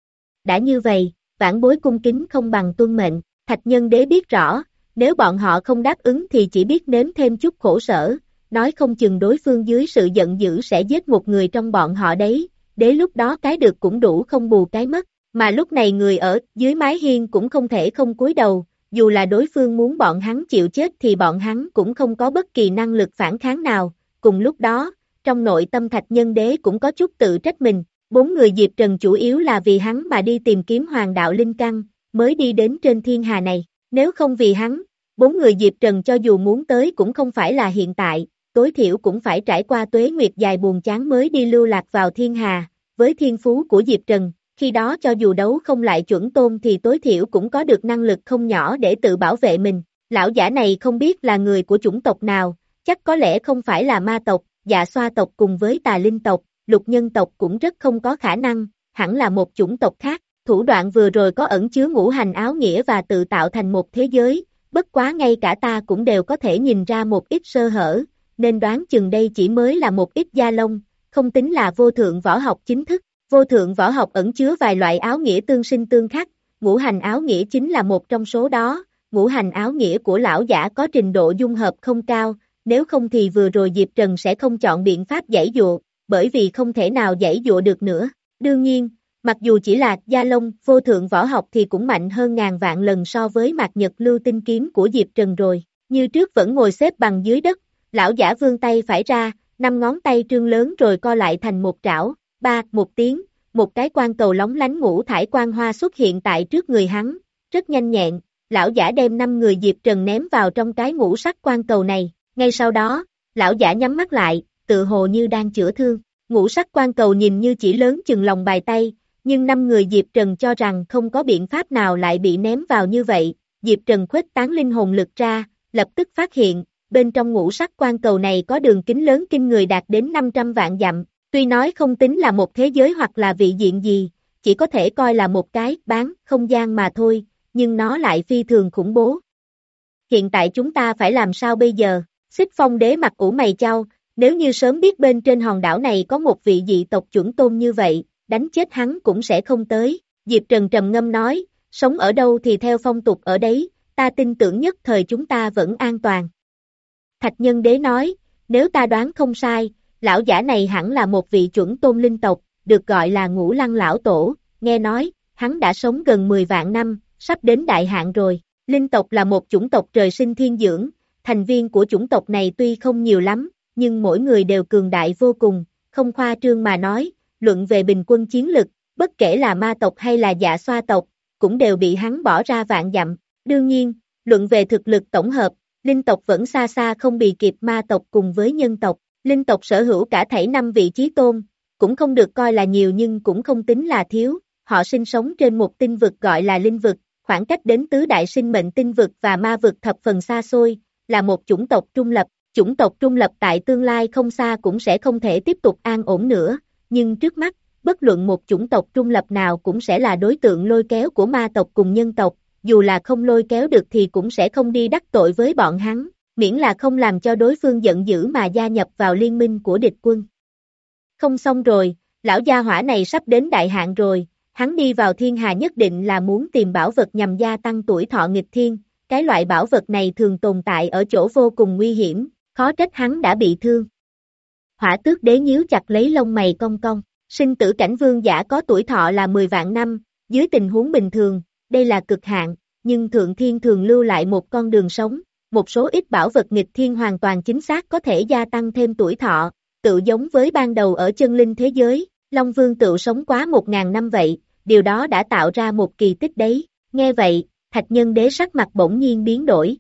Đã như vậy, vãn bối cung kính không bằng tuân mệnh, Thạch Nhân Đế biết rõ, nếu bọn họ không đáp ứng thì chỉ biết nếm thêm chút khổ sở, nói không chừng đối phương dưới sự giận dữ sẽ giết một người trong bọn họ đấy, đến lúc đó cái được cũng đủ không bù cái mất, mà lúc này người ở dưới mái hiên cũng không thể không cúi đầu, dù là đối phương muốn bọn hắn chịu chết thì bọn hắn cũng không có bất kỳ năng lực phản kháng nào, cùng lúc đó, trong nội tâm Thạch Nhân Đế cũng có chút tự trách mình, bốn người Diệp Trần chủ yếu là vì hắn mà đi tìm kiếm hoàng đạo linh căn, mới đi đến trên thiên hà này, nếu không vì hắn, bốn người Diệp Trần cho dù muốn tới cũng không phải là hiện tại, tối thiểu cũng phải trải qua tuế nguyệt dài buồn chán mới đi lưu lạc vào thiên hà, với thiên phú của Diệp Trần, khi đó cho dù đấu không lại chuẩn tôn thì tối thiểu cũng có được năng lực không nhỏ để tự bảo vệ mình, lão giả này không biết là người của chủng tộc nào, chắc có lẽ không phải là ma tộc, dạ xoa tộc cùng với tà linh tộc, lục nhân tộc cũng rất không có khả năng, hẳn là một chủng tộc khác, thủ đoạn vừa rồi có ẩn chứa ngũ hành áo nghĩa và tự tạo thành một thế giới, bất quá ngay cả ta cũng đều có thể nhìn ra một ít sơ hở, nên đoán chừng đây chỉ mới là một ít da lông, không tính là vô thượng võ học chính thức. Vô thượng võ học ẩn chứa vài loại áo nghĩa tương sinh tương khắc, ngũ hành áo nghĩa chính là một trong số đó, ngũ hành áo nghĩa của lão giả có trình độ dung hợp không cao, nếu không thì vừa rồi Diệp Trần sẽ không chọn biện pháp giãy dụa, bởi vì không thể nào giãy dụa được nữa. Đương nhiên, mặc dù chỉ là da lông, vô thượng võ học thì cũng mạnh hơn ngàn vạn lần so với mạc nhật lưu tinh kiếm của Diệp Trần rồi, như trước vẫn ngồi xếp bằng dưới đất, lão giả vươn tay phải ra, năm ngón tay trương lớn rồi co lại thành một trảo. Ba, một tiếng, một cái quan cầu lóng lánh ngũ thải quang hoa xuất hiện tại trước người hắn, rất nhanh nhẹn, lão giả đem năm người Diệp Trần ném vào trong cái ngũ sắc quan cầu này, ngay sau đó, lão giả nhắm mắt lại, tự hồ như đang chữa thương, ngũ sắc quan cầu nhìn như chỉ lớn chừng lòng bàn tay, nhưng năm người Diệp Trần cho rằng không có biện pháp nào lại bị ném vào như vậy, Diệp Trần khuếch tán linh hồn lực ra, lập tức phát hiện, bên trong ngũ sắc quan cầu này có đường kính lớn kinh người đạt đến năm trăm vạn dặm. Tuy nói không tính là một thế giới hoặc là vị diện gì, chỉ có thể coi là một cái bán không gian mà thôi, nhưng nó lại phi thường khủng bố. Hiện tại chúng ta phải làm sao bây giờ? Xích Phong Đế mặt ủ mày chau, nếu như sớm biết bên trên hòn đảo này có một vị dị tộc chuẩn tôn như vậy, đánh chết hắn cũng sẽ không tới. Diệp Trần trầm ngâm nói, sống ở đâu thì theo phong tục ở đấy, ta tin tưởng nhất thời chúng ta vẫn an toàn. Thạch Nhân Đế nói, nếu ta đoán không sai, lão giả này hẳn là một vị chuẩn tôn linh tộc, được gọi là Ngũ Lăng lão tổ, nghe nói, hắn đã sống gần mười vạn năm, sắp đến đại hạn rồi. Linh tộc là một chủng tộc trời sinh thiên dưỡng, thành viên của chủng tộc này tuy không nhiều lắm, nhưng mỗi người đều cường đại vô cùng, không khoa trương mà nói, luận về bình quân chiến lực, bất kể là ma tộc hay là Dạ Xoa tộc, cũng đều bị hắn bỏ ra vạn dặm. Đương nhiên, luận về thực lực tổng hợp, linh tộc vẫn xa xa không bì kịp ma tộc cùng với nhân tộc. Linh tộc sở hữu cả thảy năm vị chí tôn, cũng không được coi là nhiều nhưng cũng không tính là thiếu. Họ sinh sống trên một tinh vực gọi là linh vực, khoảng cách đến tứ đại sinh mệnh tinh vực và ma vực thập phần xa xôi, là một chủng tộc trung lập. Chủng tộc trung lập tại tương lai không xa cũng sẽ không thể tiếp tục an ổn nữa, nhưng trước mắt, bất luận một chủng tộc trung lập nào cũng sẽ là đối tượng lôi kéo của ma tộc cùng nhân tộc, dù là không lôi kéo được thì cũng sẽ không đi đắc tội với bọn hắn, miễn là không làm cho đối phương giận dữ mà gia nhập vào liên minh của địch quân. Không xong rồi, lão gia hỏa này sắp đến đại hạn rồi, hắn đi vào thiên hà nhất định là muốn tìm bảo vật nhằm gia tăng tuổi thọ nghịch thiên, cái loại bảo vật này thường tồn tại ở chỗ vô cùng nguy hiểm, khó trách hắn đã bị thương. Hỏa tước đế nhíu chặt lấy lông mày cong cong, sinh tử cảnh vương giả có tuổi thọ là mười vạn năm, dưới tình huống bình thường, đây là cực hạn, nhưng thượng thiên thường lưu lại một con đường sống, một số ít bảo vật nghịch thiên hoàn toàn chính xác có thể gia tăng thêm tuổi thọ, tự giống với ban đầu ở chân linh thế giới, Long Vương tự sống quá một ngàn năm vậy, điều đó đã tạo ra một kỳ tích đấy, nghe vậy, Thạch Nhân Đế sắc mặt bỗng nhiên biến đổi.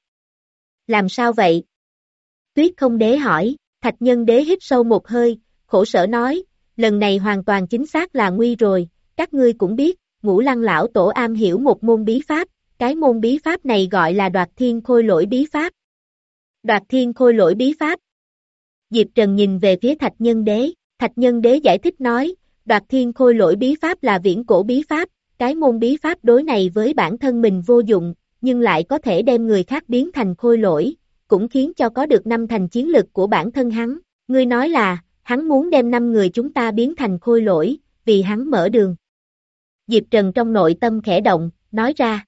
Làm sao vậy? Tuyết Không Đế hỏi, Thạch Nhân Đế hít sâu một hơi, khổ sở nói, lần này hoàn toàn chính xác là nguy rồi, các ngươi cũng biết, Ngũ Lăng lão tổ am hiểu một môn bí pháp, cái môn bí pháp này gọi là Đoạt Thiên Khôi Lỗi bí pháp. Đoạt Thiên Khôi Lỗi bí pháp. Diệp Trần nhìn về phía Thạch Nhân Đế, Thạch Nhân Đế giải thích nói, Đoạt Thiên Khôi Lỗi bí pháp là viễn cổ bí pháp, cái môn bí pháp đối này với bản thân mình vô dụng, nhưng lại có thể đem người khác biến thành khôi lỗi, cũng khiến cho có được năm thành chiến lực của bản thân hắn. Ngươi nói là, hắn muốn đem năm người chúng ta biến thành khôi lỗi, vì hắn mở đường. Diệp Trần trong nội tâm khẽ động, nói ra.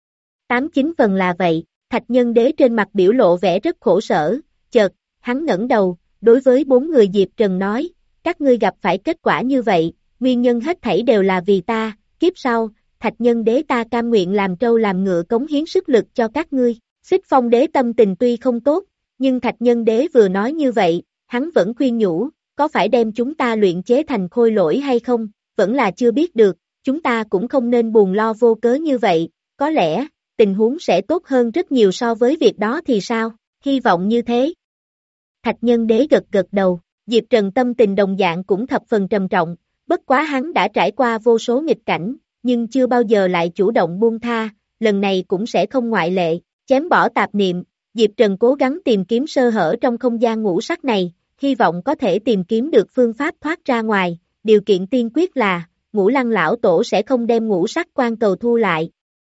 Tám chín phần là vậy, Thạch Nhân Đế trên mặt biểu lộ vẻ rất khổ sở, chợt, hắn ngẩng đầu, đối với bốn người Diệp Trần nói, các ngươi gặp phải kết quả như vậy, nguyên nhân hết thảy đều là vì ta, kiếp sau, Thạch Nhân Đế ta cam nguyện làm trâu làm ngựa cống hiến sức lực cho các ngươi. Xích Phong Đế tâm tình tuy không tốt, nhưng Thạch Nhân Đế vừa nói như vậy, hắn vẫn khuyên nhủ, có phải đem chúng ta luyện chế thành khôi lỗi hay không, vẫn là chưa biết được, chúng ta cũng không nên buồn lo vô cớ như vậy, có lẽ, tình huống sẽ tốt hơn rất nhiều so với việc đó thì sao, hy vọng như thế. Thạch Nhân Đế gật gật đầu, Diệp Trần tâm tình đồng dạng cũng thập phần trầm trọng, bất quá hắn đã trải qua vô số nghịch cảnh, nhưng chưa bao giờ lại chủ động buông tha, lần này cũng sẽ không ngoại lệ. Chém bỏ tạp niệm, Diệp Trần cố gắng tìm kiếm sơ hở trong không gian ngũ sắc này, hy vọng có thể tìm kiếm được phương pháp thoát ra ngoài, điều kiện tiên quyết là, Ngũ Lăng lão tổ sẽ không đem ngũ sắc quan cầu thu lại.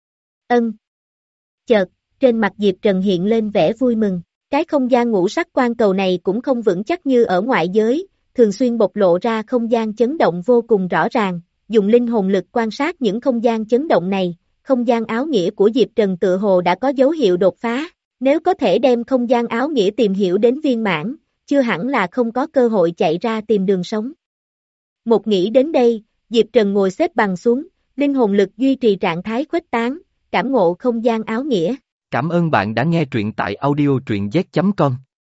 Ân. Chợt, trên mặt Diệp Trần hiện lên vẻ vui mừng, cái không gian ngũ sắc quan cầu này cũng không vững chắc như ở ngoại giới, thường xuyên bộc lộ ra không gian chấn động vô cùng rõ ràng, dùng linh hồn lực quan sát những không gian chấn động này. Không gian áo nghĩa của Diệp Trần tự hồ đã có dấu hiệu đột phá, nếu có thể đem không gian áo nghĩa tìm hiểu đến viên mãn, chưa hẳn là không có cơ hội chạy ra tìm đường sống. Một nghĩ đến đây, Diệp Trần ngồi xếp bằng xuống, linh hồn lực duy trì trạng thái khuếch tán, cảm ngộ không gian áo nghĩa. Cảm ơn bạn đã nghe truyện tại audio truyện z chấm com.